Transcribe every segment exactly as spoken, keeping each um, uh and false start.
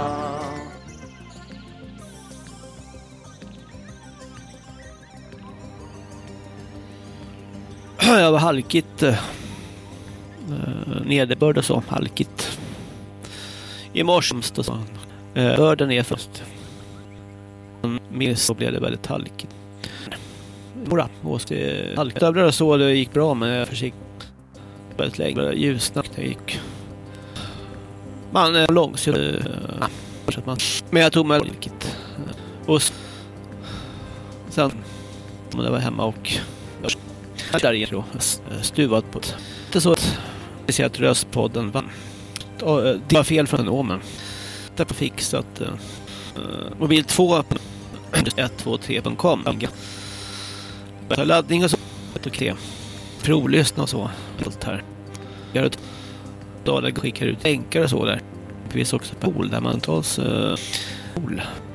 Jag var halkigt uh, nederbörd och så, halkigt i morse och så. Uh, börden är först. Med så blev det väldigt halkigt. Bra, måste halkigt. Över så det gick bra, men jag försökte väldigt länge. Ljusnat det gick. Man är lång så uh, att man, men jag tog mig halkigt. Och sen när jag var hemma och där är då stuvat på det. Det så att jag ser att röstpodden vann. Det var fel från Omen. Det är fixat. Uh, mobil två ett två tre punkt com. Laddning och så. Okej. Provlyssna och så. Allt här. Gör ett dag skickar ut länkar och så där. Det finns också pool där man tas uh, pool.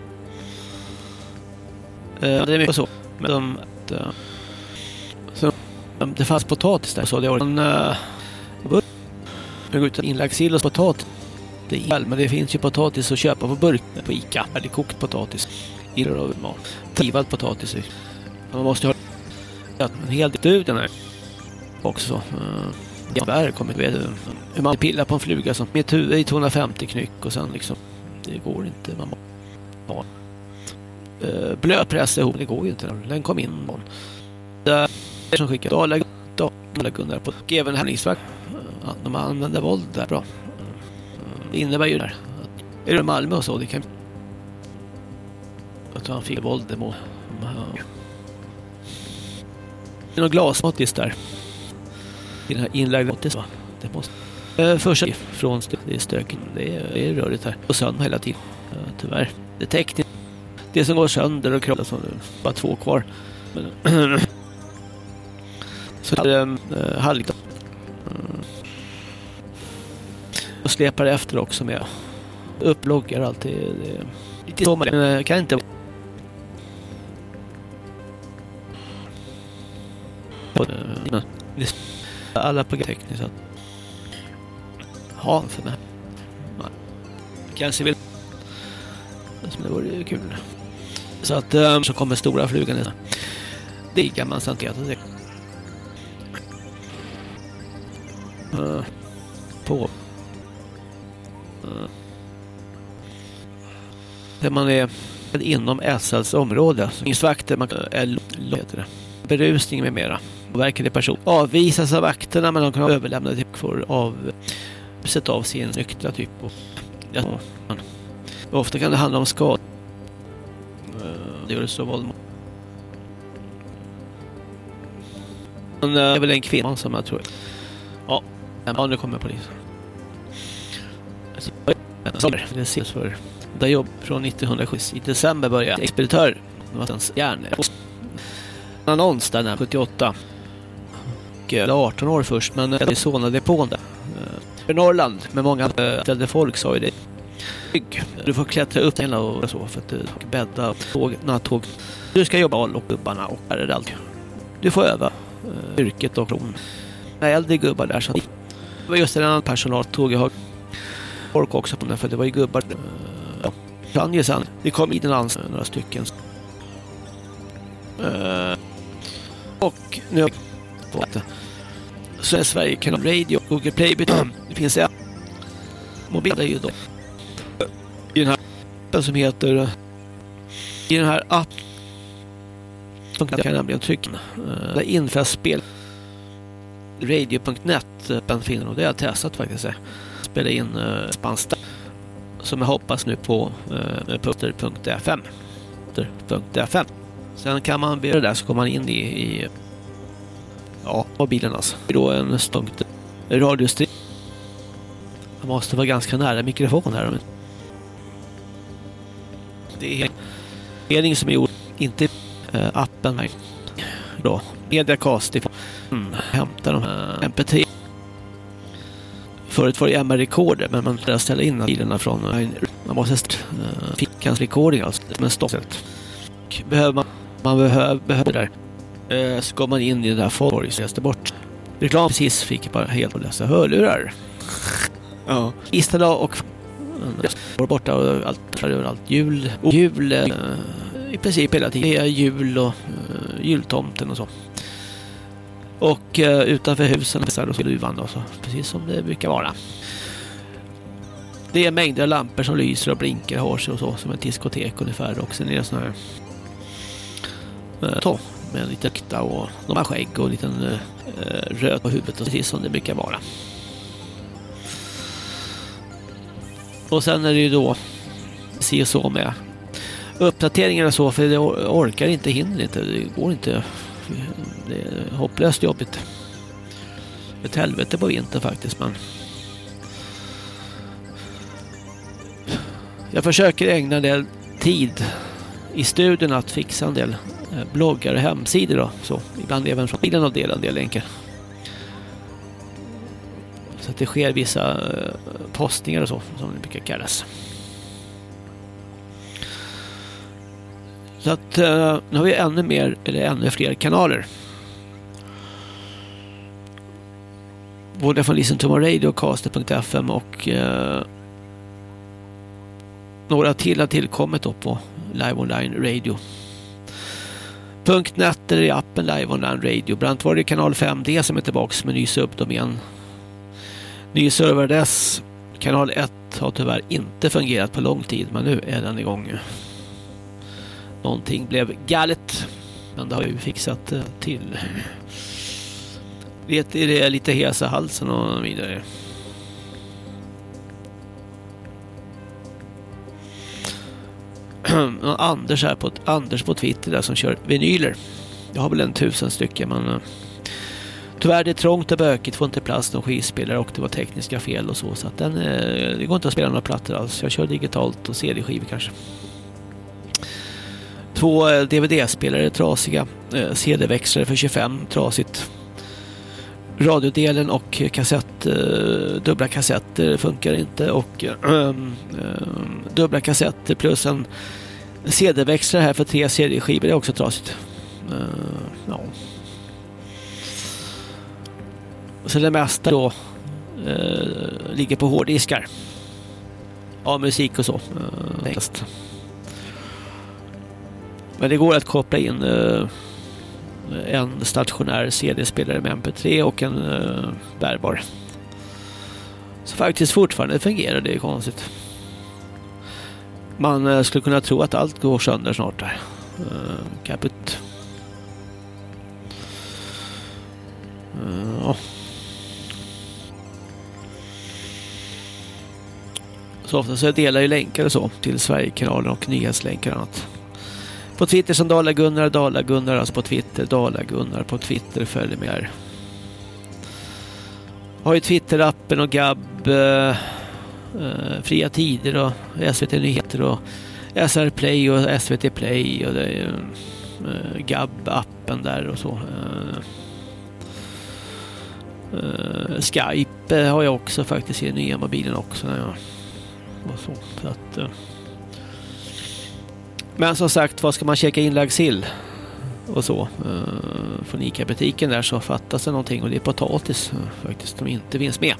Uh, det är mycket så. Men de uh, så det fanns potatis där så det var en uh, jag går ut en inlagd sill och potatis. Det är men det finns ju potatis att köpa på burk på Ica. Eller kokt potatis. Gillar av mat. Tivad potatis. Man måste ha en hel del ut den här också. Uh, det är kommer vet hur man pillar på en fluga som med i tvåhundrafemtio knyck och sen liksom det går inte man ja. Uh, blötpressa ihop det går ju inte. Den kom in någon. Där som skickar då lägger då Gunnar på även härningsvakt. De använder våld där bra. Det innebär ju där att är det Malmö och så det kan att han fick våld det må. Det är någon glasmåttis där. I den här inlagda måttis va. Det måste eh, första från det är stöken. Det är, det är rörigt här. Och sönder hela tiden. Uh, tyvärr. Det är tekniskt. Det som går sönder och krossar så bara två kvar. Men så det är um, uh, halvt. Mm. Och släpar efter också med upploggar alltid det, lite så men kan inte alla på tekniskt att ha för mig kanske vill som det vore kul så att um, så kommer stora flugan det är gammal santet det uh, på uh, där man är inom S L:s område så finns vakter man är heter det berusning med mera och verkade person avvisas av vakterna men de kan överlämna det för av sätta av sin nyktra typ och ja, man, ofta kan det handla om skad det gör det så våld men det är väl en kvinna som jag tror ja, ja nu kommer polisen det ses för där jobb från nittonhundrasjuttio i december började expeditör Vattens järn en annons där när sjuttioåtta och arton år först men det är såna depån där för Norrland med många ställde folk sa ju det du får klättra upp hela och så för att bädda tåg, nattåg du ska jobba all och gubbarna och här är det allt du får öva uh, yrket och kron när äldre gubbar där så det var just en annan personal tåg jag har folk också på den för det var ju gubbar uh, ja, kan ju sen det kom i den ans några stycken uh, och nu har jag fått så är Sverige kan radio Google Play det finns en mobil är ju då i den här appen som heter i den här appen som kan nämligen trycka uh, där infraspel radio punkt net uh, finner och det har jag testat faktiskt spela in uh, spansta som jag hoppas nu på uh, putter punkt f m putter punkt f m sen kan man be det där så kommer man in i, i ja, mobilen alltså. Det är då en stångt radiostream. Man måste vara ganska nära mikrofonen här. Det är ledning som är gjord, inte äh, appen här. Då, Mediacast mm, hämtar de här M P tre. Förut var det M R-rekorder, men man kan ställa in filerna från man måste äh, fickans recording alltså, men stoppet. Behöver man, man behöver, behöver där. Uh, så går man in i det där folket så läste bort reklam precis fick jag bara helt att läsa hörlurar ja istället och var borta och allt överallt. Jul, jul uh, i princip hela tiden. Det är jul och uh, jultomten och så. Och uh, utanför husen så och luvan och så, precis som det brukar vara. Det är mängder av lampor som lyser och blinkar har sig och så, som ett diskotek ungefär. Och sen är det sån här uh, tå, med en liten kta och de har skägg och en liten uh, röd på huvudet och precis som det brukar vara. Och sen är det ju då se så med uppdateringar och så, för det orkar inte, hinner inte, det går inte, det är hopplöst jobbigt. Ett helvete på vintern faktiskt, men jag försöker ägna en del tid i studien att fixa en del bloggar och hemsidor då, så ibland även från bilen och dela en del länkar. Så att det sker vissa postningar och så, som det brukar kallas. Så att uh, nu har vi ännu mer, eller ännu fler kanaler. Både från Listen to My Radio, caster punkt f m och uh, några till har tillkommit då på Live Online Radio. .net är i appen Live Online Radio. Bland annat var det kanal fem D som är tillbaka med ny subdomän. Ny serveradress. Kanal ett har tyvärr inte fungerat på lång tid, men nu är den igång. Någonting blev galet, men det har vi fixat till. Vet ni, det är lite hesa halsen och vidare. Anders här på Anders på Twitter där som kör vinyler. Jag har väl en tusen stycken, men tyvärr det är trångt och bökigt, får inte plats någon skivspelare och det var tekniska fel och så, så att den, det går inte att spela några plattor alls. Jag kör digitalt och C D-skivor kanske. Två D V D-spelare trasiga, C D-växlare för tjugofem trasigt. Radiodelen och kassett, dubbla kassetter funkar inte och ähm, ähm, dubbla kassetter plus en C D-växlare här för tre C D-skivor är också trasigt. Uh, ja. Så det mesta då uh, ligger på hårddiskar. Ja, musik och så. Uh, Men det går att koppla in uh, en stationär C D-spelare med M P tre och en uh, bärbar. Så faktiskt fortfarande fungerar det, är konstigt. Man uh, skulle kunna tro att allt går sönder snart där. Uh, kaput. Uh, så ofta så delar jag länkar och så till Sverigekanalen och nyhetslänkar och annat. På Twitter som Dala-Gunnar, Dala-Gunnar, alltså på Twitter, Dala-Gunnar på Twitter, följer med här. Har ju Twitter-appen och Gab, eh, Fria Tider och S V T-nyheter och S R Play och S V T Play och det är eh, Gab-appen där och så. Eh, eh, Skype har jag också faktiskt i den nya mobilen också. När jag, och så, så att... Eh, Men som sagt, vad ska man checka in Lagsill och så uh, från ICA-butiken där, så fattas det någonting och det är potatis uh, faktiskt som inte finns med.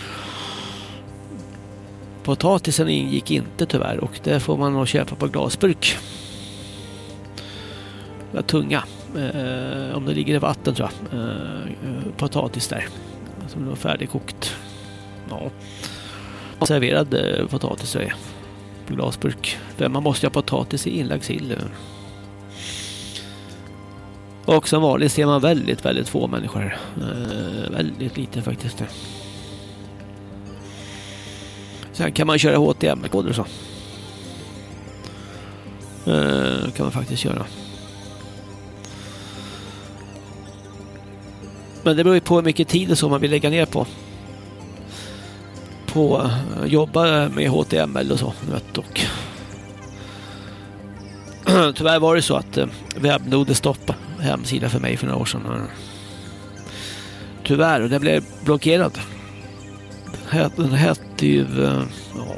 Potatisen ingick inte tyvärr och det får man nog köpa på glasburk. Det är tunga. Uh, om det ligger i vatten tror jag. Uh, potatis där som är färdigkokt. Ja. Serverad uh, potatis är det. Glasburk. För man måste ha potatis i inlagd sill. Och som vanligt ser man väldigt, väldigt få människor. Eh, väldigt lite faktiskt. Sen kan man köra H T M L-koder och så. Eh, kan man faktiskt köra. Men det beror ju på hur mycket tid som man vill lägga ner på. På att jobba med H T M L och så. Och tyvärr var det så att webbnoden stoppade hemsidan för mig för några år sedan. Tyvärr, och den blev blockerad. Den hette ju... Ja.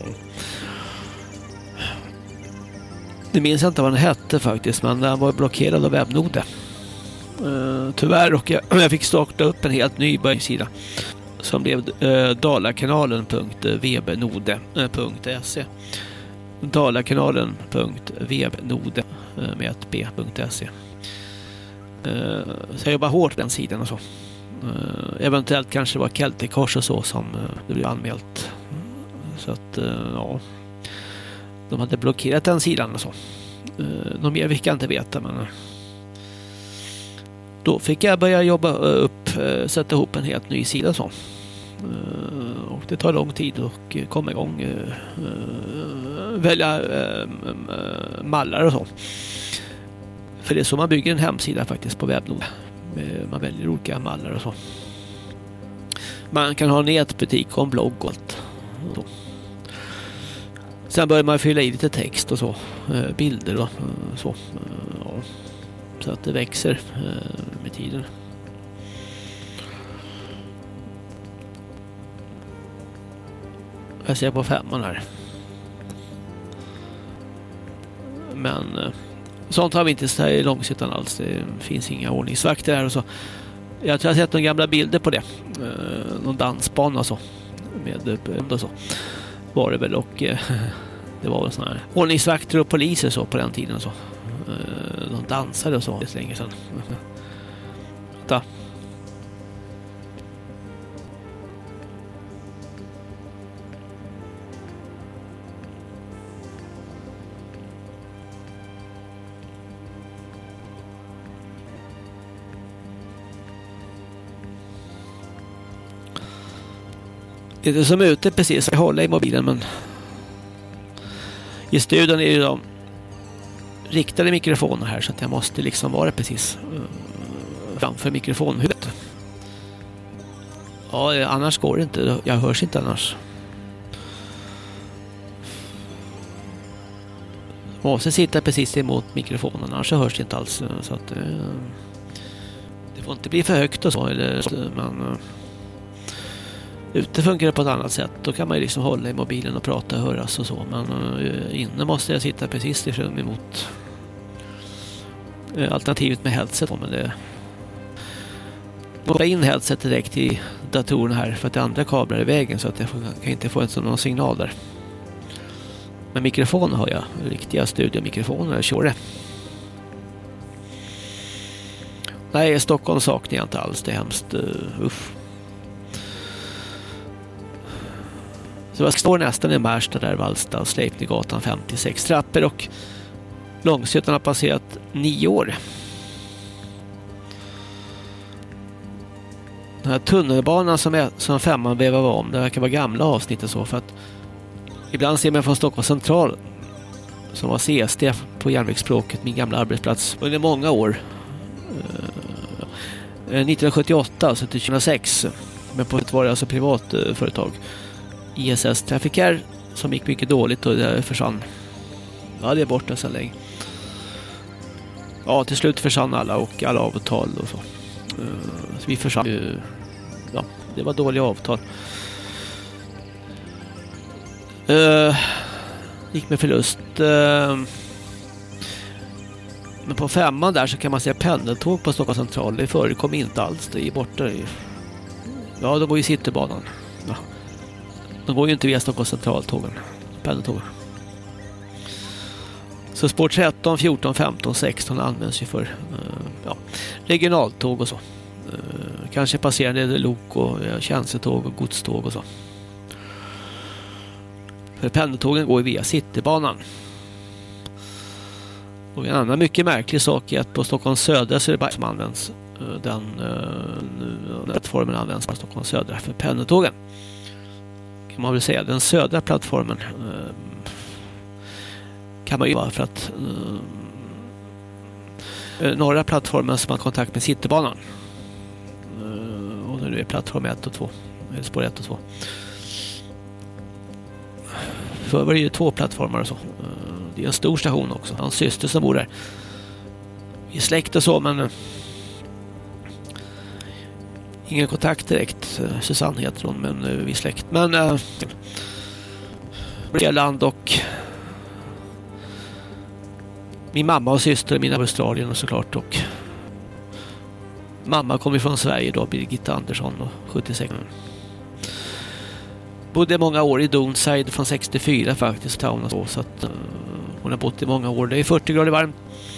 Det minns jag inte vad den hette faktiskt, men den var blockerad av webbnoden. Tyvärr, och jag, jag fick starta upp en helt ny sida. som blev eh, dalakanalen punkt webnode punkt se. dalakanalen punkt webnode med ett b punkt se. Eh, så jag jobbar hårt på den sidan och så. Eh, eventuellt kanske det var Keltikors och så som eh, det blev anmält. Så att, eh, ja. De hade blockerat den sidan och så. Eh, någon mer fick jag inte veta, men då fick jag börja jobba upp, eh, sätta ihop en helt ny sida så. Uh, och det tar lång tid och uh, komma igång uh, uh, välja uh, uh, mallar och så. För det är så man bygger en hemsida faktiskt på Webnode. Uh, man väljer olika mallar och så. Man kan ha en nätbutik och en blogg och allt. Så. Sen börjar man fylla i lite text och så. Uh, bilder och uh, så. Uh, ja. Så att det växer uh, med tiden. Jag ser på femman här. Men eh, sånt har vi inte så här i Långshyttan alls. Det finns inga ordningsvakter här och så. Jag tror jag har sett några gamla bilder på det. Eh, någon dansbana och så. Med och så. Var det väl, och eh, det var väl såna här ordningsvakter och poliser så på den tiden och så. Eh, de dansade och så. Det är länge sedan. Ta. Det är det som är ute precis. Jag håller i mobilen, men i studion är det de riktade mikrofoner här, så att jag måste liksom vara precis framför mikrofonhuvudet. Ja, annars går det inte. Jag hörs inte annars. Jag måste sitta precis emot mikrofonen, annars hörs det inte alls. Så att det får inte bli för högt och så. Eller, men ute funkar det på ett annat sätt. Då kan man ju liksom hålla i mobilen och prata och höras och så. Men uh, inne måste jag sitta precis ifrån emot uh, alternativet med headset. Men det måste in headset direkt i datorn här, för att det andra kablar i vägen, så att jag får, kan inte få en sån någon signal där. Men mikrofoner har jag. Riktiga studiomikrofoner. Jag kör det. Nej, Stockholm saknar jag inte alls. Det är hemskt. Uh, uff. Så jag står nästan i Märsta där, Vallsta och Sleipninggatan femtiosex trappor, och Långshyttan har passerat nio år. Den här tunnelbanan som, är, som femman vevar om, det verkar vara gamla avsnitt och så, för att ibland ser man från Stockholm central, som var C S D på järnvägsspråket, min gamla arbetsplats under många år. Eh, nittonhundrasjuttioåtta, alltså till tjugohundrasex, men på ett var det alltså privat eh, företag. I S S Trafikär, som gick mycket dåligt och det försvann. Ja, det är borta så länge. Ja, till slut försvann alla och alla avtal och så. Så vi försvann. Ja, det var dåliga avtal. Uh, gick med förlust. Uh, men på femman där så kan man se pendeltåg på Stockholm central. Det förekom inte alls. Det är borta. Ja, de går i Citybanan. Ja. De går ju inte via Stockholms centraltågen. Pendeltågen. Så spår tretton, fjorton, femton, sexton används ju för uh, ja, regionaltåg och så. Uh, kanske passerande lok och uh, tjänstetåg och godståg och så. För pendeltågen går ju via Citybanan. Och en annan mycket märklig sak är att på Stockholms södra så är det bara som används. Uh, den uh, plattformen används på Stockholms södra för pendeltågen. Kan man väl säga. Den södra plattformen uh, kan man ju vara för att uh, norra plattformen som har kontakt med Citybanan. Uh, och nu är plattform ett och två. Eller spår ett och två. För var det ju två plattformar och så. Uh, det är en stor station också. Han syster som bor där. Vi är släkt och så, men uh, ingen kontakt direkt. Uh, Susanne heter hon, men uh, vi är släkt. Men uh, Breland och min mamma och syster, mina Australien och såklart, och mamma kommer från Sverige då, Birgitta Andersson och sjuttiosex. bodde många år i Donside från sextiofyra faktiskt. Så, så att, uh, hon har bott i många år. Det är fyrtio grader varmt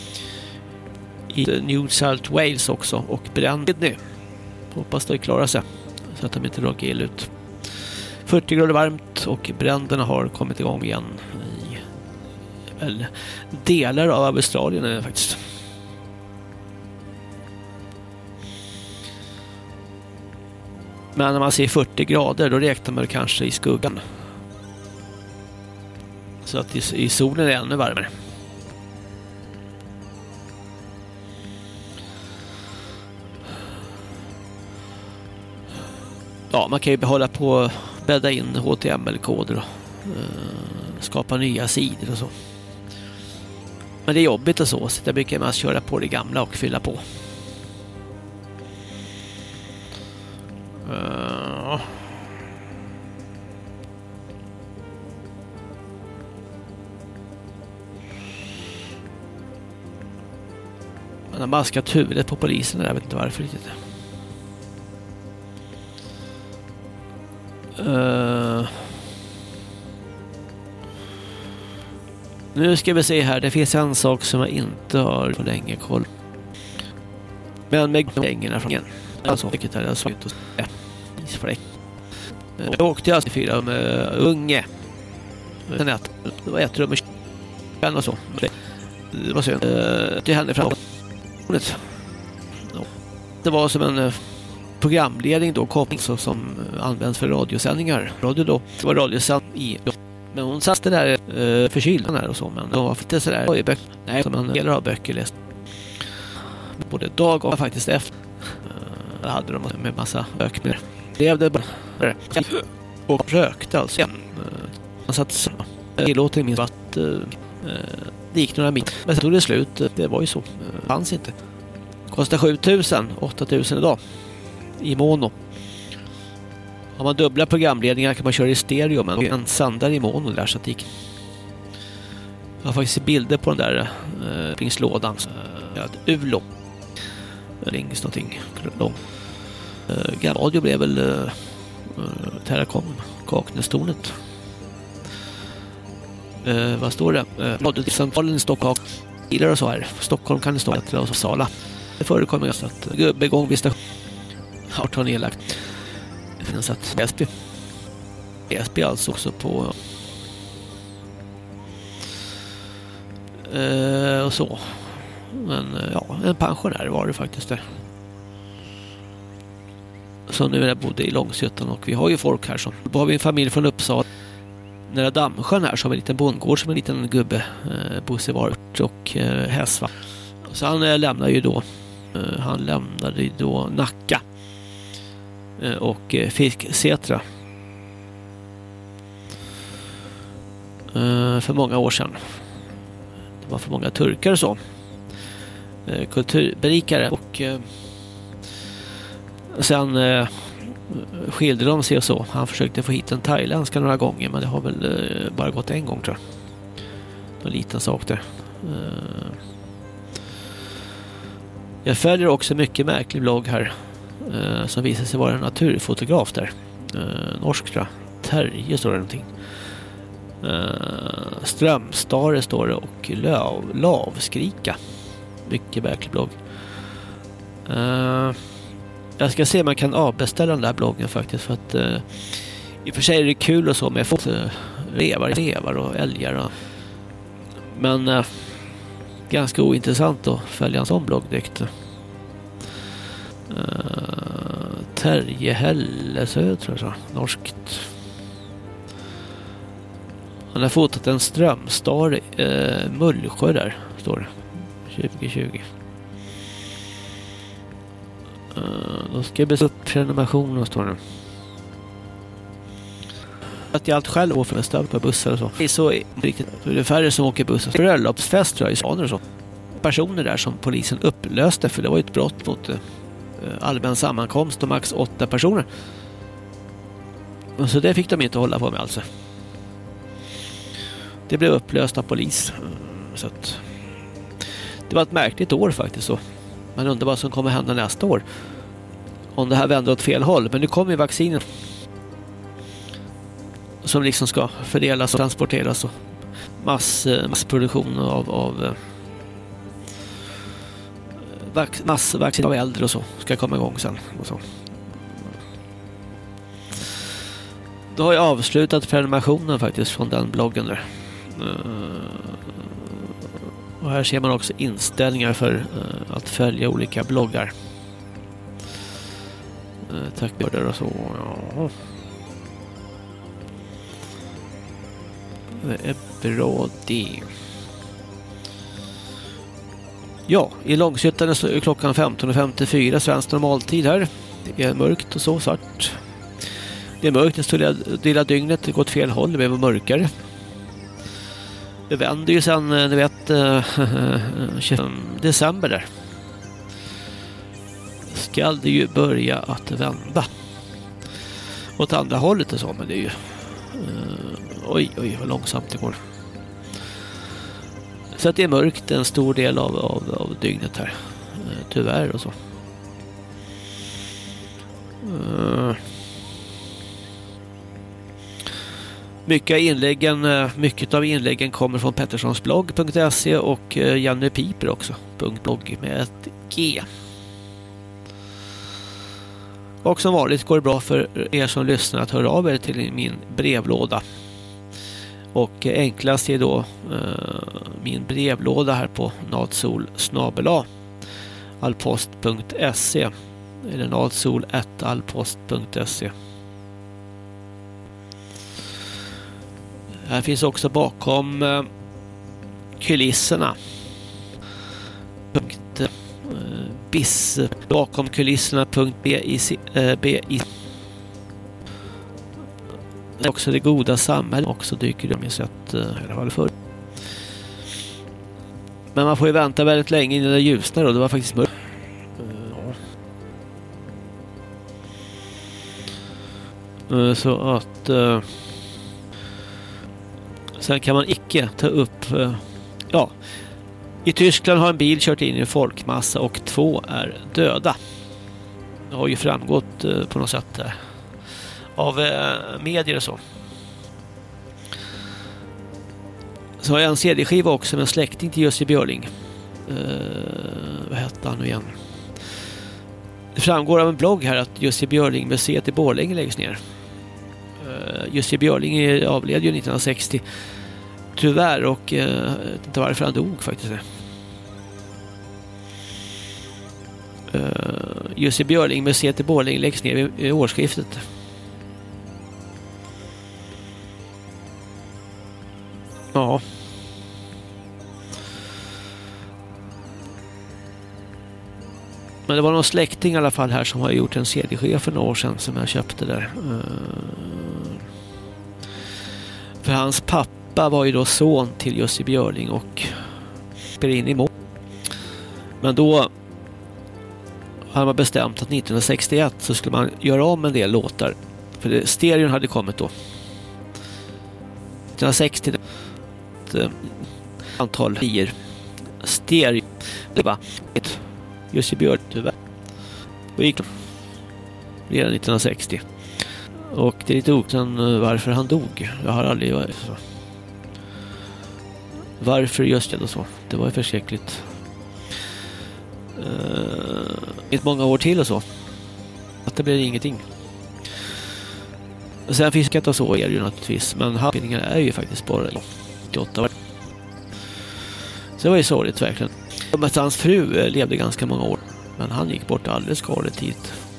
i New South Wales också. Och bränd nu. Hoppas det klarar sig. Så att de inte råkar illa ut. fyrtio grader varmt och bränderna har kommit igång igen i väl, delar av Australien faktiskt. Men när man ser fyrtio grader då räknar man kanske i skuggan. Så att i, i solen är det ännu varmare. Ja, man kan ju behålla på bädda in H T M L-koder och uh, skapa nya sidor och så. Men det är jobbigt och så, så jag brukar mest köra på det gamla och fylla på. Uh. Man har maskat huvudet på polisen, jag vet inte varför riktigt. Uh. Nu ska vi se här, det finns en sak som jag inte har på länge koll. Men med pengarna från igen. Alltså, vilket är jag så ut och se. Jag åkte alltså fyra med unge. Det var ett rum och så. Det var så. Det hände fram. Det var som en programledning då, koppling så, som används för radiosändningar. Radio då, det var radiosänd i. Men hon satt där uh, förkyldan här och så, men de var inte sådär i böcker. Nej, som en del av böcker läst. Både dag och faktiskt efter. Uh, hade de med massa böcker. Levde bara och rökte alltså. Uh, man satt så. Det låter minst att uh, det gick några mil. Men så tog det slut. Det var ju så. Uh, fanns inte. Kostar sju tusen, åtta tusen idag. I mono. Om man dubbla programledningar kan man köra i stereo, men en sändare i mono där så att det gick. Jag har faktiskt bilder på den där uh, ringslådan. Uh, Ulo. Rings någonting lång. Uh, radio blev väl uh, uh, Terracom, Kaknästornet. Uh, vad står det? Uh, Radiocentralen i Stockholm. Bilar och så här. Stockholm kan det stå till och så Sala. Det förekommer just att gubbe gång vid station har tagit nedlagt. Det finns att S B S B alltså också på uh, och så. Men uh, ja, en pensionär var det faktiskt det. Så nu är jag bodde i Långshyttan och vi har ju folk här som. Då har vi en familj från Uppsala. Nära Dammsjön här så har vi en liten bondgård som en liten gubbe eh, Bosse Vart och eh, Häsva. Så han eh, lämnar ju då eh, han lämnade ju då Nacka eh, och eh, Fisksätra eh, för många år sedan. Det var för många turkar och så. Eh, kulturberikare och eh, sen eh, skilde de sig och så. Han försökte få hit en thailändska några gånger, men det har väl eh, bara gått en gång tror jag. En liten sak där. Eh, jag följer också mycket märklig blogg här eh, som visar sig vara en naturfotograf där. Eh, norsk tror jag. Terje står det någonting. Eh, Strömstare står det och löv, lavskrika. Mycket märklig blogg. Eh, Jag ska se om man kan avbeställa den där bloggen faktiskt, för att uh, i och för sig är det kul och så med fått uh, revar, revar och älgar och, men uh, ganska ointressant att följa en sån blogg direkt. Uh, Terje Hellesö tror jag, norskt. Han har fotat en strömstar uh, Mullsjö där, står det. tjugo tjugo. Uh, då ska jag bes upp prenumeration och står det. Att jag allt själv och för en stöd på bussar och så. Det är så riktigt. Det är färre som åker bussar. Bröllopsfest tror jag i Saner och så. Personer där som polisen upplöste, för det var ju ett brott mot uh, allmän sammankomst och max åtta personer. Och så det fick de inte hålla på med alltså. Det blev upplöst av polis. Uh, så att det var ett märkligt år faktiskt så. Man undrar vad som kommer hända nästa år. Om det här vänder åt fel håll. Men nu kommer ju vaccinen. som liksom ska fördelas och transporteras och mass, massproduktion av, av vac, massvaccin av äldre och så ska komma igång sen och så. Då har jag avslutat prenumerationen faktiskt från den bloggen där. Och här ser man också inställningar för att följa olika bloggar. Tack för det och så. Ja. Det är bra det. Ja, i Långshyttan är klockan femton femtiofyra svensk normaltid här. Det är mörkt och så svart. Det är mörkt, det stora dela dygnet, det går åt fel håll, det blir mörkare. Det vänder ju sen, ni vet, tjugofem december där. Ska det ju börja att vända. Åt andra hållet och så, men det är ju... Oj, oj, vad långsamt det går. Så att det är mörkt en stor del av, av, av dygnet här. Tyvärr och så. Mycket av inläggen, mycket av inläggen kommer från petterssonsblogg punkt se och Janne Piper också. .blogg med ett G. Och som vanligt går det bra för er som lyssnar att höra av er till min brevlåda. Och enklast är då eh, min brevlåda här på nadsol snabel-a allpost punkt se eller nadsol ett allpost punkt se. Här finns också bakom eh, kulisserna punkt, eh, bis bakom kulisserna punkt bic, eh, bic. Också det goda samhället också dyker det med sätt i alla fall för. Men man får ju vänta väldigt länge innan det ljusnar och det var faktiskt mörkt. Ja. Så att uh, sen kan man icke ta upp uh, ja. I Tyskland har en bil kört in i en folkmassa och två är döda. Det har ju framgått uh, på något sätt där. Av eh, medier och så. Så har jag en C D-skiva också med en släkting till Jussi Björling. Eh, vad hette han nu igen? Det framgår av en blogg här att Jussi Björling museet i Borlänge läggs ner. Eh, Jussi Björling avled ju nittonhundrasextio. Tyvärr och eh, jag vet inte varför han dog faktiskt. Eh, Jussi Björling museet i Borlänge läggs ner vid, vid årsskiftet. Ja. Men det var någon släkting i alla fall här som har gjort en C D-skiva för några år sedan som jag köpte där. För hans pappa var ju då son till Jussi Björling och spelade in i mål. Men då hade man bestämt att nittonhundrasextioett så skulle man göra om en del låtar. För det, stereon hade kommit då. nittonhundrasextio ett antal lier stereo. Det var ett Jussi Björling tyvärr. Och gick redan nittonhundrasextio. Och det är lite oklart varför han dog. Jag har aldrig varit så. Varför just det och så. Det var ju förskräckligt. Uh, ett många år till och så. Att det blev ingenting. Och sen fiskat och så är det ju naturligtvis. Men handlingar är ju faktiskt bara åtta år. Så det var ju sorgligt verkligen. Att hans fru levde ganska många år. Men han gick bort alldeles galet tid.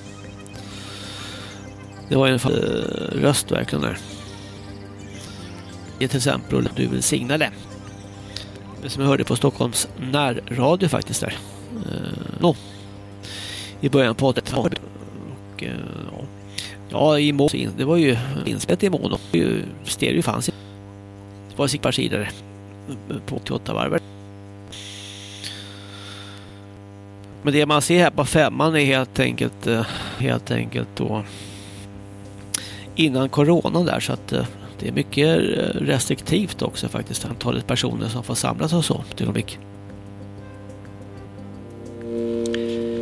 Det var ju en fall, röst verkligen där. Det till exempel du vill signale. Det som jag hörde på Stockholms närradio faktiskt där. Uh, no. I början på åttiotalet. Och uh, ja. Ja, i mono. Det var ju inspelat i mono. Stereo fanns inte. Det var ett par sidor på åttioåtta varvar. Men det man ser här på femman är helt enkelt helt enkelt då innan corona där, så att det är mycket restriktivt också faktiskt antalet personer som får samlas och så till mycket.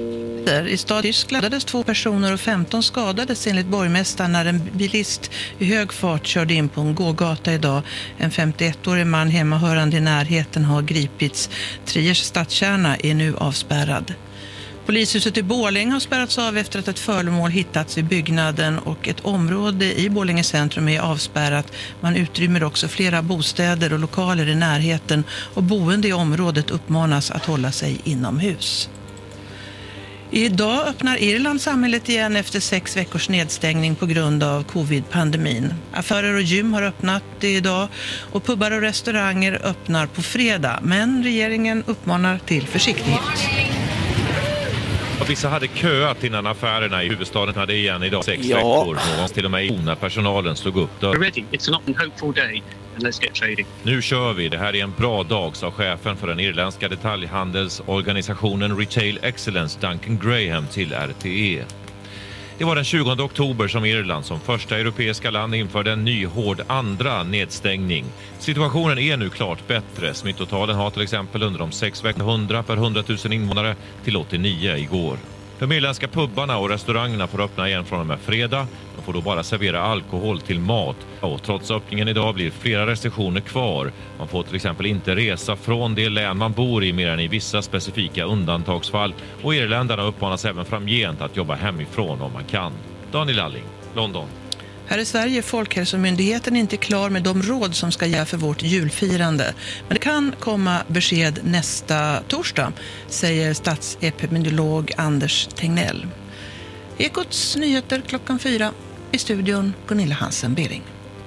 händer. I stad Tyskland dödades två personer och femton skadades enligt borgmästaren när en bilist i hög fart körde in på en gågata idag. En femtioettårig man hemmahörande i närheten har gripits. Triers stadskärna är nu avspärrad. Polishuset i Borlänge har spärrats av efter att ett föremål hittats i byggnaden och ett område i Borlänge centrum är avspärrat. Man utrymmer också flera bostäder och lokaler i närheten och boende i området uppmanas att hålla sig inomhus. Idag öppnar Irland samhället igen efter sex veckors nedstängning på grund av covid-pandemin. Affärer och gym har öppnat idag och pubbar och restauranger öppnar på fredag. Men regeringen uppmanar till försiktighet. Vissa hade köat innan affärerna i huvudstaden hade igen idag sex ja. veckor. Någon till och med när personalen slog upp dörren. Ready. It's not a hopeful day and let's get trading. Nu kör vi. Det här är en bra dag, sa chefen för den irländska detaljhandelsorganisationen Retail Excellence Duncan Graham till R T E. Det var den tjugonde oktober som Irland som första europeiska land införde en ny hård andra nedstängning. Situationen är nu klart bättre. Smittotalen har till exempel under de sex veckorna hundra per hundratusen invånare till åttionio igår. De irländska pubbarna och restaurangerna får öppna igen från och med fredag. De får då bara servera alkohol till mat. Och trots öppningen idag blir flera restriktioner kvar. Man får till exempel inte resa från det län man bor i mer än i vissa specifika undantagsfall. Och irländarna uppmanas även framgent att jobba hemifrån om man kan. Daniel Lalling, London. Här i Sverige är Folkhälsomyndigheten inte klar med de råd som ska gälla för vårt julfirande. Men det kan komma besked nästa torsdag, säger statsepidemiolog Anders Tegnell. Ekots nyheter klockan fyra. I studion Gunilla Hansen-Bering.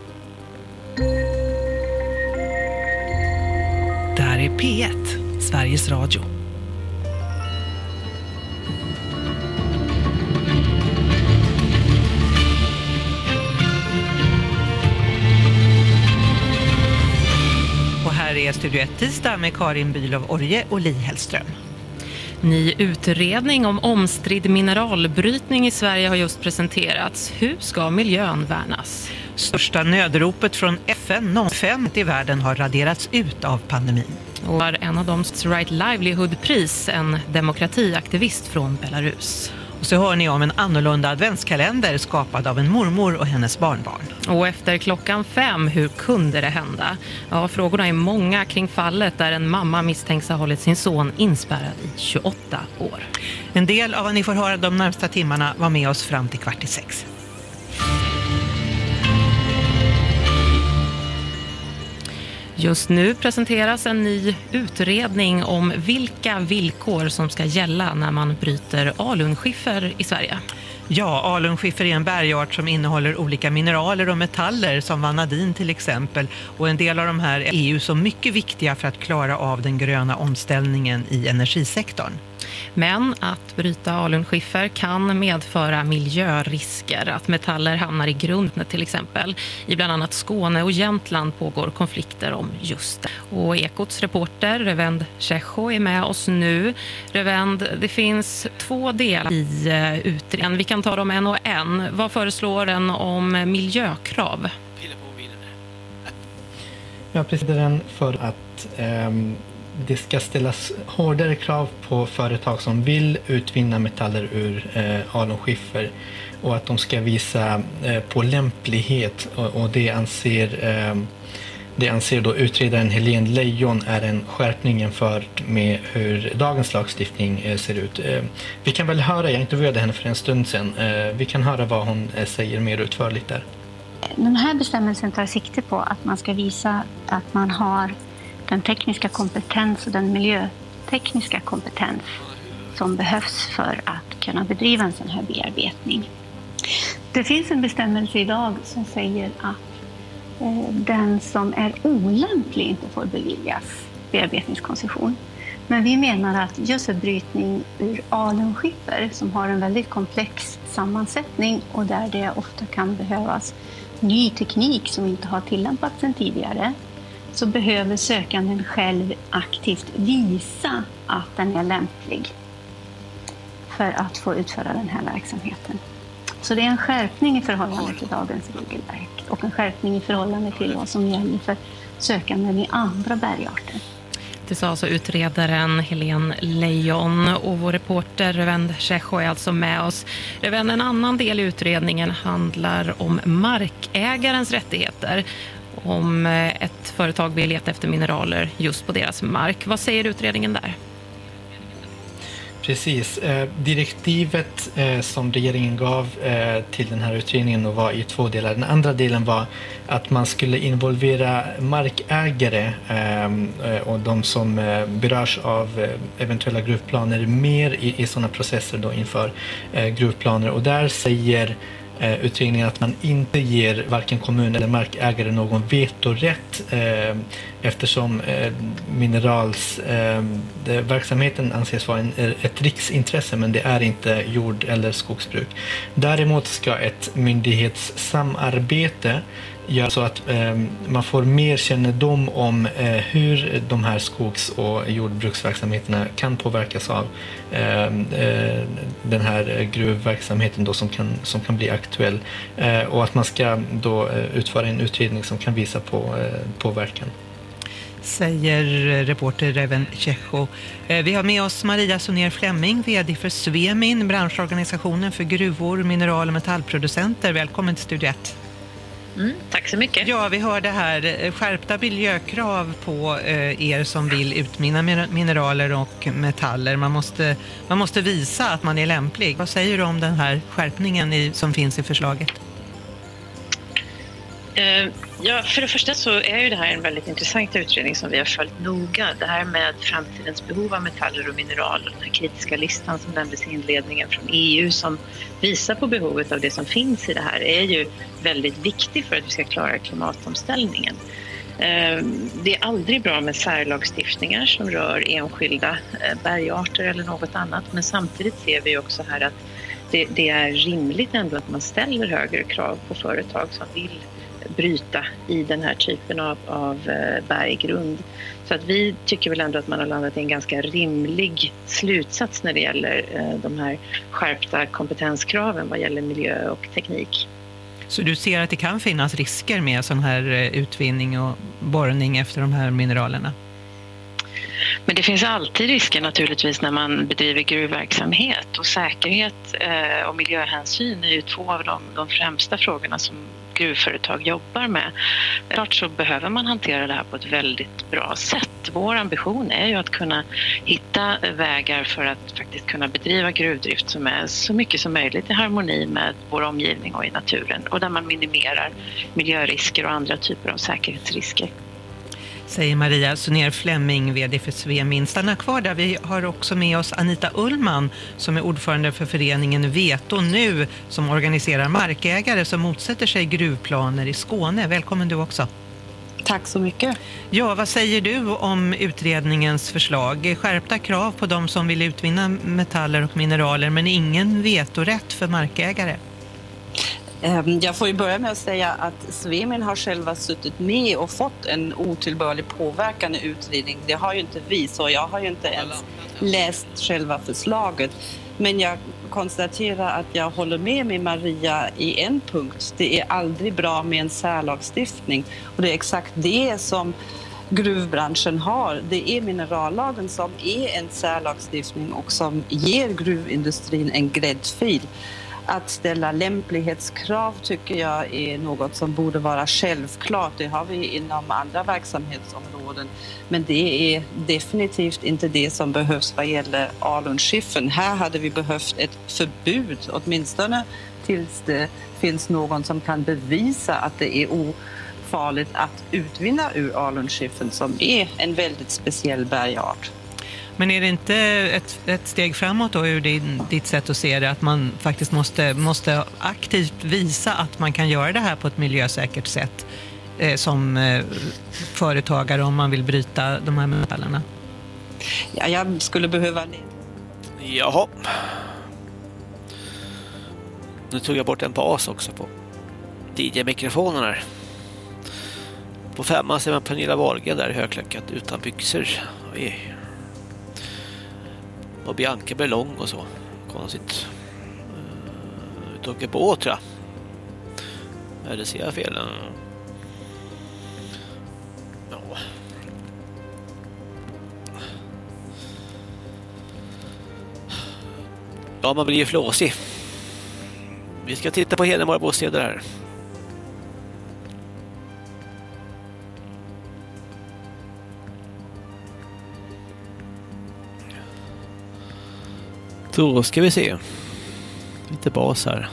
Där är P ett, Sveriges Radio. Här är Studio ett tisdag med Karin Bylov Orje och Li Hellström. Ny utredning om omstridd mineralbrytning i Sverige har just presenterats. Hur ska miljön värnas? Största nödropet från F N någonsin i världen har raderats ut av pandemin. Och är en av dem Right Livelihood-pris, en demokratiaktivist från Belarus. Och så hör ni om en annorlunda adventskalender skapad av en mormor och hennes barnbarn. Och efter klockan fem, hur kunde det hända? Ja, frågorna är många kring fallet där en mamma misstänks ha hållit sin son inspärrad i tjugoåtta år. En del av vad ni får höra de närmsta timmarna var med oss fram till kvart i sex. Just nu presenteras en ny utredning om vilka villkor som ska gälla när man bryter alunskiffer i Sverige. Ja, alunskiffer är en bergart som innehåller olika mineraler och metaller som vanadin till exempel. Och en del av de här är ju så mycket viktiga för att klara av den gröna omställningen i energisektorn. Men att bryta alunskiffer kan medföra miljörisker. Att metaller hamnar i grunden till exempel. I bland annat Skåne och Jämtland pågår konflikter om just det. Och Ekots reporter Revend Checho är med oss nu. Revend, det finns två delar i utredningen. Vi kan ta dem en och en. Vad föreslår den om miljökrav? Ja, precis, den för att um... det ska ställas hårdare krav på företag som vill utvinna metaller ur eh, alunskiffer och att de ska visa eh, på lämplighet och, och det anser eh, det anser då utredaren Helene Lejon är en skärpning jämfört med hur dagens lagstiftning eh, ser ut. Eh, vi kan väl höra, jag intervjuade henne för en stund sedan, eh, vi kan höra vad hon eh, säger mer utförligt där. Den här bestämmelsen tar sikte på att man ska visa att man har den tekniska kompetens och den miljötekniska kompetens som behövs för att kunna bedriva en sån här bearbetning. Det finns en bestämmelse idag som säger att eh, den som är olämplig inte får beviljas bearbetningskoncession. Men vi menar att gödselbrytning ur alunskiffer som har en väldigt komplex sammansättning och där det ofta kan behövas ny teknik som inte har tillämpats sedan tidigare, så behöver sökanden själv aktivt visa att den är lämplig för att få utföra den här verksamheten. Så det är en skärpning i förhållande till dagens regelverk och en skärpning i förhållande till vad som gäller för sökanden i andra bergarter. Det sa alltså utredaren Helene Lejon, och vår reporter Reven Checho är alltså med oss. Reven, en annan del i utredningen handlar om markägarens rättigheter. Om ett företag vill leta efter mineraler just på deras mark. Vad säger utredningen där? Precis. Eh, direktivet eh, som regeringen gav eh, till den här utredningen var i två delar. Den andra delen var att man skulle involvera markägare eh, och de som eh, berörs av eh, eventuella gruvplaner mer i, i sådana processer då inför eh, gruvplaner. Och där säger eh, utredningen att man inte ger varken kommun eller markägare någon vetorätt eh, eftersom eh, minerals eh, det, verksamheten anses vara en, ett riksintresse, men det är inte jord- eller skogsbruk. Däremot ska ett myndighetssamarbete göra så att eh, man får mer kännedom om eh, hur de här skogs- och jordbruksverksamheterna kan påverkas av eh, eh, den här gruvverksamheten då som kan, som kan bli aktuell, eh, och att man ska då eh, utföra en utredning som kan visa på eh, påverkan. Säger reporter Reven Checho. Vi har med oss Maria Sonér Fleming, vd för Svemin, branschorganisationen för gruvor, mineral- och metallproducenter. Välkommen till Studio ett. Mm, tack så mycket. Ja, vi hörde här skärpta miljökrav på er som vill utvinna mineraler och metaller. Man måste, man måste visa att man är lämplig. Vad säger du om den här skärpningen i, som finns i förslaget? Ja, för det första så är ju det här en väldigt intressant utredning som vi har följt noga. Det här med framtidens behov av metaller och mineral och den här kritiska listan som nämndes i inledningen från E U som visar på behovet av det som finns i det här är ju väldigt viktigt för att vi ska klara klimatomställningen. Det är aldrig bra med särlagstiftningar som rör enskilda bergarter eller något annat, men samtidigt ser vi också här att det, det är rimligt ändå att man ställer högre krav på företag som vill bryta i den här typen av, av berggrund. Så att vi tycker väl ändå att man har landat i en ganska rimlig slutsats när det gäller de här skärpta kompetenskraven vad gäller miljö och teknik. Så du ser att det kan finnas risker med sån här utvinning och borrning efter de här mineralerna? Men det finns alltid risker naturligtvis när man bedriver gruvverksamhet, och säkerhet och miljöhänsyn är ju två av de, de främsta frågorna som gruvföretag jobbar med. Klart så behöver man hantera det här på ett väldigt bra sätt. Vår ambition är ju att kunna hitta vägar för att faktiskt kunna bedriva gruvdrift som är så mycket som möjligt i harmoni med vår omgivning och i naturen, och där man minimerar miljörisker och andra typer av säkerhetsrisker. Säger Maria Sonér Fleming, vd för Svemin. Stanna kvar där. Vi har också med oss Anita Ullman som är ordförande för föreningen Veto Nu, som organiserar markägare som motsätter sig gruvplaner i Skåne. Välkommen du också. Tack så mycket. Ja, vad säger du om utredningens förslag? Skärpta krav på de som vill utvinna metaller och mineraler, men ingen vetorätt för markägare. Jag får ju börja med att säga att Svemin har själva suttit med och fått en otillbörlig påverkan i utredning. Det har ju inte vi, så jag har ju inte ens läst själva förslaget. Men jag konstaterar att jag håller med med Maria i en punkt. Det är aldrig bra med en särlagstiftning, och det är exakt det som gruvbranschen har. Det är minerallagen som är en särlagstiftning och som ger gruvindustrin en gräddfil. Att ställa lämplighetskrav tycker jag är något som borde vara självklart. Det har vi inom andra verksamhetsområden. Men det är definitivt inte det som behövs vad gäller alunskiffern. Här hade vi behövt ett förbud, åtminstone tills det finns någon som kan bevisa att det är ofarligt att utvinna ur alunskiffern, som är en väldigt speciell bergart. Men är det inte ett, ett steg framåt då ur din, ditt sätt att se det, att man faktiskt måste, måste aktivt visa att man kan göra det här på ett miljösäkert sätt eh, som eh, företagare om man vill bryta de här metallerna? Ja, jag skulle behöva... Jaha. Nu tog jag bort en bas också på D J-mikrofonen här. På femman ser man Pernilla Wahlgren där högklackat utan byxor. Oj. Och Bianca Bellong och så. Konstigt. Uh, ut och åker på tror jag. Eller ser jag fel? Ja. Ja, man blir ju flåsig. Vi ska titta på Hedemora bostäder här. Då ska vi se. Lite bas här.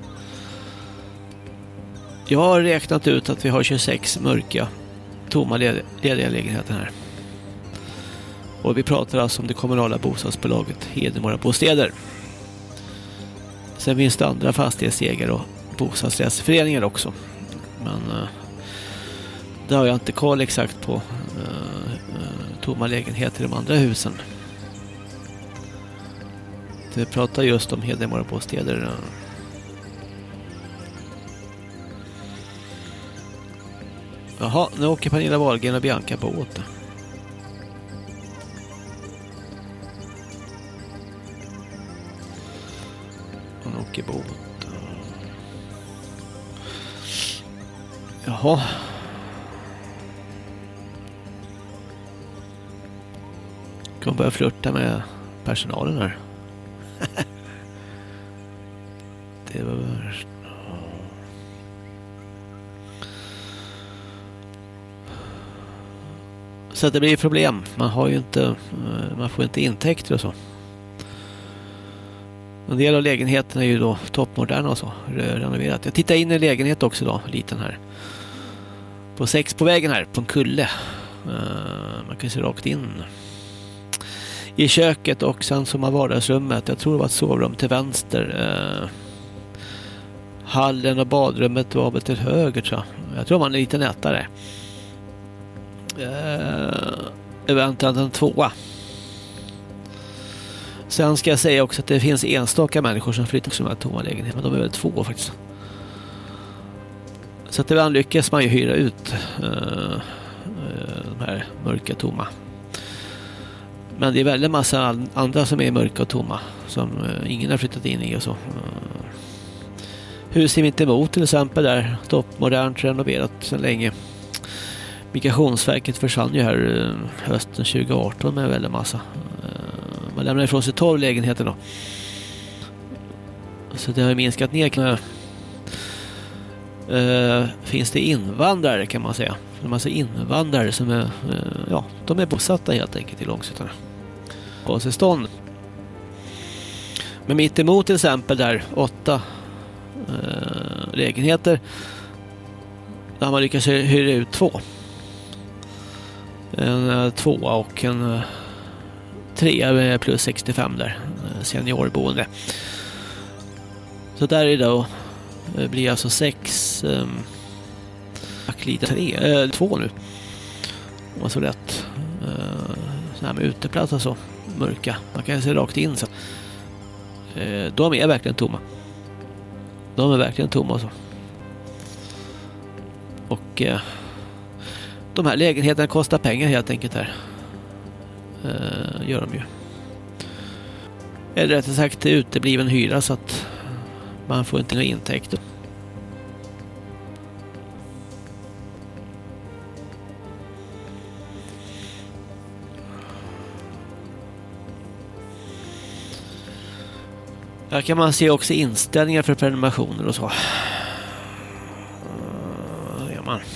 Jag har räknat ut att vi har tjugosex mörka tomma led- lediga lägenheter här. Och vi pratar alltså om det kommunala bostadsbolaget Hedemora bostäder. Sen finns det andra fastighetsägare och bostadsrättsföreningar också. Men uh, det har jag inte koll exakt på uh, uh, tomma lägenheter i de andra husen. Vi pratar just om Hedemora bostäder. Uh. Jaha, nu åker Pernilla Wahlgren och Bianca båt. Hon åker båt. Jaha. Kan börja flirta med personalen här. Det var värst. Så att det blir problem. Man har ju inte, man får inte intäkter och så. En del av lägenheten är ju då toppmoderna och så, renoverat. Jag tittar in i lägenhet också då, liten här. På sex på vägen här, på en kulle. Man kan se rakt in i köket och sen som har vardagsrummet. Jag tror det var ett sovrum till vänster. Hallen och badrummet var väl till höger, tror jag. Jag tror man är lite nättare. Eventuellt en tvåa. Sen ska jag säga också att det finns enstaka människor som flyttar som är tomma lägenheter, men de är väl två faktiskt. Så att ibland lyckas man ju hyra ut uh, de här mörka tomma. Men det är väldigt massa andra som är mörka och tomma som uh, ingen har flyttat in i och så. Uh, hus i Mittemot till exempel, där toppmodernt renoverat sedan länge. Migrationsverket försvann ju här uh, hösten tjugo arton med väldigt massa. Uh, man lämnar ifrån sig tolv lägenheter då. Så det har minskat ner. Uh, finns det invandrare kan man säga. En massa invandrare som är, uh, ja, de är bosatta helt enkelt i Långshyttan. Basestånd. Men mitt emot till exempel där åtta uh, lägenheter, där har man lyckats hyra ut två. En uh, tvåa och en uh, trea plus sextiofem där, uh, seniorboende. Så där är det då. Det blir alltså sex um, tre, äh, två nu. Det var så rätt. Uh, så här med uteplats och så. Mörka. Man kan se rakt in så. Uh, de är verkligen tomma. De är verkligen tomma och så. Och uh, de här lägenheterna kostar pengar helt enkelt här. Uh, gör de ju. Eller rättare sagt utebliven hyra så att man får inte några intäkter. Här kan man se också inställningar för prenumerationer och så. Det gör man.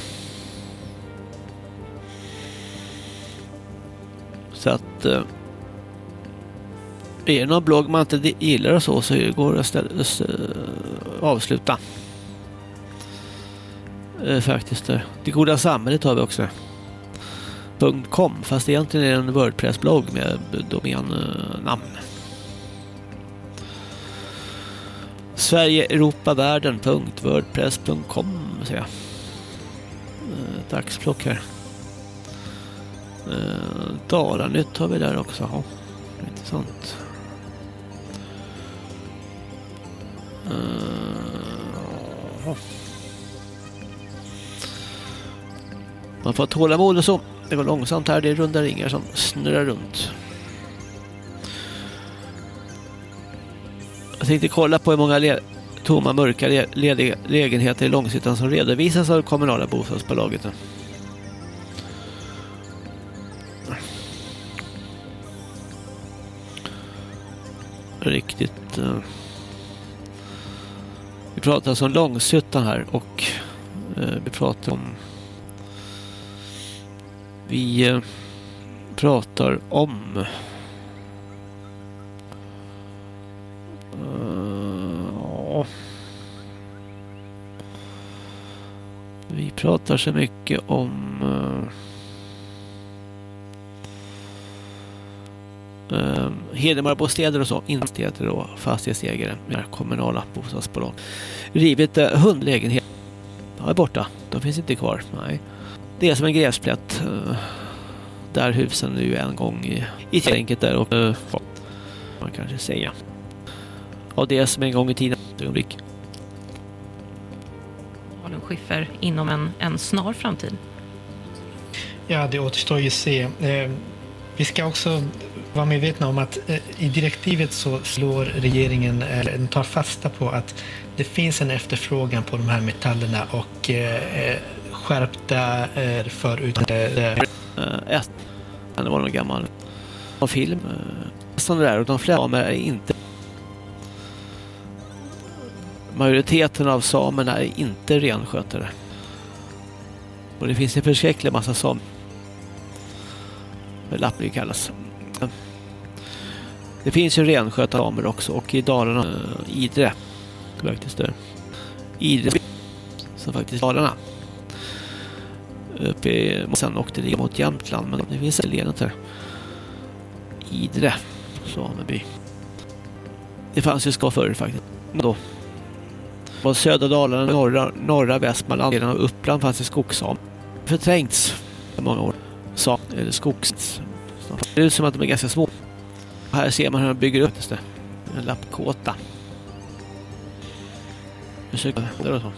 Så att är det någon blogg man inte gillar och så, så går det att ställa, avsluta. Eh, faktiskt där. Det goda samhället har vi också. .com, fast egentligen är det en WordPress-blogg med domännamn. Sverige Europa Världen punkt wordpress punkt com säger jag. Eh, dagsplock här. Eh, Dalarnytt har vi där också. Ja, intressant. Uh, man får tålamod och så. Det går långsamt här. Det är runda ringar som snurrar runt. Jag tänkte kolla på hur många le- tomma mörka le- lediga lägenheter i Långshyttan som redovisas av det kommunala bostadsbolaget. Riktigt att uh, vi pratar alltså om Långshyttan här och uh, vi pratar om vi uh, pratar om uh, vi pratar så mycket om uh, Uh, Hedemarabostäder och så, instäder och fastighetsägare med kommunala bostadsbolag. Rivit uh, hundlägenhet. Ja, är borta. De finns inte kvar. Nej. Det är som en gräsplätt uh, där husen nu en gång i, i tänket där och uh, man kanske säga. Ja, det är som en gång i tiden. Ögonblick. Alunskiffer inom en, en snar framtid. Ja, det återstår ju att se. Eh, vi ska också vara medvetna om att eh, i direktivet så slår regeringen, eller eh, tar fasta på att det finns en efterfrågan på de här metallerna och eh, skärpta eh, förutsättningar. Eh, ett, det var någon gammal film. Eh, sån där, och de flesta samer är inte majoriteten av samerna är inte renskötare. Och det finns en förskräcklig massa som lappar kallas. Det finns ju renskötare samer också och i Dalarna äh, Idre faktiskt där. Idre som faktiskt Dalarna uppe i, sen åkte det mot Jämtland, men det finns en lenet här. Idre sameby. Det fanns ju ska förr faktiskt. Då på södra Dalarna, norra, norra Västmanland, delen av Uppland fanns det skogssam. Förträngts för många år. Sa, eller skogs. Det är ut som att de är ganska små. Här ser man hur de bygger upp det. En lappkåta. Försöker där och så.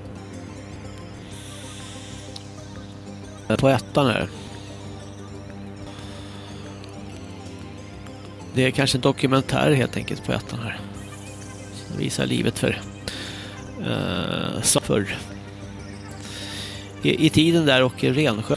På ettan här. Det är kanske en dokumentär helt enkelt på ettan här. Som visar livet för uh, så för I, i tiden där och Rensjö.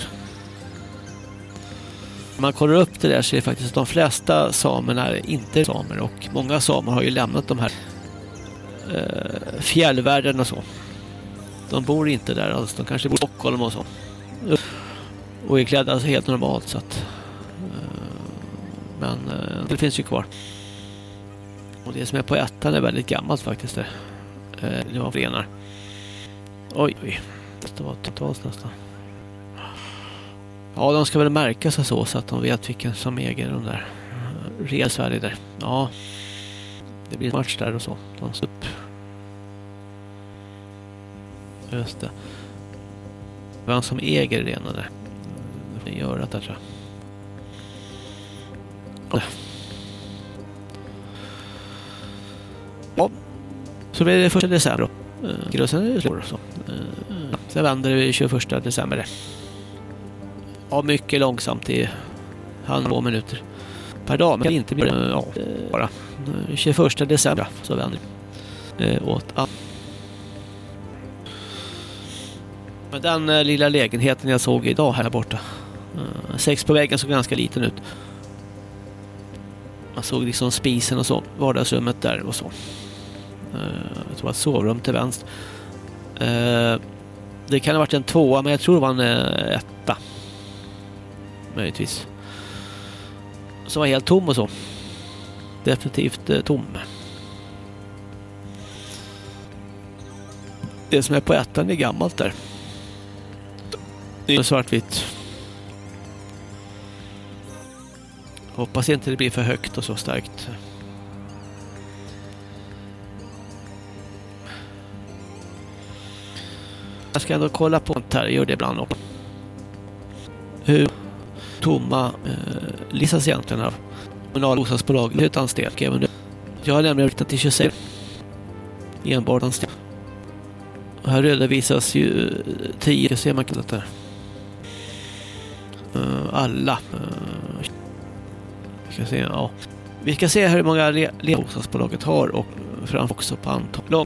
Om man kollar upp det där så är det faktiskt att de flesta samerna är inte samer och många samer har ju lämnat de här eh, fjällvärlden och så. De bor inte där alls, de kanske bor i Stockholm och så. Och är klädda alltså helt normalt så att eh, men eh, det finns ju kvar. Och det som är på ettan är väldigt gammalt faktiskt där. Eh, det var renar. Oj, oj. Det var totalt nästan. Ja, de ska väl märka sig så så att de vet vilken som äger de där resvärde där. Ja, det blir match där och så. De står upp. Just det. Vem som äger rena där. Det får göra det där, tror jag. Ja, så blir det första december då. Och sen är det slår och så. Sen vänder det tjugoförsta december. Ja, mycket långsamt i halv två minuter per dag, men inte mer ja, bara tjugoförsta december så vänder det åt att. Men den eh, lilla lägenheten jag såg idag här borta, eh, sex på väggen såg ganska liten ut. Man såg liksom spisen och så, vardagsrummet där och så. Eh, jag tror att sovrum till vänster. Eh, det kan ha varit en tvåa, men jag tror det var en eh, etta. Möjligtvis. Som var helt tom och så. Definitivt eh, tom. Det som är på ettan är gammalt där. Det är svartvitt. Hoppas inte det blir för högt och så starkt. Jag ska ändå kolla på det här. Jag gör det ibland också. Hur tomma eh, listas egentligen av kommunala bostadsbolag utan stek. Jag har nämligen riktat till tjugosex enbart anstek. Här redovisas ju tio, ser man kan där. Uh, alla. Uh, vi, ska se, ja. vi ska se hur många le- le- bostadsbolaget har och framför också på antal lag.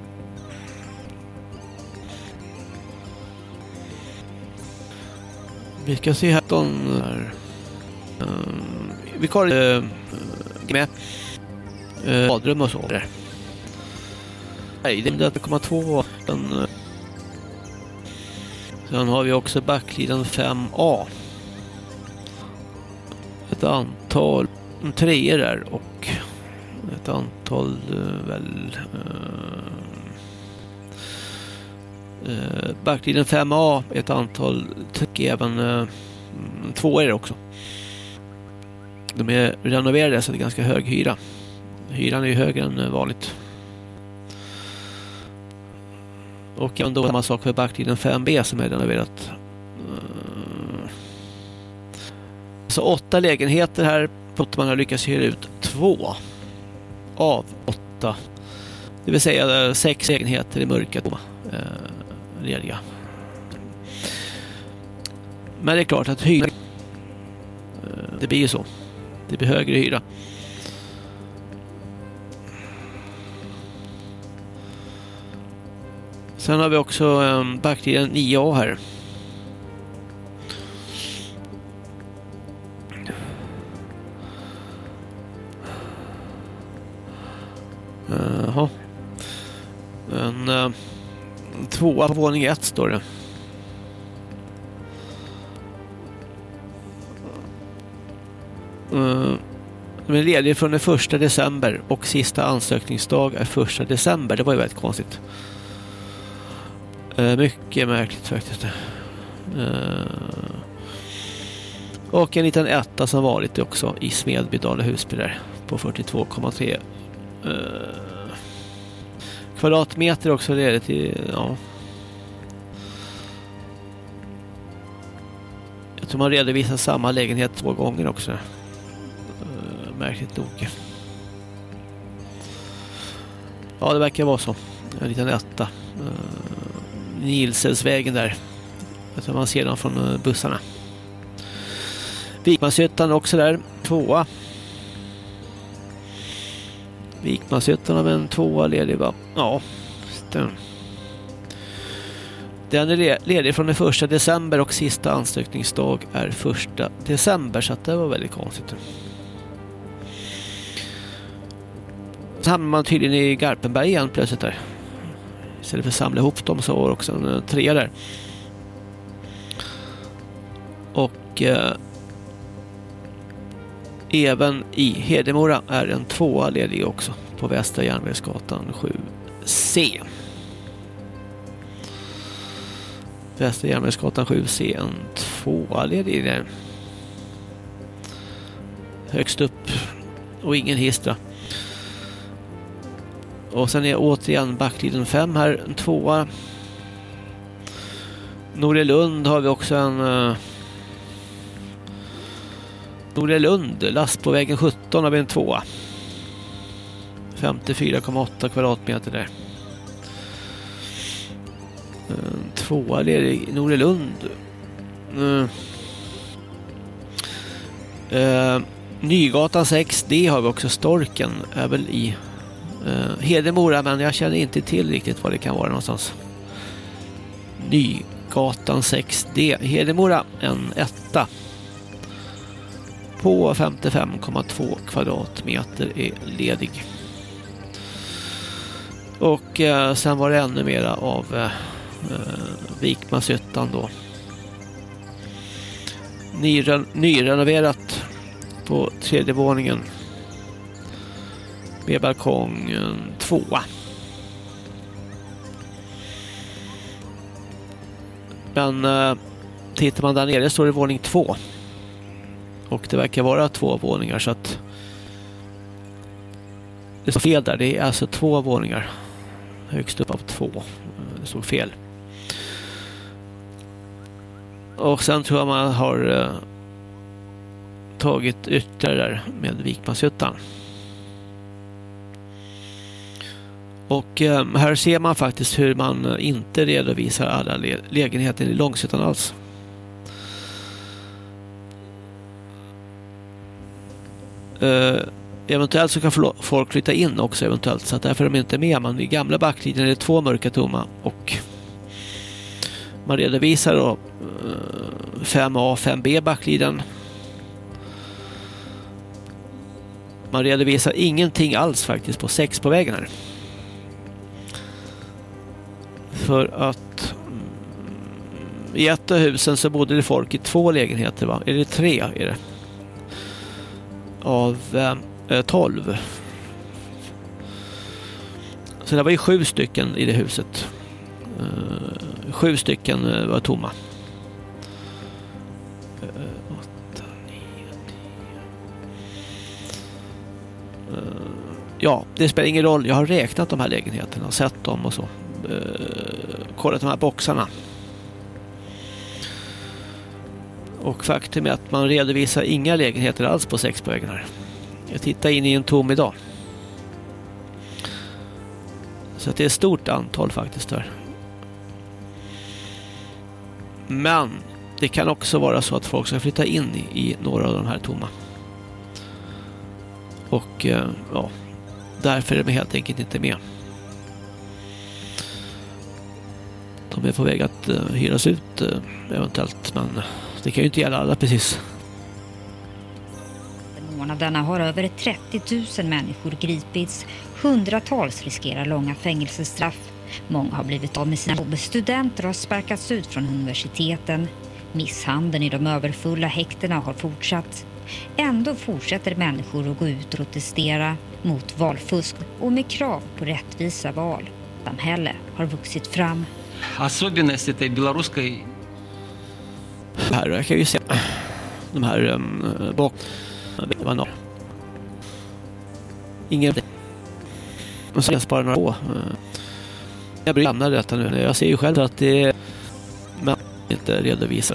Vi ska se här de uh, vi kollar uh, med eh, badrum och så där. Nej, det är ett komma två. Den, sen har vi också backliden fem A. Ett antal treor där och ett antal eh, väl eh, backliden fem A, ett antal och även eh, tvåor också. De är renoverade så det är ganska hög hyra. Hyran är ju högre än vanligt. Och även då samma sak för backliden fem B som är renoverat. Så åtta lägenheter här. Man har lyckats hyra ut två av åtta. Det vill säga sex lägenheter i mörka eh, lediga. Men det är klart att hyra eh, det blir ju så. Det blir högre hyra. Sen har vi också um, backliden nio A här. Jaha. Uh, en uh, tvåa på våning ett står det. Uh, de är lediga från den första december och sista ansökningsdag är första december. Det var ju väldigt konstigt. Uh, mycket märkligt faktiskt. Uh, och en liten etta som vanligt också i Smedbydal och Husby där på fyrtiotvå komma tre uh, kvadratmeter också. Det är det till, ja. Jag tror man redovisar samma lägenhet två gånger också. Uh, märkligt nog. Ja, det verkar vara så. En liten etta. Uh, Nilsensvägen där. Så man ser dem från bussarna. Vikmanshyttan också där. Tvåa. Vikmanshyttan av en tvåa ledig va? Ja. Den. Den är ledig från den första december och sista ansökningsdag är första december. Så att det var väldigt konstigt. Så hamnar man tydligen i Garpenberg igen plötsligt där. Istället för att samla ihop dem så var det också en trea där. Och eh, även i Hedemora är en tvåa ledig också på Västra Järnvägsgatan sju C. Västra Järnvägsgatan sju C, en tvåa ledig där. Högst upp och ingen histra. Och sen är återigen backliden fem här, en tvåa. Norrlund har vi också en uh, Norrlund, last på vägen sjutton har vi en tvåa. femtiofyra komma åtta kvadratmeter där. En tvåa är i Norrlund. Uh, uh, Nygatan sex D har vi också. Storken är väl i Uh, Hedemora, men jag känner inte till riktigt vad det kan vara någonstans. Nygatan sex D Hedemora, en etta på femtiofem komma två kvadratmeter är ledig. Och uh, sen var det ännu mera av uh, uh, Vikmanshyttan då. Nyren, nyrenoverat på tredje våningen. Med balkong tvåa. Men eh, tittar man där nere står det våning två. Och det verkar vara två våningar så att det står fel där. Det är alltså två våningar. Högst upp av två. Det står fel. Och sen tror jag man har eh, tagit ytterligare där med Vikmanshyttan. Och eh, här ser man faktiskt hur man inte redovisar alla lä- lägenheter i Långshyttan alls. Eh, eventuellt så kan folk flytta in också eventuellt, så att därför är de inte med. Man i gamla backliden är det två mörka tomma och man redovisar då eh, fem A, fem B backliden. Man redovisar ingenting alls faktiskt på sex på vägen här. För att i ett av husen så bodde det folk i två lägenheter, va? Är det tre är det? Av eh, tolv. Så det var ju sju stycken i det huset. Uh, sju stycken uh, var tomma. Uh, åtta, nio, tio. Uh, ja, det spelar ingen roll. Jag har räknat de här lägenheterna, sett dem och så. Uh, kollat de här boxarna. Och faktum är att man redovisar inga lägenheter alls på sex på vägen här. Jag tittar in i en tom idag. Så att det är ett stort antal faktiskt där. Men det kan också vara så att folk ska flytta in i, i några av de här tomma. Och ja, därför är de helt enkelt inte med. De är på väg att uh, hyras ut uh, eventuellt, men det kan ju inte gälla alla precis. Månaderna har över trettio tusen människor gripits. Hundratals riskerar långa fängelsestraff. Många har blivit av med sina jobb. Studenter har sparkats ut från universiteten. Misshandeln i de överfulla häktena har fortsatt. Ändå fortsätter människor att gå ut och protestera mot valfusk och med krav på rättvisa val. Samhälle har vuxit fram. Особенность этой белорусской... Här jag kan ju se de här um, bak... Ingen... Och så jag sparar några år. Jag blir lämna detta nu. Jag ser ju själv att det är... Men inte redovisat.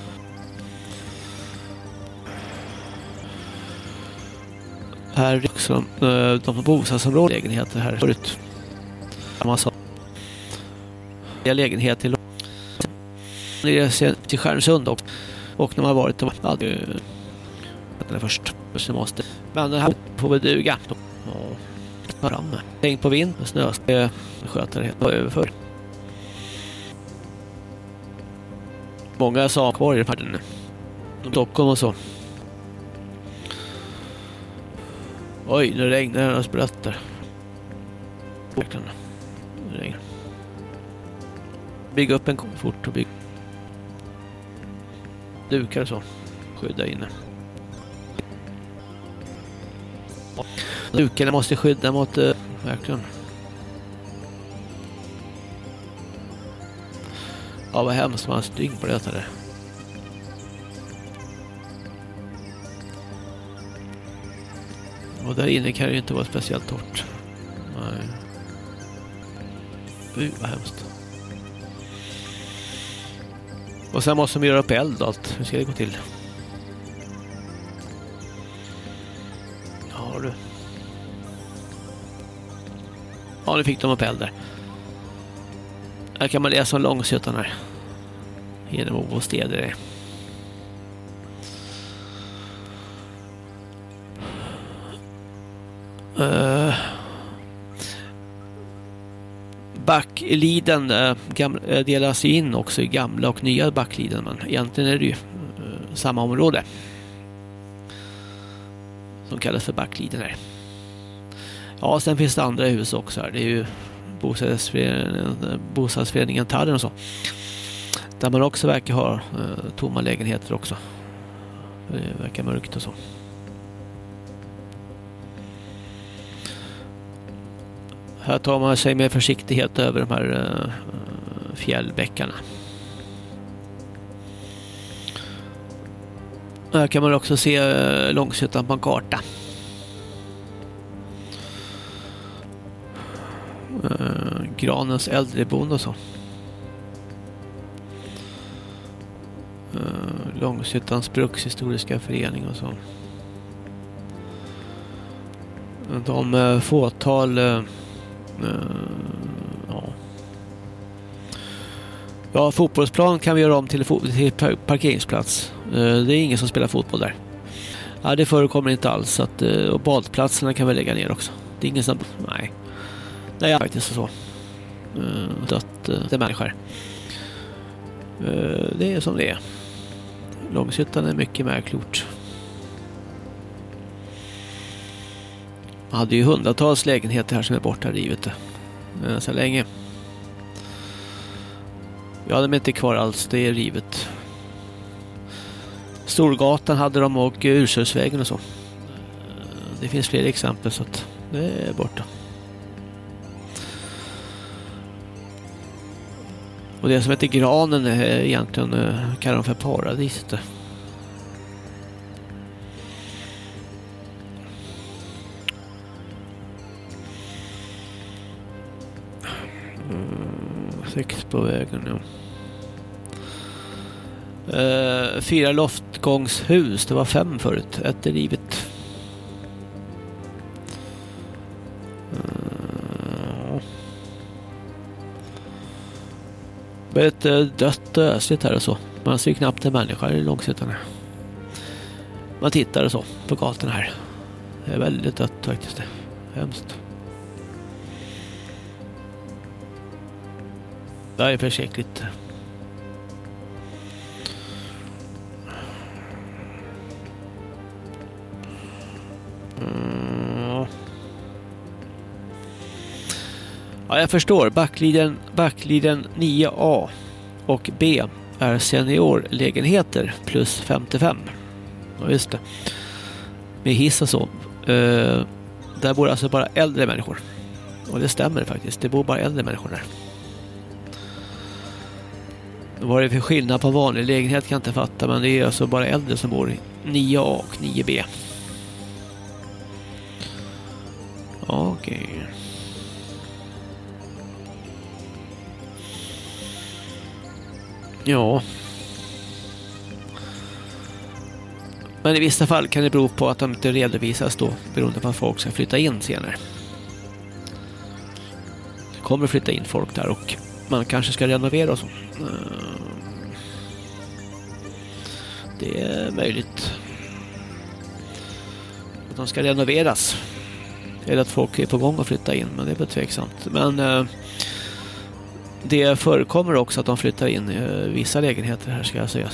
Här är också de bostadsområden lägenheter här förut. Man sa det är lägenhet till till Stjärnsund och, och när man har varit och hade ja, först så måste men den här får väl duga och fram. Tänk på vind och snö sköter det helt överför. Många saker kvar i parten. Stockholm och så. Oj, nu regnar det och sprätter. Verkligen. Det regnar. Bygga upp en fort och bygga dukar så. Skydda inne. Dukarna måste skydda mot uh, verkligen. Ja, vad hemskt man stygg på det där. Och där inne kan det ju inte vara speciellt torrt. Nej. Fy, vad hemskt. Och sen måste de göra upp eld och allt. Hur ska det gå till? Ja du. Ja, nu fick de upp eld där. Här kan man läsa om Långshyttan här. Genom Bostäder. Uh, Backliden uh, gamla, uh, delas in också i gamla och nya Backliden, men egentligen är det ju uh, samma område som kallas för Backliden här. Ja, sen finns det andra hus också här. Det är ju bostadsföreningen, bostadsföreningen Tallen och så. Där man också verkar ha uh, tomma lägenheter också. Det verkar mörkt och så. Här tar man sig med försiktighet över de här uh, fjällbäckarna. Här kan man också se uh, Långshyttan på en karta. Uh, Granens äldreboende och så. Uh, Långshyttans brukshistoriska förening och så. De uh, fåtal uh, Uh, ja. ja, fotbollsplan kan vi göra om till, till parkeringsplats. Uh, det är ingen som spelar fotboll där. Ja, det förekommer inte alls. Så att, uh, och badplatserna kan vi lägga ner också. Det är ingen som... Nej. Det är faktiskt så. Uh, dött, uh, det är människor. Uh, det är som det är. Långshyttan är mycket märkligt. Man hade ju hundratals lägenheter här som är borta rivet men så länge. Jag hade inte kvar alls, det är rivet. Storgatan hade de och Ursundsvägen och så. Det finns fler exempel så att det är borta. Och det som heter Granen är egentligen kallar de för paradiset. Mm, sex på vägen, ja. Uh, fyra loftgångshus, det var fem förut, ett är rivet. Uh, väldigt uh, dött och ösligt här och så. Man ser knappt en människa i långsittarna. Man tittar och så på gatorna här. Det är väldigt dött faktiskt, det. Hemskt. Det är försäkligt. Mm. Ja, jag förstår. Backliden, backliden nio A och B är seniorlägenheter plus femtiofem. Ja, just det. Med hiss och så. Uh, där bor alltså bara äldre människor. Och det stämmer faktiskt. Det bor bara äldre människor där. Vad är det för skillnad på vanlig lägenhet kan jag inte fatta. Men det är alltså bara äldre som bor i nio A och nio B. Okej. Okay. Ja. Men i vissa fall kan det bero på att de inte redovisas då beroende på att folk ska flytta in senare. Det kommer flytta in folk där och man kanske ska renovera och så. Det är möjligt att de ska renoveras. Eller att folk är på gång att flytta in, men det är väl tveksamt. Men eh, det förekommer också att de flyttar in i vissa lägenheter här, ska jag säga.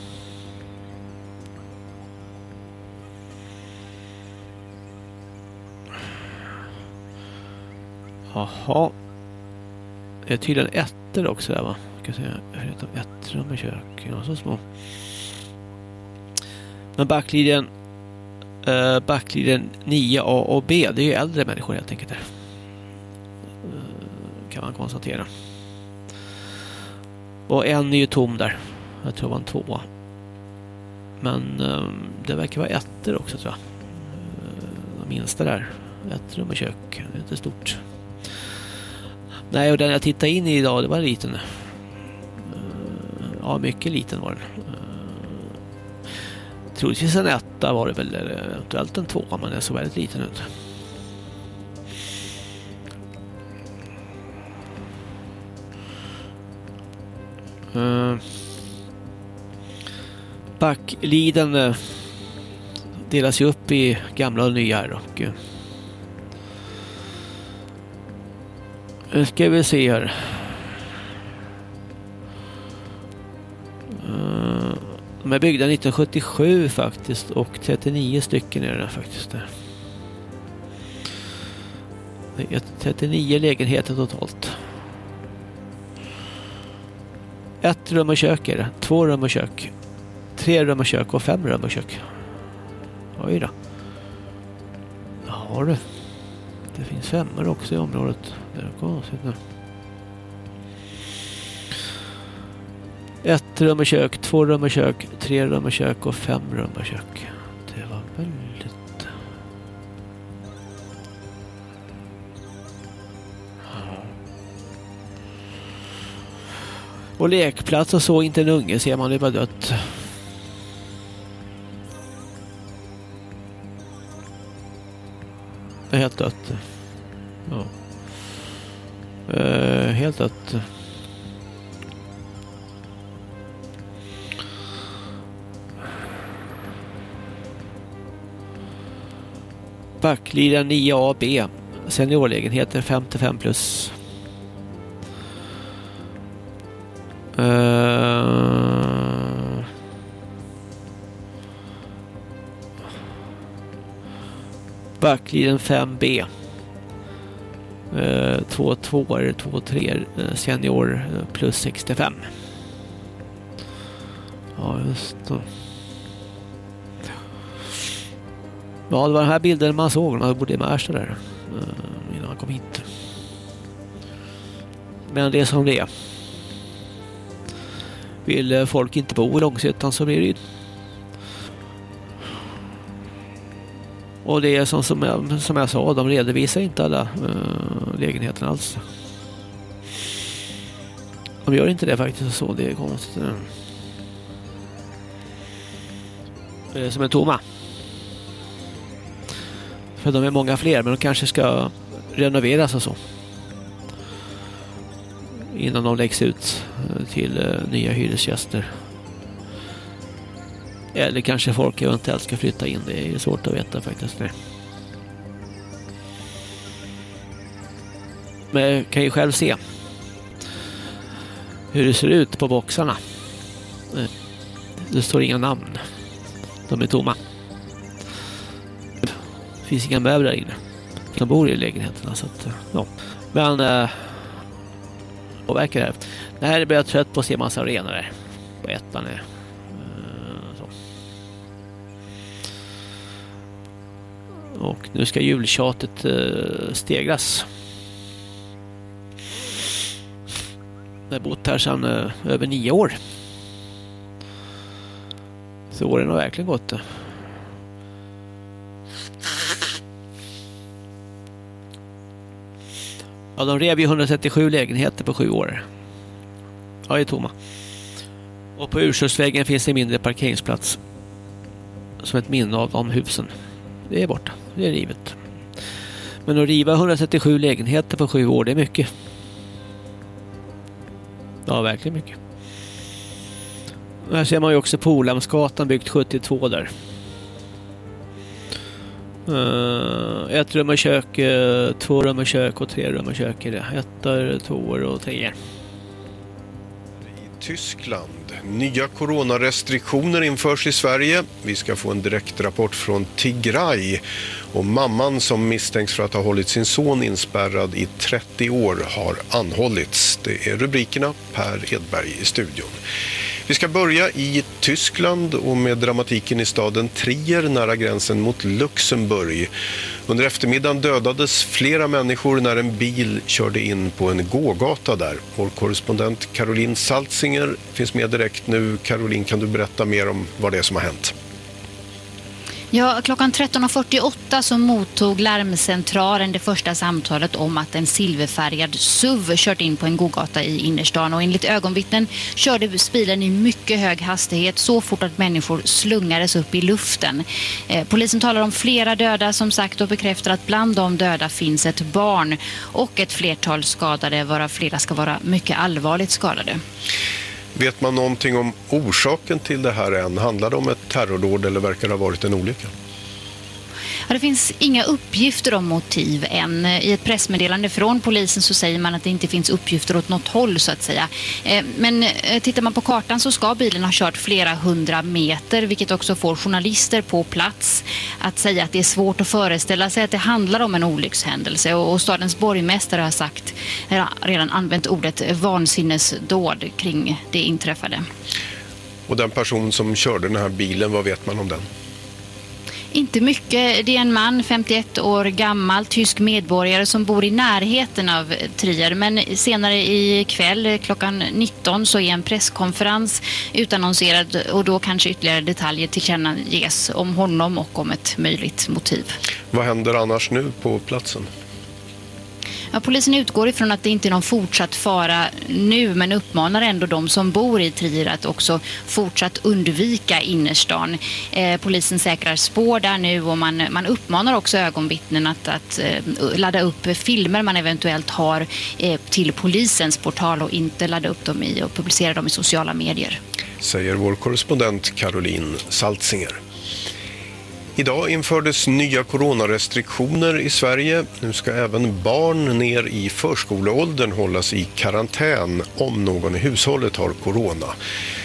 Jaha. Det är tydligen ettor också där, va? Jag kan säga, ettrum med kök. Ja, så små. Men backliden uh, backliden nio A och B, det är ju äldre människor helt enkelt där. Uh, kan man konstatera. Och en är ju tom där. Jag tror det var en tvåa. Men uh, det verkar vara ettor också, tror jag. Uh, de minsta där. Ett rum och kök. Det är inte stort. Nej, och den jag tittade in i idag, det var liten. Uh, ja, mycket liten var den. Uh, troligtvis en etta var det väl, eller eventuellt en tvåa, men den såg väldigt liten ut. Uh, Backliden uh, delas ju upp i gamla och nya här och uh, nu ska vi se här. Uh, de är byggda nittonhundrasjuttiosju faktiskt och trettionio stycken är det faktiskt där. Det är trettionio lägenheter totalt. Ett rum och kök är det. Två rum och kök. Tre rum och kök och fem rum och kök. Oj då. Ja det. Det finns femmor också i området. Det är konstigt nu. Ett rum och kök, två rum och kök, tre rum och kök och fem rum och kök. Det var väldigt... Ja. Och lekplats och så, inte en unge ser man, det var dött. Det är helt dött. Ja. Uh, helt dött. Backliden nio A B. Seniorlägenheter femtiofem plus. Uh, Backliden fem B. Uh, två tvåor, två treor, uh, senior uh, plus sextiofem. Ja, just då. Ja, det var den här bilden man såg när jag bodde i Märsta där. Uh, innan han kom hit. Men det är som det är. Vill folk inte bo i Långshyttan så blir det ju. Och det är som, som, jag, som jag sa, de redovisar inte alla uh, lägenheterna alls. De gör inte det faktiskt, så det är konstigt. Det är som en tomma. För de är många fler, men de kanske ska renoveras och så. Innan de läggs ut till uh, nya hyresgäster. Eller kanske folk eventuellt ska flytta in. Det är ju svårt att veta faktiskt. Men jag kan ju själv se hur det ser ut på boxarna. Det står inga namn. De är tomma. Det finns inga möbler där inne. De bor i lägenheterna. Så att, ja. Men äh, vad verkar det här? Det här blir jag trött på att se massa renare på ettan är. Och nu ska jultjatet eh, stegras. Jag har bott här sedan eh, över nio år. Så åren har verkligen gått. Ja, de rev ju etthundratrettiosju lägenheter på sju år. Ja, det är tomma. Och på Ursäksvägen finns det mindre parkeringsplats. Som ett minne av de husen. Det är borta. Det är rivet. Men att riva etthundratrettiosju lägenheter på sju år, det är mycket. Ja, verkligen mycket. Här ser man ju också Polhamnsgatan byggt sjuttiotvå där. Uh, ett rum och kök, uh, två rum och kök och tre rum och kök är det. Ettor, tvåor och treor. Tyskland. Nya coronarestriktioner införs i Sverige. Vi ska få en direktrapport från Tigray. Och mamman som misstänks för att ha hållit sin son inspärrad i trettio år har anhållits. Det är rubrikerna. Per Edberg i studion. Vi ska börja i Tyskland och med dramatiken i staden Trier nära gränsen mot Luxemburg. Under eftermiddagen dödades flera människor när en bil körde in på en gågata där. Vår korrespondent Caroline Saltzinger finns med direkt nu. Caroline, kan du berätta mer om vad det är som har hänt? Ja, klockan tretton fyrtioåtta så mottog larmcentralen det första samtalet om att en silverfärgad S U V kört in på en gågata i innerstan. Och enligt ögonvittnen körde bilen i mycket hög hastighet så fort att människor slungades upp i luften. Eh, polisen talar om flera döda som sagt och bekräftar att bland de döda finns ett barn och ett flertal skadade, varav flera ska vara mycket allvarligt skadade. Vet man någonting om orsaken till det här än? Handlar det om ett terrordåd eller verkar det ha varit en olycka? Ja, det finns inga uppgifter om motiv än. I ett pressmeddelande från polisen så säger man att det inte finns uppgifter åt något håll så att säga. Men tittar man på kartan så ska bilen ha kört flera hundra meter, vilket också får journalister på plats att säga att det är svårt att föreställa sig att det handlar om en olyckshändelse. Och stadens borgmästare har sagt, redan använt ordet vansinnesdåd kring det inträffade. Och den person som körde den här bilen, vad vet man om den? Inte mycket. Det är en man, femtioett år gammal, tysk medborgare som bor i närheten av Trier. Men senare i kväll klockan nitton så är en presskonferens utannonserad och då kanske ytterligare detaljer tillkännages om honom och om ett möjligt motiv. Vad händer annars nu på platsen? Ja, polisen utgår ifrån att det inte är någon fortsatt fara nu, men uppmanar ändå de som bor i Trier att också fortsatt undvika innerstan. Eh, polisen säkrar spår där nu och man, man uppmanar också ögonvittnen att, att eh, ladda upp filmer man eventuellt har eh, till polisens portal och inte ladda upp dem i och publicera dem i sociala medier. Säger vår korrespondent Caroline Saltzinger. Idag infördes nya coronarestriktioner i Sverige. Nu ska även barn ner i förskoleåldern hållas i karantän om någon i hushållet har corona.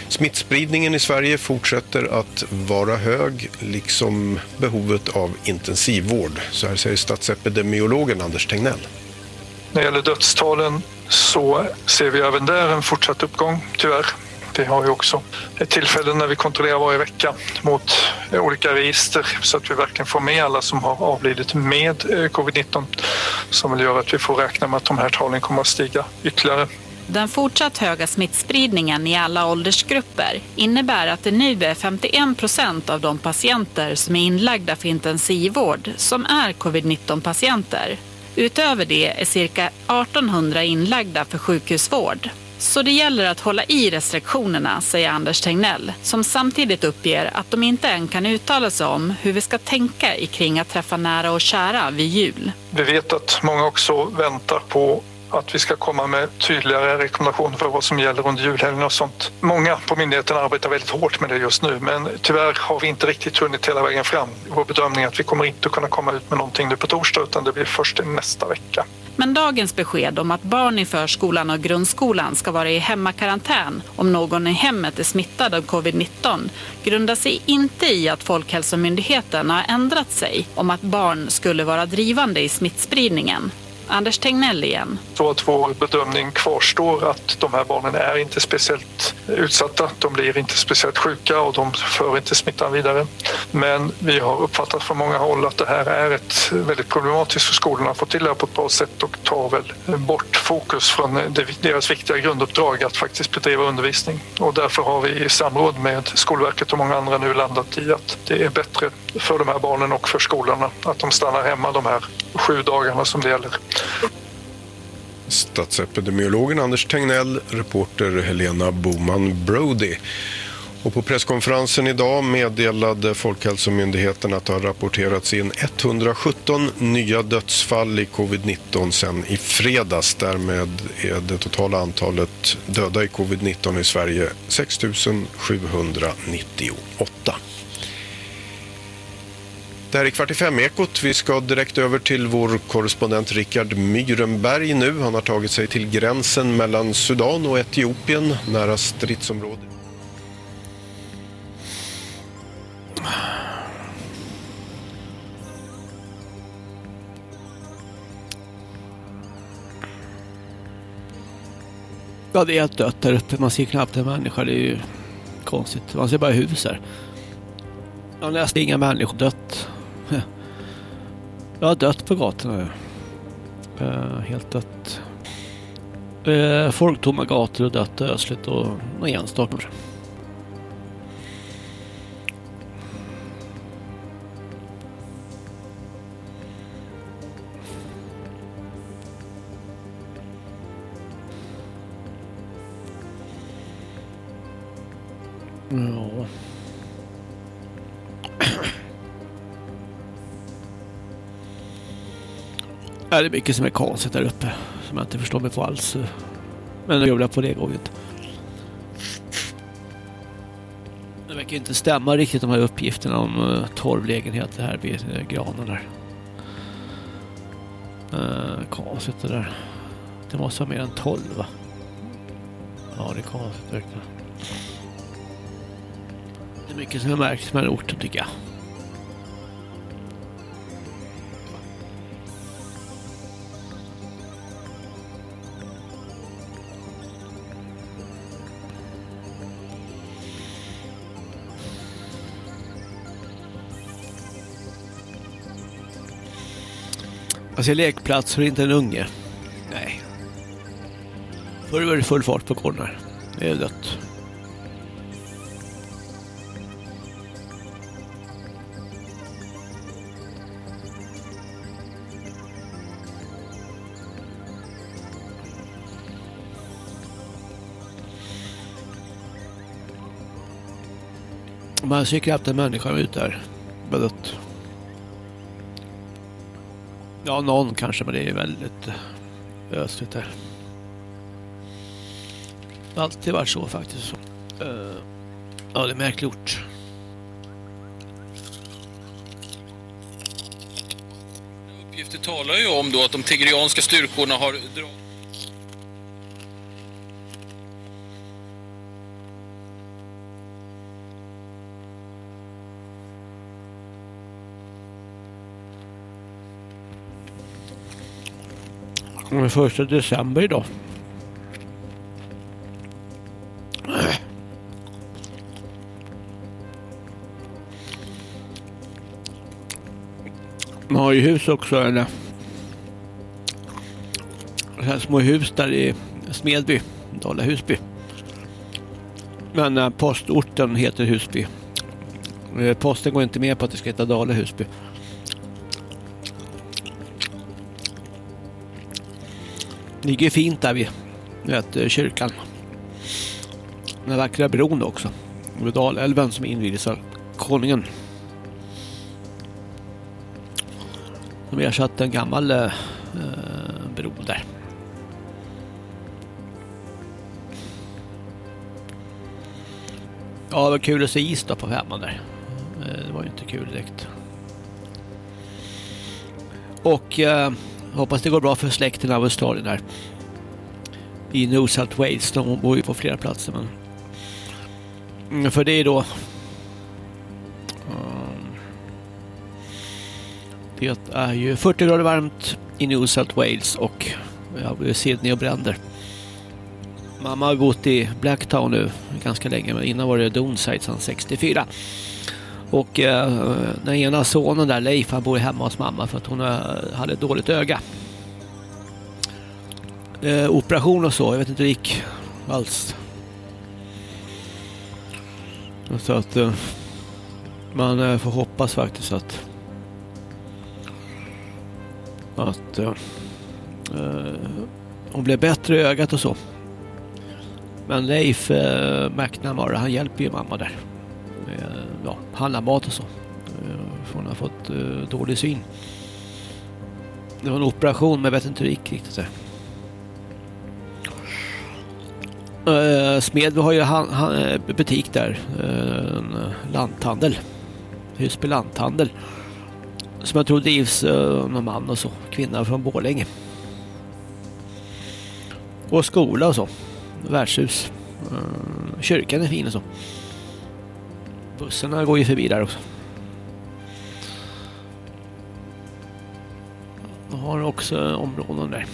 Smittspridningen i Sverige fortsätter att vara hög, liksom behovet av intensivvård. Så här säger statsepidemiologen Anders Tegnell. När det gäller dödstalen så ser vi även där en fortsatt uppgång, tyvärr. Vi har ju också ett tillfälle när vi kontrollerar varje vecka mot olika register så att vi verkligen får med alla som har avlidit med covid nitton, som vill göra att vi får räkna med att de här talen kommer att stiga ytterligare. Den fortsatt höga smittspridningen i alla åldersgrupper innebär att det nu är femtioen procent av de patienter som är inlagda för intensivvård som är covid nitton-patienter. Utöver det är cirka artonhundra inlagda för sjukhusvård. Så det gäller att hålla i restriktionerna, säger Anders Tegnell, som samtidigt uppger att de inte än kan uttala sig om hur vi ska tänka i kring att träffa nära och kära vid jul. Vi vet att många också väntar på att vi ska komma med tydligare rekommendationer för vad som gäller under julhelgen och sånt. Många på myndigheten arbetar väldigt hårt med det just nu, men tyvärr har vi inte riktigt hunnit hela vägen fram. Vår bedömning är att vi kommer inte kunna komma ut med någonting nu på torsdag, utan det blir först nästa vecka. Men dagens besked om att barn i förskolan och grundskolan ska vara i hemmakarantän om någon i hemmet är smittad av covid nitton grundar sig inte i att Folkhälsomyndigheten har ändrat sig om att barn skulle vara drivande i smittspridningen. Anders Tegnell igen. Så att vår bedömning kvarstår att de här barnen är inte speciellt utsatta, de blir inte speciellt sjuka och de för inte smittan vidare. Men vi har uppfattat från många håll att det här är ett väldigt problematiskt för skolorna att få till det här på ett bra sätt och tar väl bort fokus från deras viktiga grunduppdrag att faktiskt bedriva undervisning. Och därför har vi i samråd med Skolverket och många andra nu landat i att det är bättre för de här barnen och för skolorna att de stannar hemma de här sju dagarna som det gäller. Statsepidemiologen Anders Tegnell, reporter Helena Boman Brody. Och på presskonferensen idag meddelade Folkhälsomyndigheten att det har rapporterats in etthundrasjutton nya dödsfall i covid nitton sedan i fredags. Därmed är det totala antalet döda i covid nitton i Sverige sex tusen sjuhundranittioåtta. Det här är Kvart i fem-ekot. Vi ska direkt över till vår korrespondent Rickard Myrenberg nu. Han har tagit sig till gränsen mellan Sudan och Etiopien, nära stridsområdet. Ja, det är helt dött där uppe. Man ser knappt en människa. Det är ju konstigt. Man ser bara hus här. Jag läste inga människor dött. Jag har dött på gatorna. Uh, helt dött. Uh, folktomma gator och dött ösligt och några enstaka. Ja. Det är mycket som är konstigt där uppe som jag inte förstår mig på alls. Men jag gör på det gånget. Det verkar inte stämma riktigt de här uppgifterna om torvlägenheter här vid granen där. Uh, konstigt det där. Det måste vara mer än tolv, va? Ja, det är konstigt verkligen. Det är mycket som är märkt med orten, tycker jag. Jag ser lekplatser och inte en unge. Nej. Förr var det full fart på gården. Det är dött. Man ser knappt en människa ut där. Bara dött. Ja, någon kanske, men det är väldigt ösligt där. Det har alltid varit så faktiskt. Uh, ja, det är märkligt gjort. Uppgifter talar ju om då att de tigrianska styrkorna har dragit. Den första december idag. Man har ju hus också, eller här små hus där i Smedby, Dala Husby. Men äh, postorten heter Husby. Posten går inte med på att det ska heta Dala Husby. Ligger fint där vid vet, kyrkan. Den vackra bron också. Vid Dalälven som invigdes av konungen. De ersatte en gammal eh, bro där. Ja, det var kul att se is då på femman där. Det var ju inte kul direkt. Och eh, hoppas det går bra för släkten av Australien där. I New South Wales. De bor ju på flera platser. Men för det är då um, det är ju fyrtio grader varmt i New South Wales och ja, Sydney och bränder. Mamma har bott i Blacktown nu ganska länge, men innan var det Donside sedan sextiofyra. Och eh, den ena sonen där, Leif, han bor hemma hos mamma för att hon eh, hade ett dåligt öga. Eh, operation och så, jag vet inte hur det gick alls. Så att eh, man eh, får hoppas faktiskt att att eh, eh, hon blev bättre i ögat och så. Men Leif eh, McNamara, han hjälper ju mamma där. Med, ja, handla mat och så. Eh, för hon har fått eh, dålig syn. Det var en operation, men jag vet inte hur det gick riktigt där. Uh, Smedby har ju han, han, butik där, uh, en lanthandel, Husby lanthandel, som jag tror drivs uh, någon man och så, kvinna från Borlänge. Och skola och så, värdshus, uh, kyrkan är fin och så. Bussarna går ju förbi där också. De har också områden där.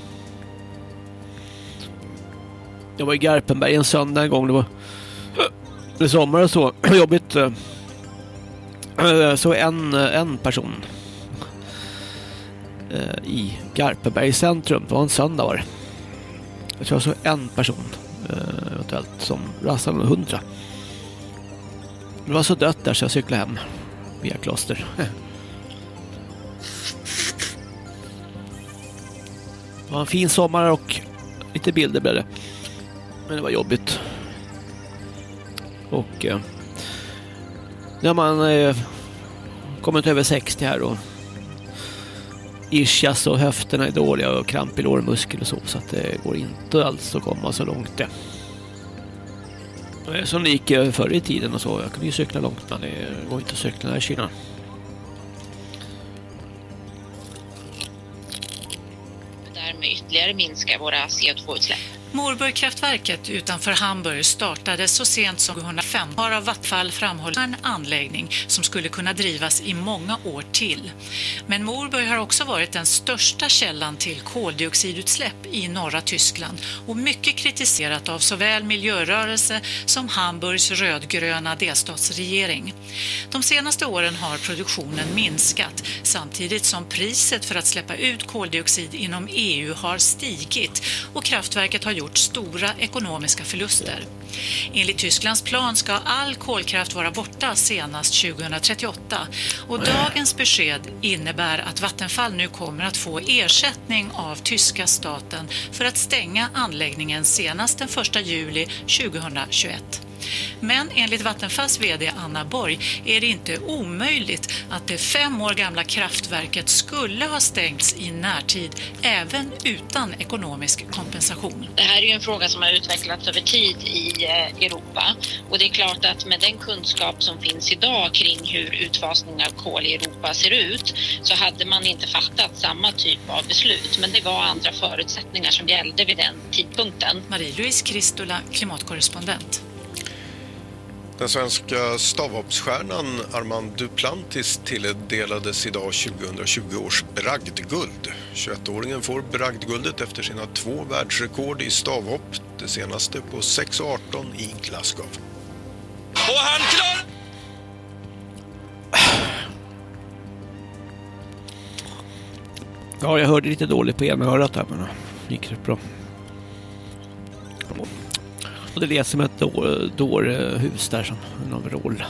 Jag var i Garpenberg en söndag en gång. Det var det sommar och så. Jobbigt. Så en, en person i Garpenberg centrum. Det var en söndag var det. Jag tror så en person eventuellt som rassade med hundra. Det var så dött där så jag cyklade hem via Kloster. Det var en fin sommar och lite bilder blev det. Men det var jobbigt. Och eh, när man eh, kommit över sextio här och ischias och höfterna är dåliga och kramp i lårmuskel och så, så att det går inte alls att komma så långt det. Det är som det gick förr i tiden och så. Jag kunde ju cykla långt, men det går inte att cykla här i kylan. Därmed ytterligare minska våra C O två-utsläpp. Morburgkraftverket utanför Hamburg startade så sent som tjugohundrafem. Har av Vattenfall framhållit en anläggning som skulle kunna drivas i många år till. Men Morburg har också varit den största källan till koldioxidutsläpp i norra Tyskland och mycket kritiserat av såväl miljörörelse som Hamburgs rödgröna delstatsregering. De senaste åren har produktionen minskat samtidigt som priset för att släppa ut koldioxid inom E U har stigit och kraftverket har gjort stora ekonomiska förluster. Enligt Tysklands plan ska all kolkraft vara borta senast tjugohundratrettioåtta och dagens besked innebär att Vattenfall nu kommer att få ersättning av tyska staten för att stänga anläggningen senast den första juli tjugohundratjugoett. Men enligt Vattenfalls vd Anna Borg är det inte omöjligt att det fem år gamla kraftverket skulle ha stängts i närtid även utan ekonomisk kompensation. Det här är ju en fråga som har utvecklats över tid i Europa och det är klart att med den kunskap som finns idag kring hur utfasningen av kol i Europa ser ut så hade man inte fattat samma typ av beslut, men det var andra förutsättningar som gällde vid den tidpunkten. Marie-Louise Kristola, klimatkorrespondent. Den svenska stavhoppsstjärnan Armand Duplantis tilldelades idag tjugohundratjugo års bragdguld. tjugoettåringen får bragdguldet efter sina två världsrekord i stavhopp, det senaste på sex arton i Glasgow. Och han klar! Ja, jag hörde lite dåligt på ena örat här, men det gick rätt bra. Och det lät som ett dår, dårhus där som en overall.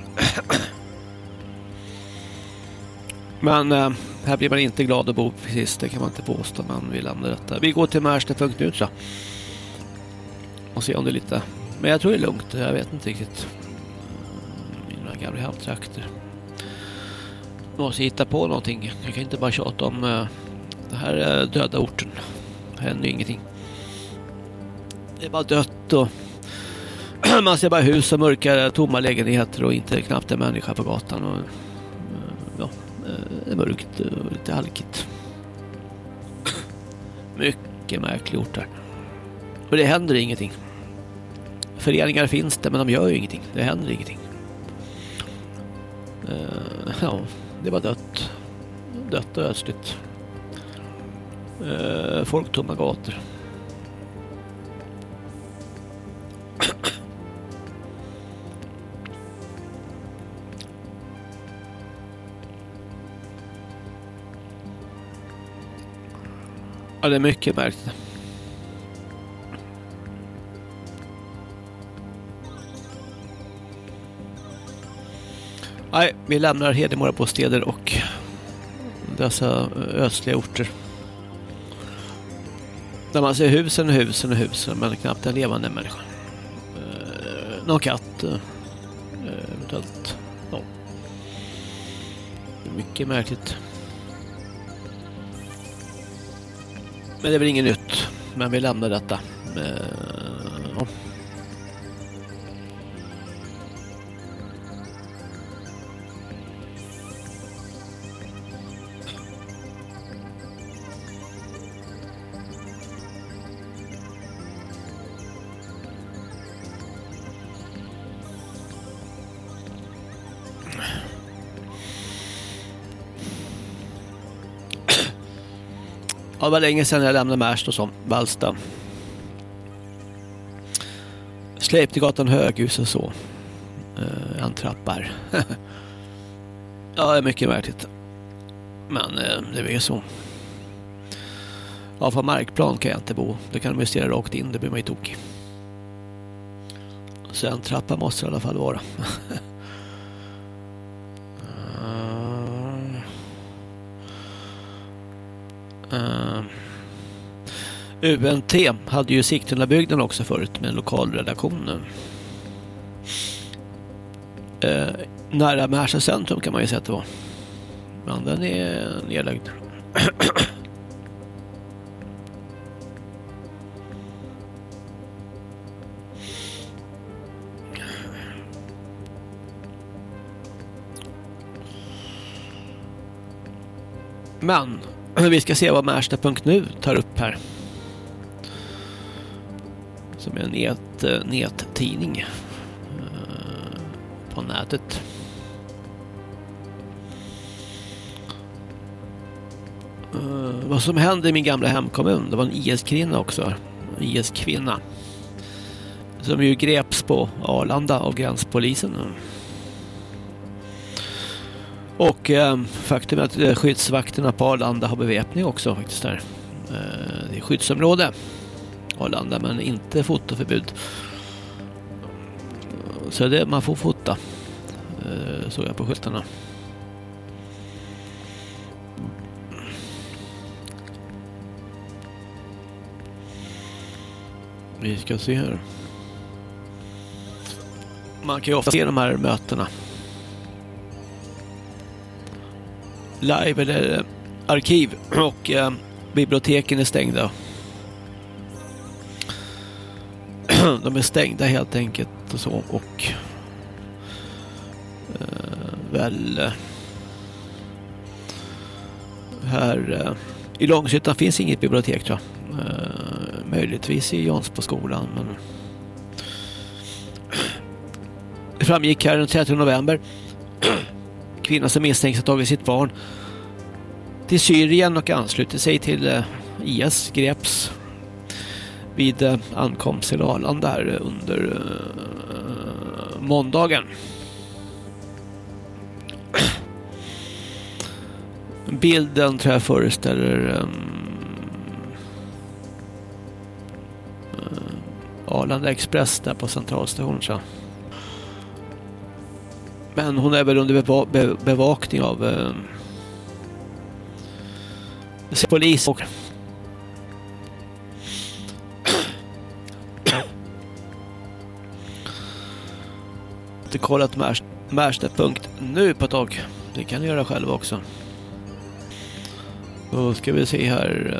Men äh, här blir man inte glad att bo precis, det kan man inte påstå, man vill lämna detta. Vi går till Märsta punkt nu så. Och se om det är lite. Men jag tror det är lugnt, jag vet inte riktigt. Mina gamla halvtrakter. Måste hitta på någonting. Jag kan inte bara tjata om äh, det här äh, döda orten. Det händer ingenting. Det är bara dött och man ser bara hus och mörka tomma lägenheter och inte knappt en människa på gatan. Och, ja, det är mörkt och lite halkigt. Mycket märklig ort där. Och det händer ingenting. Föreningar finns det, men de gör ju ingenting. Det händer ingenting. Ja, det var dött. Dött och ödsligt. Folk tomma gator. Ja, det är mycket märkt. Nej, vi lämnar Hedemora bostäder och dessa östliga orter. Där man ser husen och husen och husen, men knappt en levande människa. Eh, någon katt. Eh, eventuellt. Ja. Mycket märkligt. Men det är väl inget nytt. Men vi lämnar detta. Eh, ja. Ja, det var länge sedan jag lämnade Märsta som Vallsta. Släpp till gatan Höghus och så. Uh, en trappar. Ja, det är mycket märkligt. Men uh, det är ju så. Ja, på markplan kan jag inte bo. Det kan de ju styra rakt in, det blir man ju tokig. Så en trappa måste det i alla fall vara. Uh, U N T hade ju Sigtunabygden också förut med en lokalredaktion. Uh, nära Märsta centrum kan man ju säga att det var. Men den är nedlagd. Men vi ska se vad Märsta punkt nu tar upp här. Som är en net, nättidning på nätet. Vad som hände i min gamla hemkommun, det var en I S-kvinna också. I S-kvinna. Som ju greps på Arlanda av gränspolisen. Och eh, faktum är att skyddsvakterna på Arlanda har beväpning också faktiskt där. Eh, det är skyddsområde Arlanda, men inte fotoförbud. Så det man får fota. Eh, såg jag på skyltarna. Vi ska se här. Man kan ju ofta se de här mötena live eller arkiv, och eh, biblioteken är stängda. De är stängda helt enkelt och så, och eh, väl eh, här eh, i Långshyttan finns inget bibliotek, tror jag. Eh, möjligtvis i Jonsboskolan, men Det framgick här den trettonde november. Kvinnan som misstänks ha tagit sitt barn till Syrien och anslutit sig till eh, I S greps vid eh, ankomst till Arlanda där under eh, måndagen. Bilden tror jag föreställer um, uh, Arlanda Express där på centralstationen. Så. Men hon är väl under beva- be- bevakning av uh, polis och inte kollat Märsta punkt nu på ett tag. Det kan ni göra själva också. Då ska vi se här.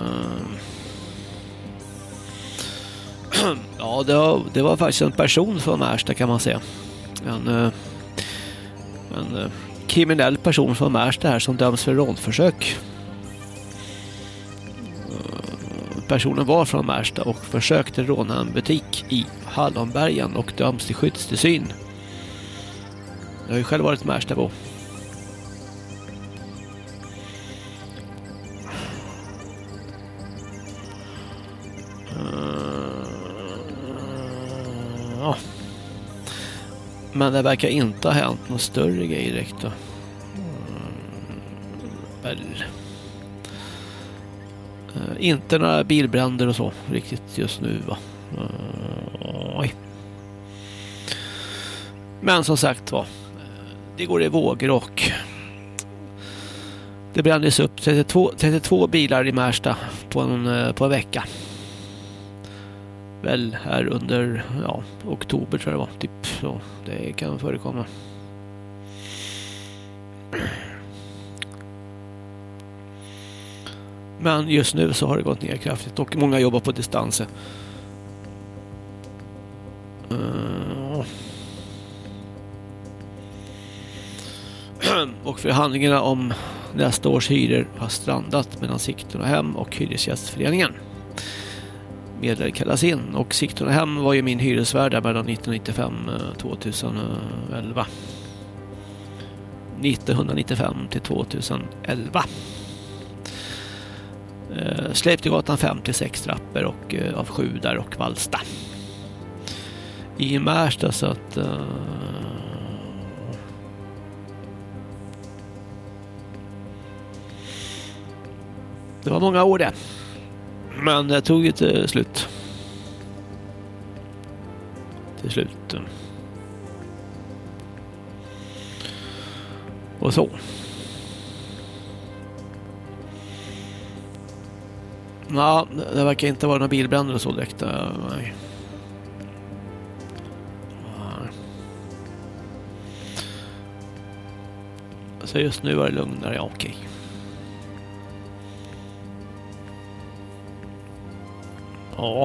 Ja, det var, det var faktiskt en person från Märsta kan man säga. En, en kriminell person från Märsta här som döms för rånförsök. Personen var från Märsta och försökte råna en butik i Hallonbergen och döms till skyddstillsyn. Jag har ju själv varit Märstabo. Ja. Men det verkar inte ha hänt någon större grej direkt då. Väl. Inte några bilbränder och så riktigt just nu va. Oj. Men som sagt va, det går i vågor och det brändes upp trettiotvå, trettiotvå bilar i Märsta på en, på en vecka. Väl här under ja, oktober tror jag det var typ så det kan förekomma. Men just nu så har det gått ner kraftigt och många jobbar på distans. Uh. Och förhandlingarna om nästa års hyror har strandat mellan Sigtuna Hem och Hyresgästföreningen. Medlare kallas in och Sigtuna Hem var ju min hyresvärd där mellan nittonhundranittiofem till tjugoelva. nittonhundranittiofem till tjugoelva. Uh, Släptegatan femtiosex trappor och uh, av sju där och Vallsta. I Märsta så att uh, det var många år det. Men det tog ju till slut. Till slut. Och så. Ja, det verkar inte vara några bilbränder och så direkt. Nej. Så just nu var det lugnare, ja okej. Ja.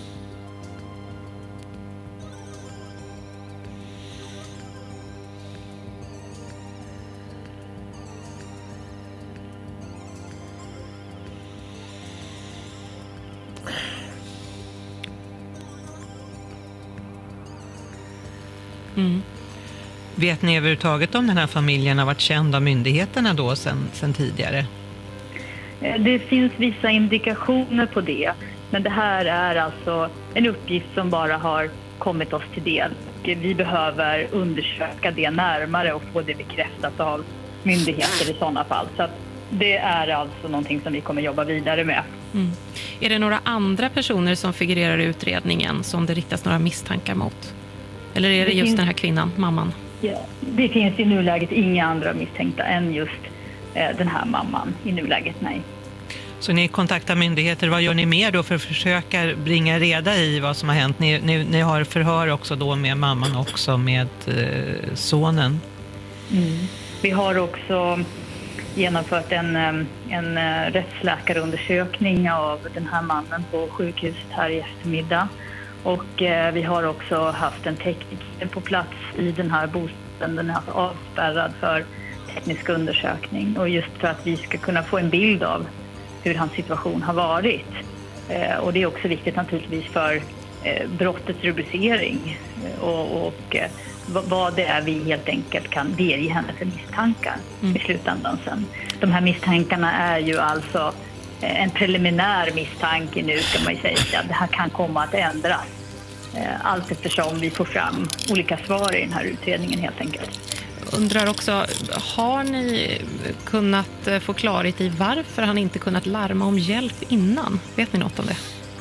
Mm. Vet ni överhuvudtaget om den här familjen har varit känd av myndigheterna då sen, sen tidigare? Det finns vissa indikationer på det. Men det här är alltså en uppgift som bara har kommit oss till del. Vi behöver undersöka det närmare och få det bekräftat av myndigheter i sådana fall. Så att det är alltså någonting som vi kommer jobba vidare med. Mm. Är det några andra personer som figurerar i utredningen som det riktas några misstankar mot? Eller är det, det just finns, den här kvinnan, mamman? Ja, det finns i nuläget inga andra misstänkta än just eh, den här mamman i nuläget, nej. Så ni kontaktar myndigheter, vad gör ni mer då för att försöka bringa reda i vad som har hänt? Ni, ni, ni har förhör också då med mamman också, med eh, sonen. Mm. Vi har också genomfört en, en rättsläkarundersökning av den här mannen på sjukhuset här i eftermiddag. Och eh, vi har också haft en tekniker på plats i den här bostaden. Den är alltså avspärrad för teknisk undersökning. Och just för att vi ska kunna få en bild av hur hans situation har varit. Eh, och det är också viktigt naturligtvis för eh, brottets rubricering och, och eh, vad det är vi helt enkelt kan delge henne för misstankar mm. i slutändan sen. De här misstankarna är ju alltså en preliminär misstanke nu, ska man ju säga. Det här kan komma att ändras allt eftersom vi får fram olika svar i den här utredningen helt enkelt. Undrar också, har ni kunnat få klarhet i varför han inte kunnat larma om hjälp innan? Vet ni något om det?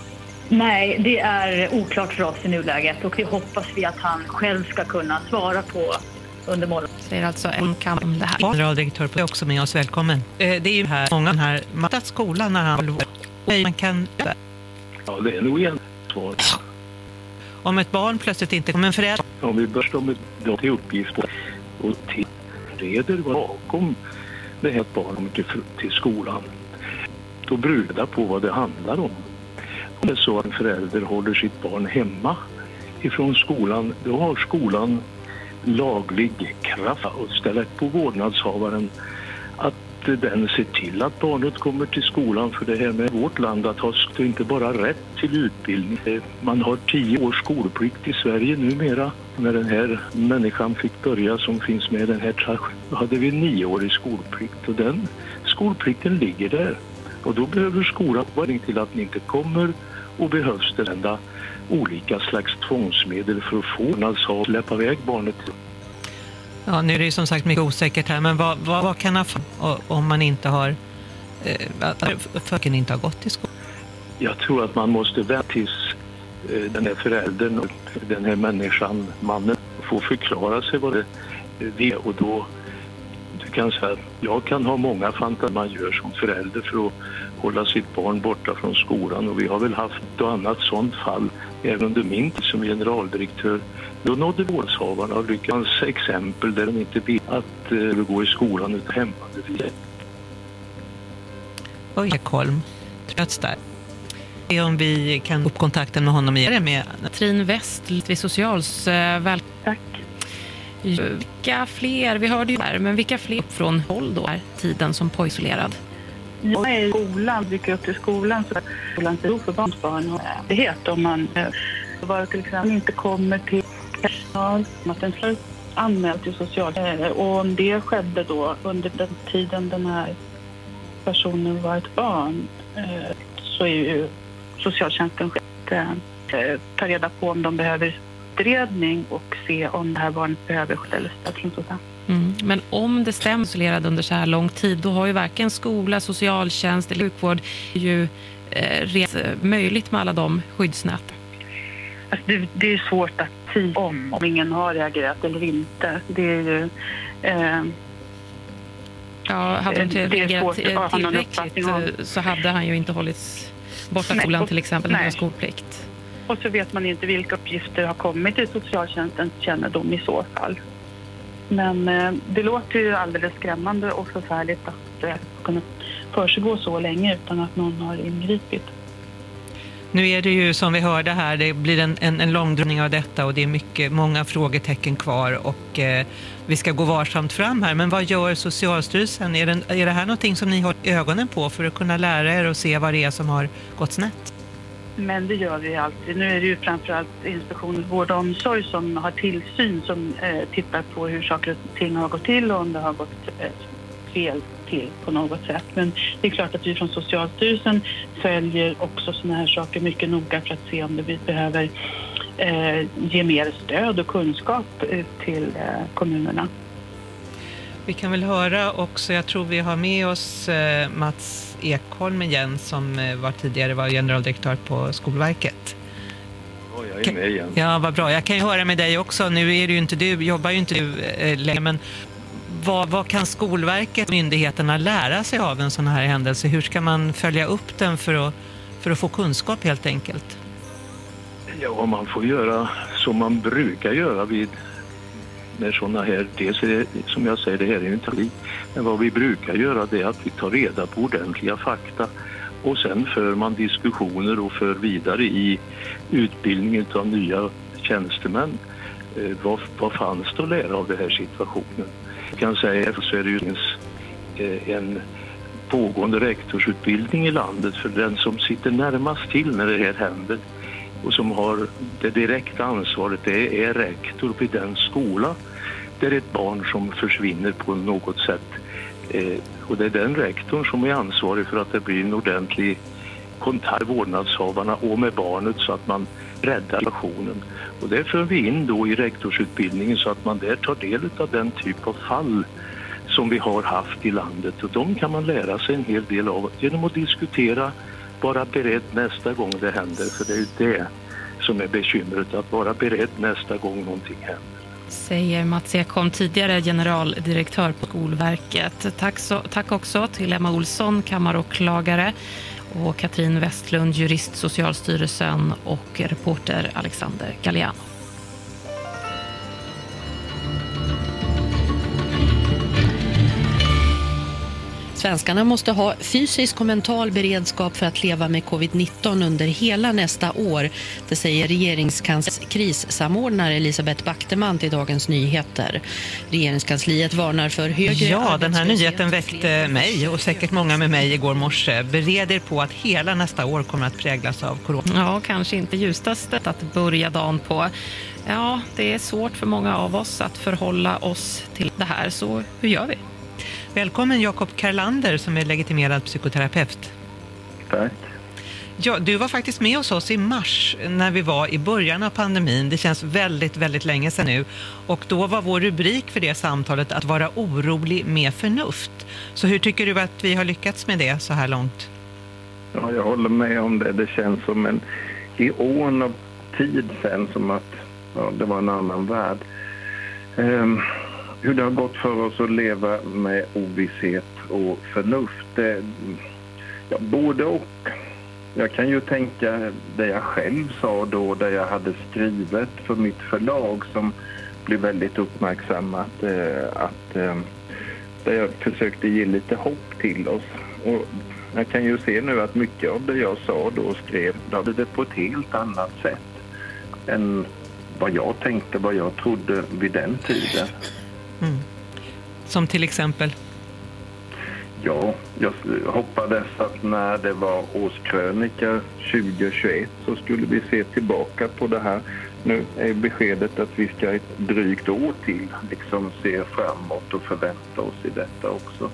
Nej, det är oklart för oss i nuläget och det hoppas vi att han själv ska kunna svara på under morgonen. Det är alltså en kamp om det här. Generaldirektör är också med oss, välkommen. Det är ju här många här mattat skolan när han man kan. Ja, det är nog en svar. Om ett barn plötsligt inte kommer en förälder. Om vi börjar med de till uppgifter och till reder bakom det här barnet till, till skolan. Då brukar det på vad det handlar om. Om det är så att en förälder håller sitt barn hemma ifrån skolan, då har skolan laglig kraft att ställa på vårdnadshavaren att den ser till att barnet kommer till skolan. För det här med vårt land att ha inte bara rätt till utbildning. Man har tio års skolplikt i Sverige numera. När den här människan fick börja som finns med den här tragedin, då hade vi nio år i skolplikt och den skolplikten ligger där. Och då behöver skolan vara till att ni inte kommer och behövs det enda olika slags tvångsmedel för att få vårdnadshavaren att släppa iväg barnet. Ja, nu är det ju som sagt mycket osäkert här, men vad, vad, vad kan han få om man inte har eh, för inte har gått till skolan? Jag tror att man måste vänta tills eh, den här föräldern och den här människan, mannen, får förklara sig vad det är. Och då, du kan säga, jag kan ha många fantasier man gör som förälder för att hålla sitt barn borta från skolan, och vi har väl haft ett annat sånt fall även under min tid som generaldirektör. Då nådde vårdnadshavarna av lyckans exempel där de inte vill att uh, gå i skolan utan hemma. Oj, Ekholm, tröts där. Se om vi kan upp kontakten med honom igen med Trin West vid Socials uh, väl. Tack. Vilka fler, vi hörde ju här, men vilka fler från håll då är tiden som påisolerad? Jag är i skolan, dyker upp till skolan så att skolan är för barnsbarn och det heter om man var till exempel inte kommer till personal, att den får anmält till social. Och om det skedde då under den tiden den här personen var ett barn så är ju socialtjänsten skett ta reda på om de behöver utredning och se om det här barnet behöver stöd från socialtjänsten. Mm. Men om det stämmer isolerad under så här lång tid, då har ju varken skola, socialtjänst eller sjukvård ju eh, res, möjligt med alla de skyddsnät. Alltså det, det är svårt att säga om om ingen har reagerat eller inte. Det är ju... Eh, ja, hade de till, reagerat tillräckligt så hade han ju inte hållits borta nej, skolan till exempel med skolplikt. Och så vet man inte vilka uppgifter har kommit till socialtjänstens kännedom i så fall. Men eh, det låter ju alldeles skrämmande och förfärligt att eh, kunna försegå så länge utan att någon har ingripit. Nu är det ju som vi hörde här, det blir en, en, en långdragning av detta och det är mycket, många frågetecken kvar och eh, vi ska gå varsamt fram här. Men vad gör Socialstyrelsen? Är det, är det här någonting som ni har ögonen på för att kunna lära er och se vad det är som har gått snett? Men det gör vi alltid. Nu är det ju framförallt Inspektionen för vård och omsorg som har tillsyn som eh, tittar på hur saker och ting har gått till och om det har gått eh, fel till på något sätt. Men det är klart att vi från Socialstyrelsen följer också såna här saker mycket noga för att se om det vi behöver eh, ge mer stöd och kunskap eh, till eh, kommunerna. Vi kan väl höra också, jag tror vi har med oss eh, Mats Ekholm igen som eh, var tidigare var generaldirektör på Skolverket. Ja, jag är med igen. Ja, vad bra. Jag kan ju höra med dig också. Nu är det ju inte du, jobbar ju inte du eh, längre, men vad, vad kan Skolverket och myndigheterna lära sig av en sån här händelse? Hur ska man följa upp den för att, för att få kunskap helt enkelt? Ja, man får göra som man brukar göra vid när sådana här, dels är, som jag säger, det här är ju inte likt, men vad vi brukar göra det är att vi tar reda på ordentliga fakta och sen för man diskussioner och för vidare i utbildningen av nya tjänstemän. Eh, vad, vad fanns det att lära av den här situationen? Jag kan säga så är det ju eh, en pågående rektorsutbildning i landet för den som sitter närmast till när det här händer och som har det direkta ansvaret det är rektor vid den skola där ett barn som försvinner på något sätt. Eh, och det är den rektorn som är ansvarig för att det blir en ordentlig kontakt med vårdnadshavarna och med barnet så att man räddar situationen. Och det för vi in då i rektorsutbildningen så att man där tar del av den typ av fall som vi har haft i landet. Och de kan man lära sig en hel del av genom att diskutera, vara beredd nästa gång det händer. För det är ju det som är bekymret, att vara beredd nästa gång någonting händer. Säger Mats Ekholm, tidigare generaldirektör på Skolverket. Tack, så, tack också till Emma Olsson, kammaråklagare, och Katrin Westlund, jurist, Socialstyrelsen, och reporter Alexander Galliano. Svenskarna måste ha fysisk och mental beredskap för att leva med covid nitton under hela nästa år. Det säger regeringskansliets krissamordnare Elisabeth Backteman till Dagens Nyheter. Regeringskansliet varnar för högre Ja, den här nyheten väckte mig och säkert många med mig igår morse. Bereder på att hela nästa år kommer att präglas av corona. Ja, kanske inte ljusaste att börja dagen på. Ja, det är svårt för många av oss att förhålla oss till det här, så hur gör vi? Välkommen Jakob Karlander som är legitimerad psykoterapeut. Tack. Ja, du var faktiskt med hos oss i mars när vi var i början av pandemin. Det känns väldigt, väldigt länge sedan nu. Och då var vår rubrik för det samtalet att vara orolig med förnuft. Så hur tycker du att vi har lyckats med det så här långt? Ja, jag håller med om det. Det känns som en eon av tid sedan, som att ja, det var en annan värld. Um, hur det har gått för oss att leva med ovisshet och förnuft, det, ja, både och. Jag kan ju tänka det jag själv sa då, där jag hade skrivit för mitt förlag som blev väldigt uppmärksammat, eh, att eh, där jag försökte ge lite hopp till oss. Och jag kan ju se nu att mycket av det jag sa då och skrev, då hade det på ett helt annat sätt än vad jag tänkte, vad jag trodde vid den tiden. Mm. Som till exempel? Ja, jag hoppades att när det var årskrönika tjugo tjugoett så skulle vi se tillbaka på det här. Nu är beskedet att vi ska ett drygt år till liksom se framåt och förvänta oss i detta också.